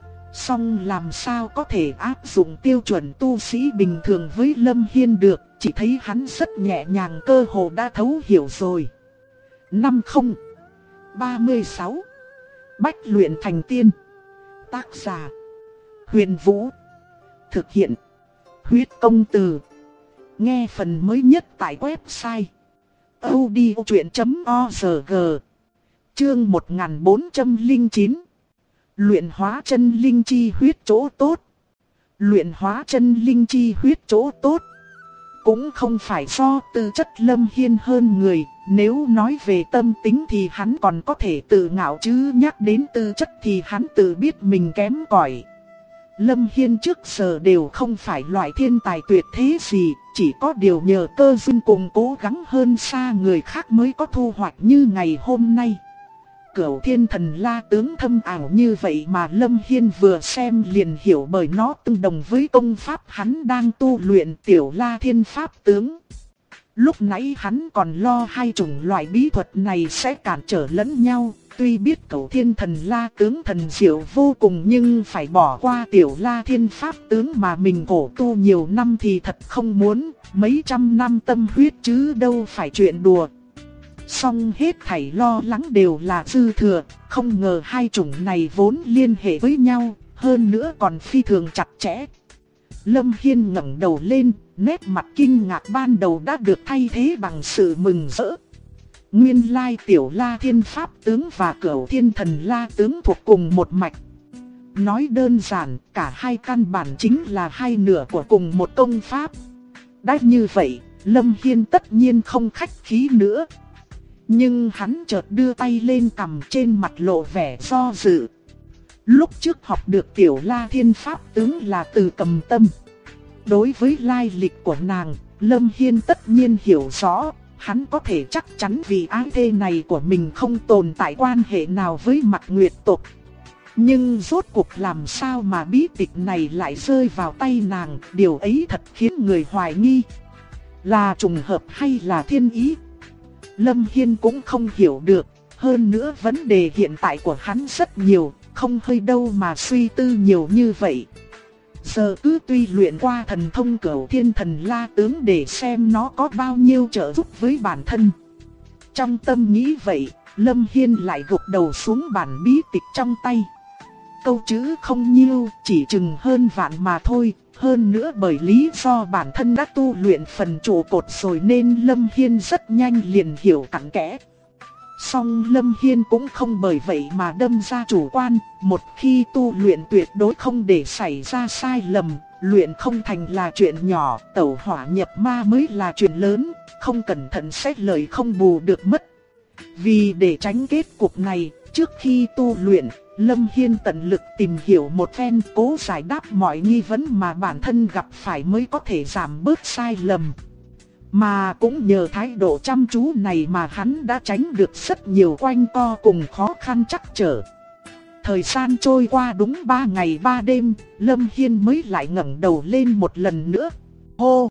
Song làm sao có thể áp dụng tiêu chuẩn tu sĩ bình thường với Lâm Hiên được, chỉ thấy hắn rất nhẹ nhàng cơ hồ đã thấu hiểu rồi. 5036 Bách luyện thành tiên. Tác giả Huyền Vũ. Thực hiện Huyết Công Từ. Nghe phần mới nhất tại website audiochuyện.org. Chương 1409. Luyện hóa chân linh chi huyết chỗ tốt. Luyện hóa chân linh chi huyết chỗ tốt cũng không phải do tư chất Lâm Hiên hơn người, nếu nói về tâm tính thì hắn còn có thể tự ngạo, chứ nhắc đến tư chất thì hắn tự biết mình kém cỏi. Lâm Hiên trước giờ đều không phải loại thiên tài tuyệt thế gì, chỉ có điều nhờ cơ duyên cùng cố gắng hơn xa người khác mới có thu hoạch như ngày hôm nay. Cửu Thiên Thần La tướng thâm ảo như vậy mà Lâm Hiên vừa xem liền hiểu, bởi nó tương đồng với công pháp hắn đang tu luyện Tiểu La Thiên Pháp tướng. Lúc nãy hắn còn lo hai chủng loại bí thuật này sẽ cản trở lẫn nhau, tuy biết Cửu Thiên Thần La tướng thần diệu vô cùng nhưng phải bỏ qua Tiểu La Thiên Pháp tướng mà mình khổ tu nhiều năm thì thật không muốn, mấy trăm năm tâm huyết chứ đâu phải chuyện đùa. Song hết thảy lo lắng đều là dư thừa, không ngờ hai chủng này vốn liên hệ với nhau, hơn nữa còn phi thường chặt chẽ. Lâm Hiên ngẩng đầu lên, nét mặt kinh ngạc ban đầu đã được thay thế bằng sự mừng rỡ. Nguyên lai Tiểu La Thiên Pháp tướng và Cửu Thiên Thần La tướng thuộc cùng một mạch. Nói đơn giản, cả hai căn bản chính là hai nửa của cùng một công pháp. Đã như vậy, Lâm Hiên tất nhiên không khách khí nữa. Nhưng hắn chợt đưa tay lên cằm, trên mặt lộ vẻ do dự. Lúc trước học được Tiểu La Thiên Pháp tướng là từ Cầm Tâm. Đối với lai lịch của nàng, Lâm Hiên tất nhiên hiểu rõ. Hắn có thể chắc chắn vì ái thê này của mình không tồn tại quan hệ nào với Mạc Nguyệt tộc. Nhưng rốt cuộc làm sao mà bí tịch này lại rơi vào tay nàng, điều ấy thật khiến người hoài nghi. Là trùng hợp hay là thiên ý? Lâm Hiên cũng không hiểu được. Hơn nữa vấn đề hiện tại của hắn rất nhiều, không hơi đâu mà suy tư nhiều như vậy. Giờ cứ tuy luyện qua thần thông Cửu Thiên Thần La Tướng để xem nó có bao nhiêu trợ giúp với bản thân. Trong tâm nghĩ vậy, Lâm Hiên lại gục đầu xuống bản bí tịch trong tay. Câu chữ không nhiêu, chỉ chừng hơn vạn mà thôi. Hơn nữa bởi lý do bản thân đã tu luyện phần trụ cột rồi nên Lâm Hiên rất nhanh liền hiểu cặn kẽ. Song Lâm Hiên cũng không bởi vậy mà đâm ra chủ quan, một khi tu luyện tuyệt đối không để xảy ra sai lầm, luyện không thành là chuyện nhỏ, tẩu hỏa nhập ma mới là chuyện lớn, không cẩn thận sẽ lời không bù được mất. Vì để tránh kết cục này, trước khi tu luyện, Lâm Hiên tận lực tìm hiểu một phen, cố giải đáp mọi nghi vấn mà bản thân gặp phải mới có thể giảm bớt sai lầm. Mà cũng nhờ thái độ chăm chú này mà hắn đã tránh được rất nhiều quanh co cùng khó khăn trắc trở. Thời gian trôi qua đúng 3 ngày 3 đêm, Lâm Hiên mới lại ngẩng đầu lên một lần nữa. Hô!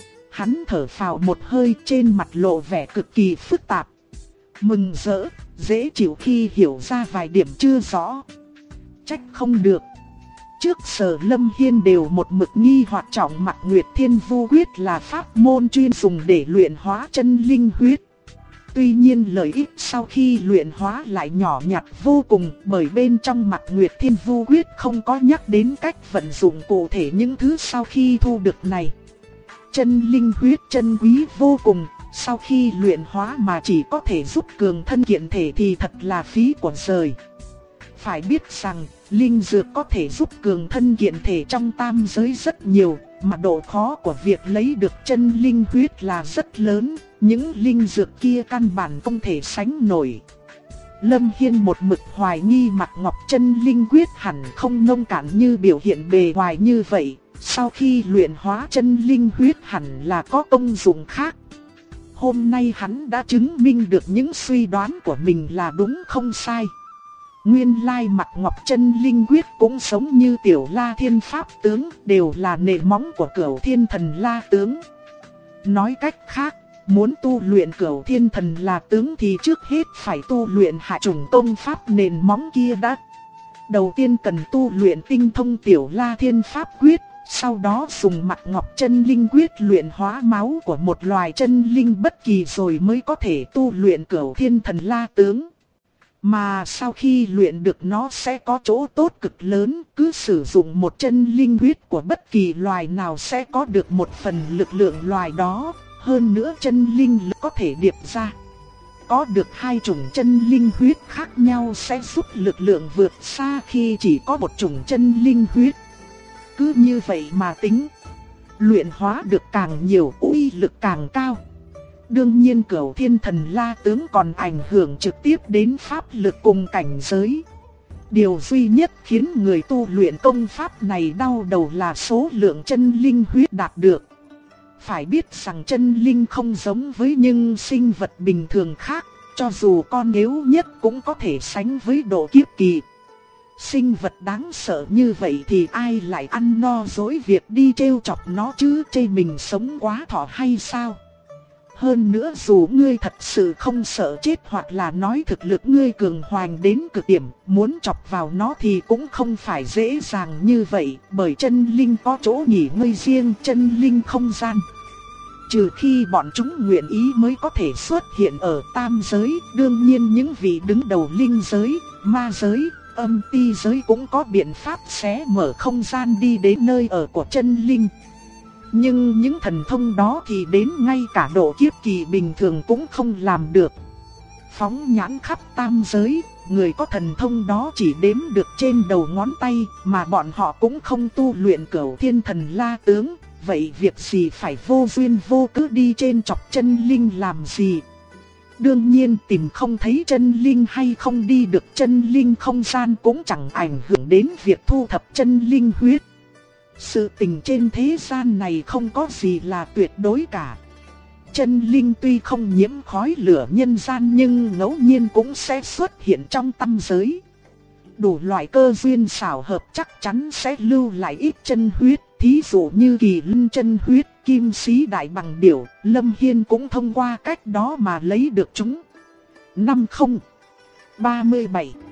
Hắn thở phào một hơi, trên mặt lộ vẻ cực kỳ phức tạp. Mừng rỡ, dễ chịu khi hiểu ra vài điểm chưa rõ. Trách không được. Trước giờ Lâm Hiên đều một mực nghi hoặc trọng Mạc Nguyệt Thiên Vu Quyết là pháp môn chuyên dùng để luyện hóa chân linh huyết. Tuy nhiên lợi ích sau khi luyện hóa lại nhỏ nhặt vô cùng, bởi bên trong Mạc Nguyệt Thiên Vu Quyết không có nhắc đến cách vận dụng cụ thể những thứ sau khi thu được này. Chân linh huyết chân quý vô cùng, sau khi luyện hóa mà chỉ có thể giúp cường thân kiện thể thì thật là phí của trời. Phải biết rằng, linh dược có thể giúp cường thân kiện thể trong tam giới rất nhiều, mà độ khó của việc lấy được chân linh huyết là rất lớn, những linh dược kia căn bản không thể sánh nổi. Lâm Hiên một mực hoài nghi Mạc Ngọc chân linh huyết hẳn không nông cạn như biểu hiện bề ngoài như vậy, sau khi luyện hóa chân linh huyết hẳn là có công dụng khác. Hôm nay hắn đã chứng minh được những suy đoán của mình là đúng không sai. Nguyên lai Mạc Ngọc chân linh quyết cũng giống như Tiểu La Thiên Pháp tướng, đều là nền móng của Cửu Thiên Thần La tướng. Nói cách khác, muốn tu luyện Cửu Thiên Thần La tướng thì trước hết phải tu luyện hạ chủng công pháp nền móng kia đã. Đầu tiên cần tu luyện tinh thông Tiểu La Thiên Pháp quyết, sau đó dùng Mạc Ngọc chân linh quyết luyện hóa máu của một loài chân linh bất kỳ rồi mới có thể tu luyện Cửu Thiên Thần La tướng. Mà sau khi luyện được nó sẽ có chỗ tốt cực lớn, cứ sử dụng một chân linh huyết của bất kỳ loài nào sẽ có được một phần lực lượng loài đó, hơn nữa chân linh lực có thể điệp ra. Có được hai chủng chân linh huyết khác nhau sẽ giúp lực lượng vượt xa khi chỉ có một chủng chân linh huyết. Cứ như vậy mà tính, luyện hóa được càng nhiều uy lực càng cao. Đương nhiên Cửu Thiên Thần La tướng còn ảnh hưởng trực tiếp đến pháp lực cùng cảnh giới. Điều duy nhất khiến người tu luyện công pháp này đau đầu là số lượng chân linh huyết đạt được. Phải biết rằng chân linh không giống với những sinh vật bình thường khác, cho dù con yếu nhất cũng có thể sánh với độ kiếp kỳ. Sinh vật đáng sợ như vậy thì ai lại ăn no dối việc đi trêu chọc nó chứ, chê mình sống quá thọ hay sao? Hơn nữa dù ngươi thật sự không sợ chết hoặc là nói thực lực ngươi cường hoành đến cực điểm, muốn chọc vào nó thì cũng không phải dễ dàng như vậy, bởi chân linh có chỗ nghỉ ngơi riêng, chân linh không gian. Trừ khi bọn chúng nguyện ý mới có thể xuất hiện ở tam giới, đương nhiên những vị đứng đầu linh giới, ma giới, âm ti giới cũng có biện pháp xé mở không gian đi đến nơi ở của chân linh. Nhưng những thần thông đó thì đến ngay cả độ kiếp kỳ bình thường cũng không làm được. Phóng nhãn khắp tam giới, người có thần thông đó chỉ đếm được trên đầu ngón tay, mà bọn họ cũng không tu luyện Cửu Thiên Thần La tướng. Vậy việc gì phải vô duyên vô cớ đi trên chọc chân linh làm gì? Đương nhiên tìm không thấy chân linh hay không đi được chân linh không gian cũng chẳng ảnh hưởng đến việc thu thập chân linh huyết. Sự tình trên thế gian này không có gì là tuyệt đối cả. Chân linh tuy không nhiễm khói lửa nhân gian nhưng ngẫu nhiên cũng sẽ xuất hiện trong tam giới. Đủ loại cơ duyên xảo hợp chắc chắn sẽ lưu lại ít chân huyết, thí dụ như Kỳ Lân chân huyết. Kim sĩ đại bằng điểu, Lâm Hiên cũng thông qua cách đó mà lấy được chúng. 5037